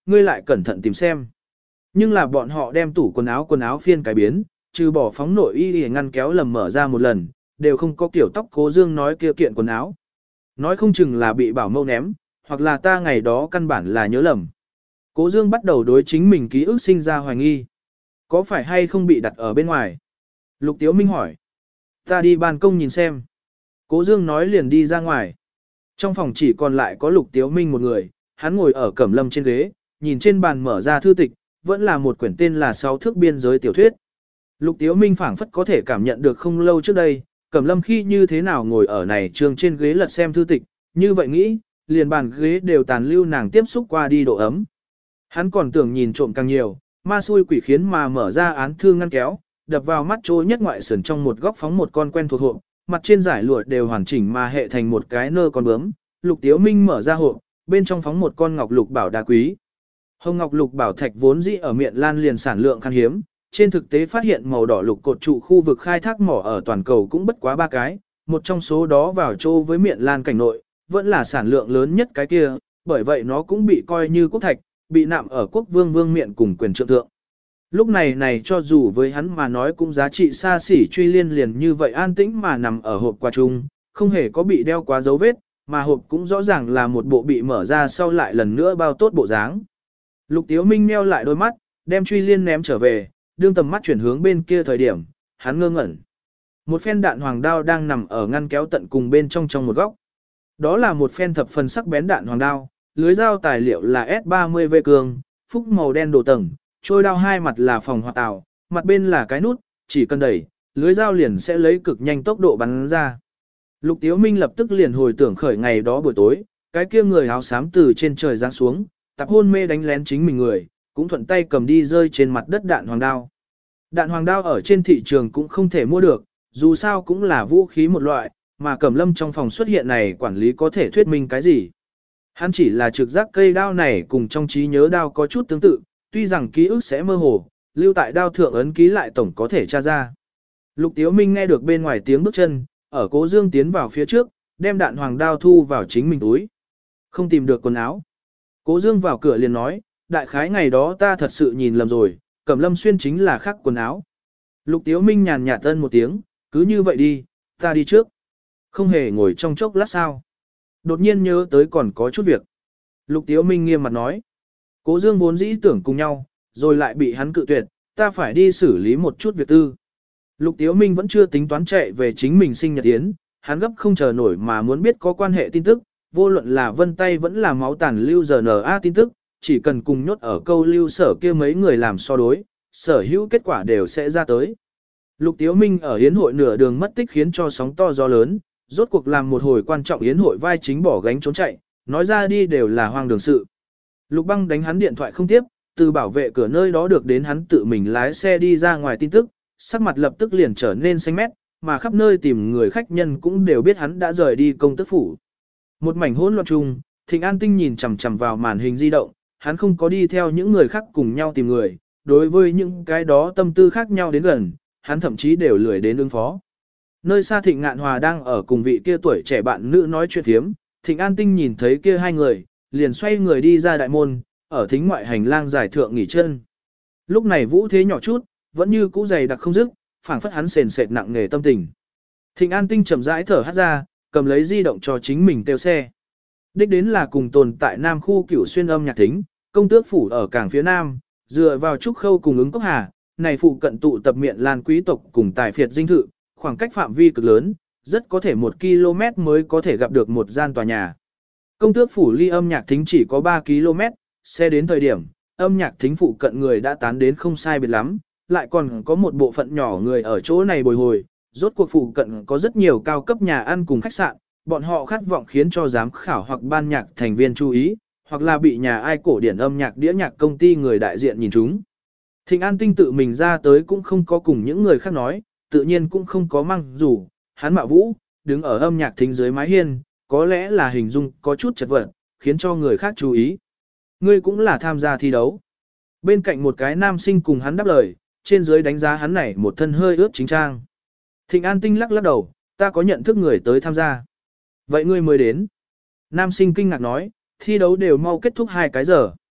ngươi lại cẩn thận tìm xem. Nhưng là bọn họ đem tủ quần áo phiên cái biến, trừ bỏ phóng nội y để ngăn kéo lầm mở ra một lần, đều không có kiểu tóc Cố Dương nói kia kiện quần áo. Nói không chừng là bị bảo mâu ném, hoặc là ta ngày đó căn bản là nhớ lầm. Cố Dương bắt đầu đối chính mình ký ức sinh ra hoài nghi. Có phải hay không bị đặt ở bên ngoài? Lục Tiếu Minh hỏi. Ta đi ban công nhìn xem. Cố Dương nói liền đi ra ngoài. Trong phòng chỉ còn lại có Lục Tiếu Minh một người, hắn ngồi ở cẩm lâm trên ghế, nhìn trên bàn mở ra thư tịch, vẫn là một quyển tên là 6 thước biên giới tiểu thuyết. Lục Tiếu Minh phảng phất có thể cảm nhận được không lâu trước đây, Cẩm Lâm khi như thế nào ngồi ở này trường trên ghế lật xem thư tịch, như vậy nghĩ, liền bàn ghế đều tàn lưu nàng tiếp xúc qua đi độ ấm. Hắn còn tưởng nhìn trộm càng nhiều, ma xui quỷ khiến mà mở ra án thư ngăn kéo, đập vào mắt trôi nhất ngoại sườn trong một góc phóng một con quen thuộc hộp, mặt trên giải lụa đều hoàn chỉnh mà hệ thành một cái nơ con bướm. Lục Tiếu Minh mở ra hộp, bên trong phóng một con ngọc lục bảo đá quý. Hồng ngọc lục bảo thạch vốn dĩ ở Miện Lan liền sản lượng khan hiếm, trên thực tế phát hiện màu đỏ lục cột trụ khu vực khai thác mỏ ở toàn cầu cũng bất quá 3 cái, một trong số đó vào châu với Miện Lan cảnh nội, vẫn là sản lượng lớn nhất cái kia, bởi vậy nó cũng bị coi như quốc thạch, bị nạm ở quốc vương vương miện cùng quyền trượng thượng. Lúc này cho dù với hắn mà nói cũng giá trị xa xỉ truy liên liền như vậy an tĩnh mà nằm ở hộp quà chung, không hề có bị đeo quá dấu vết, mà hộp cũng rõ ràng là một bộ bị mở ra sau lại lần nữa bao tốt bộ dáng. Lục Tiếu Minh meo lại đôi mắt, đem truy liên ném trở về, đương tầm mắt chuyển hướng bên kia thời điểm, hắn ngơ ngẩn. Một phen đạn hoàng đao đang nằm ở ngăn kéo tận cùng bên trong một góc. Đó là một phen thập phần sắc bén đạn hoàng đao, lưới dao tài liệu là S30V cường, phúc màu đen đồ tầng, trôi đao hai mặt là phòng hoạt tàu, mặt bên là cái nút, chỉ cần đẩy, lưới dao liền sẽ lấy cực nhanh tốc độ bắn ra. Lục Tiếu Minh lập tức liền hồi tưởng khởi ngày đó buổi tối, cái kia người áo xám từ trên trời giáng xuống, tập hôn mê đánh lén chính mình người, cũng thuận tay cầm đi rơi trên mặt đất đạn hoàng đao. Đạn hoàng đao ở trên thị trường cũng không thể mua được, dù sao cũng là vũ khí một loại, mà Cẩm Lâm trong phòng xuất hiện này quản lý có thể thuyết minh cái gì. Hắn chỉ là trực giác cây đao này cùng trong trí nhớ đao có chút tương tự, tuy rằng ký ức sẽ mơ hồ, lưu tại đao thượng ấn ký lại tổng có thể tra ra. Lục Tiếu Minh nghe được bên ngoài tiếng bước chân, ở Cố Dương tiến vào phía trước, đem đạn hoàng đao thu vào chính mình túi. Không tìm được quần áo. Cố Dương vào cửa liền nói, đại khái ngày đó ta thật sự nhìn lầm rồi, Cẩm Lâm xuyên chính là khác quần áo. Lục Tiếu Minh nhàn nhạt tân một tiếng, cứ như vậy đi, ta đi trước. Không hề ngồi trong chốc lát sao. Đột nhiên nhớ tới còn có chút việc. Lục Tiếu Minh nghiêm mặt nói. Cố Dương vốn dĩ tưởng cùng nhau, rồi lại bị hắn cự tuyệt, ta phải đi xử lý một chút việc tư. Lục Tiếu Minh vẫn chưa tính toán chạy về chính mình sinh nhật yến, hắn gấp không chờ nổi mà muốn biết có quan hệ tin tức, vô luận là vân tay vẫn là máu tàn lưu RNA tin tức, chỉ cần cùng nhốt ở câu lưu sở kia mấy người làm so đối, sở hữu kết quả đều sẽ ra tới. Lục Tiếu Minh ở yến hội nửa đường mất tích khiến cho sóng to gió lớn, rốt cuộc làm một hồi quan trọng yến hội vai chính bỏ gánh trốn chạy, nói ra đi đều là hoang đường sự. Lục Băng đánh hắn điện thoại không tiếp, từ bảo vệ cửa nơi đó được đến hắn tự mình lái xe đi ra ngoài tin tức, sắc mặt lập tức liền trở nên xanh mét, mà khắp nơi tìm người khách nhân cũng đều biết hắn đã rời đi công tước phủ. Một mảnh hỗn loạn chung, Thịnh An Tinh nhìn chằm chằm vào màn hình di động, hắn không có đi theo những người khác cùng nhau tìm người, đối với những cái đó tâm tư khác nhau đến gần, hắn thậm chí đều lười đến ứng phó. Nơi xa Thịnh Ngạn Hòa đang ở cùng vị kia tuổi trẻ bạn nữ nói chuyện thiếm, Thịnh An Tinh nhìn thấy kia hai người, liền xoay người đi ra đại môn, ở thính ngoại hành lang giải thượng nghỉ chân. Lúc này vũ thế nhỏ chút, vẫn như cũ dày đặc không dứt, phảng phất hắn sền sệt nặng nề tâm tình. Thịnh An Tinh chậm rãi thở hắt ra, cầm lấy di động cho chính mình tiêu xe. Đích đến là cùng tồn tại Nam khu Cửu Xuyên âm nhạc thính, công tước phủ ở cảng phía Nam, dựa vào trúc khâu cùng ứng cốc hà, này phụ cận tụ tập Miện Lan quý tộc cùng tài phiệt dinh thự, khoảng cách phạm vi cực lớn, rất có thể 1 km mới có thể gặp được một gian tòa nhà. Công tước phủ ly âm nhạc thính chỉ có 3 km, xe đến thời điểm, âm nhạc thính phụ cận người đã tán đến không sai biệt lắm, lại còn có một bộ phận nhỏ người ở chỗ này bồi hồi, rốt cuộc phụ cận có rất nhiều cao cấp nhà ăn cùng khách sạn, bọn họ khát vọng khiến cho giám khảo hoặc ban nhạc thành viên chú ý, hoặc là bị nhà ai cổ điển âm nhạc đĩa nhạc công ty người đại diện nhìn chúng. Thịnh An Tinh tự mình ra tới cũng không có cùng những người khác nói, tự nhiên cũng không có mang dù, hắn mạo vũ, đứng ở âm nhạc thính dưới mái hiên, có lẽ là hình dung có chút chật vật, khiến cho người khác chú ý. Ngươi cũng là tham gia thi đấu. Bên cạnh một cái nam sinh cùng hắn đáp lời, trên dưới đánh giá hắn này một thân hơi ướt chính trang. Thịnh An Tinh lắc lắc đầu, ta có nhận thức người tới tham gia. Vậy ngươi mới đến. Nam sinh kinh ngạc nói, thi đấu đều mau kết thúc 2 cái giờ.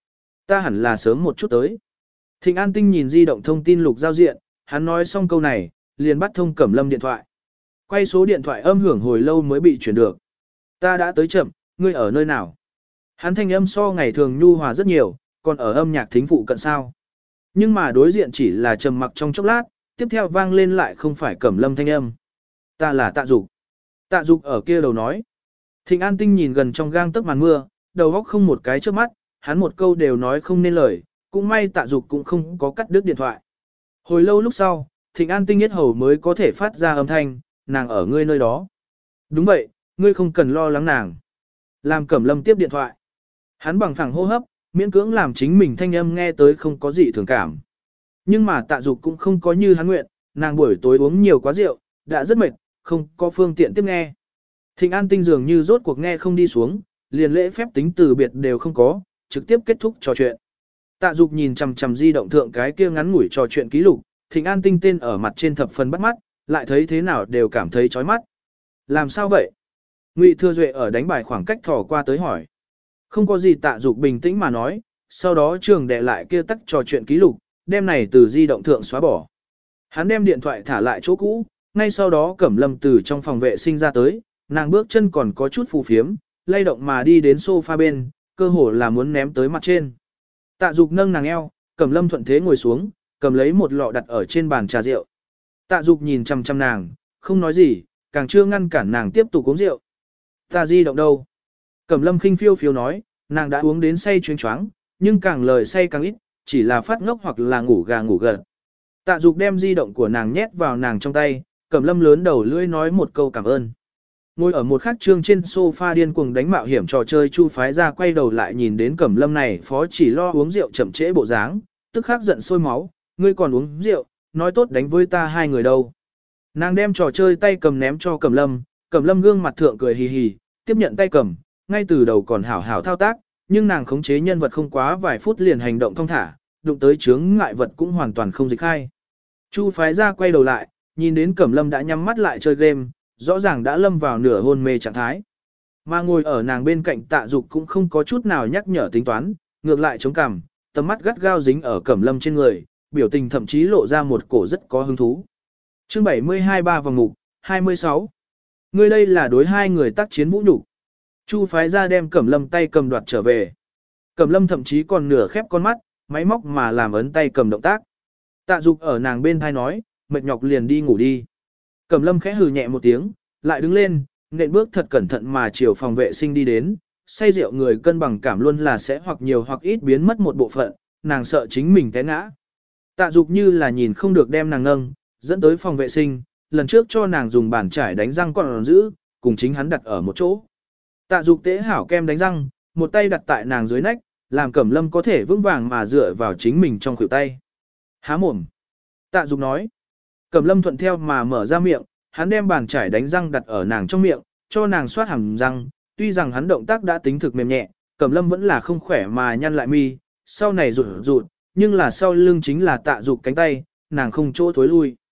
Ta hẳn là sớm một chút tới. Thịnh An Tinh nhìn di động thông tin lục giao diện, hắn nói xong câu này, liền bắt thông Cẩm Lâm điện thoại. Quay số điện thoại âm hưởng hồi lâu mới bị chuyển được. Ta đã tới chậm, ngươi ở nơi nào? Hắn thanh âm so ngày thường nhu hòa rất nhiều, còn ở âm nhạc thính phụ cận sao. Nhưng mà đối diện chỉ là trầm mặc trong chốc lát, tiếp theo vang lên lại không phải Cẩm Lâm thanh âm. Ta là Tạ Dục. Tạ Dục ở kia đầu nói. Thịnh An Tinh nhìn gần trong gang tấc màn mưa, đầu óc không một cái trước mắt, hắn một câu đều nói không nên lời, cũng may Tạ Dục cũng không có cắt đứt điện thoại. Hồi lâu lúc sau, Thịnh An Tinh nhất hầu mới có thể phát ra âm thanh, nàng ở ngươi nơi đó. Đúng vậy, ngươi không cần lo lắng nàng. Làm Cẩm Lâm tiếp điện thoại. Hắn bằng phẳng hô hấp, miễn cưỡng làm chính mình thanh âm nghe tới không có gì thường cảm. Nhưng mà Tạ Dục cũng không có như hắn nguyện, nàng buổi tối uống nhiều quá rượu, đã rất mệt, không có phương tiện tiếp nghe. Thịnh An Tinh dường như rốt cuộc nghe không đi xuống, liền lễ phép tính từ biệt đều không có, trực tiếp kết thúc trò chuyện. Tạ Dục nhìn chằm chằm di động thượng cái kia ngắn ngủi trò chuyện ký lục, Thịnh An Tinh tên ở mặt trên thập phần bắt mắt, lại thấy thế nào đều cảm thấy chói mắt. Làm sao vậy? Ngụy Thừa Duệ ở đánh bài khoảng cách thò qua tới hỏi. Không có gì. Tạ Dục bình tĩnh mà nói, sau đó trường đệ lại kia tắt trò chuyện ký lục, đem này từ di động thượng xóa bỏ. Hắn đem điện thoại thả lại chỗ cũ, ngay sau đó Cẩm Lâm từ trong phòng vệ sinh ra tới, nàng bước chân còn có chút phù phiếm, lay động mà đi đến sofa bên, cơ hồ là muốn ném tới mặt trên. Tạ Dục nâng nàng eo, Cẩm Lâm thuận thế ngồi xuống, cầm lấy một lọ đặt ở trên bàn trà rượu. Tạ Dục nhìn chăm chăm nàng, không nói gì, càng chưa ngăn cản nàng tiếp tục uống rượu. Ta di động đâu? Cẩm Lâm khinh phiêu phiêu nói, nàng đã uống đến say chuyên choáng, nhưng càng lời say càng ít, chỉ là phát ngốc hoặc là ngủ gà ngủ gật. Tạ Dục đem di động của nàng nhét vào nàng trong tay, Cẩm Lâm lớn đầu lưỡi nói một câu cảm ơn. Ngồi ở một khắc trương trên sofa điên cuồng đánh mạo hiểm trò chơi Chu Phái Gia quay đầu lại nhìn đến Cẩm Lâm này phó chỉ lo uống rượu chậm trễ bộ dáng, tức khắc giận sôi máu, ngươi còn uống rượu, nói tốt đánh với ta hai người đâu. Nàng đem trò chơi tay cầm ném cho Cẩm Lâm gương mặt thượng cười hì hì, tiếp nhận tay cầm, ngay từ đầu còn hảo hảo thao tác, nhưng nàng khống chế nhân vật không quá vài phút liền hành động thong thả, đụng tới chướng ngại vật cũng hoàn toàn không dịch khai. Chu Phái Gia quay đầu lại, nhìn đến Cẩm Lâm đã nhắm mắt lại chơi game, rõ ràng đã lâm vào nửa hôn mê trạng thái. Mà ngồi ở nàng bên cạnh Tạ Dục cũng không có chút nào nhắc nhở tính toán, ngược lại chống cằm, tầm mắt gắt gao dính ở Cẩm Lâm trên người, biểu tình thậm chí lộ ra một cổ rất có hứng thú. Chương 72 ba vòng mục, 26. Ngươi đây là đối hai người tác chiến vũ nhục. Chu Phái Gia đem Cẩm Lâm tay cầm đoạt trở về. Cẩm Lâm thậm chí còn nửa khép con mắt, máy móc mà làm ấn tay cầm động tác. Tạ Dục ở nàng bên thai nói, mệt nhọc liền đi ngủ đi. Cẩm Lâm khẽ hừ nhẹ một tiếng, lại đứng lên, nện bước thật cẩn thận mà chiều phòng vệ sinh đi đến. Say rượu người cân bằng cảm luôn là sẽ hoặc nhiều hoặc ít biến mất một bộ phận, nàng sợ chính mình té ngã. Tạ Dục như là nhìn không được đem nàng nâng, dẫn tới phòng vệ sinh, lần trước cho nàng dùng bàn chải đánh răng còn giữ, cùng chính hắn đặt ở một chỗ. Tạ Dục tế hảo kem đánh răng, một tay đặt tại nàng dưới nách, làm Cẩm Lâm có thể vững vàng mà dựa vào chính mình trong khuỷu tay. Há mồm. Tạ Dục nói. Cẩm Lâm thuận theo mà mở ra miệng, hắn đem bàn chải đánh răng đặt ở nàng trong miệng, cho nàng xoát hàm răng, tuy rằng hắn động tác đã tính thực mềm nhẹ, Cẩm Lâm vẫn là không khỏe mà nhăn lại mi, sau này rụt rụt, nhưng là sau lưng chính là Tạ Dục cánh tay, nàng không chỗ thối lui.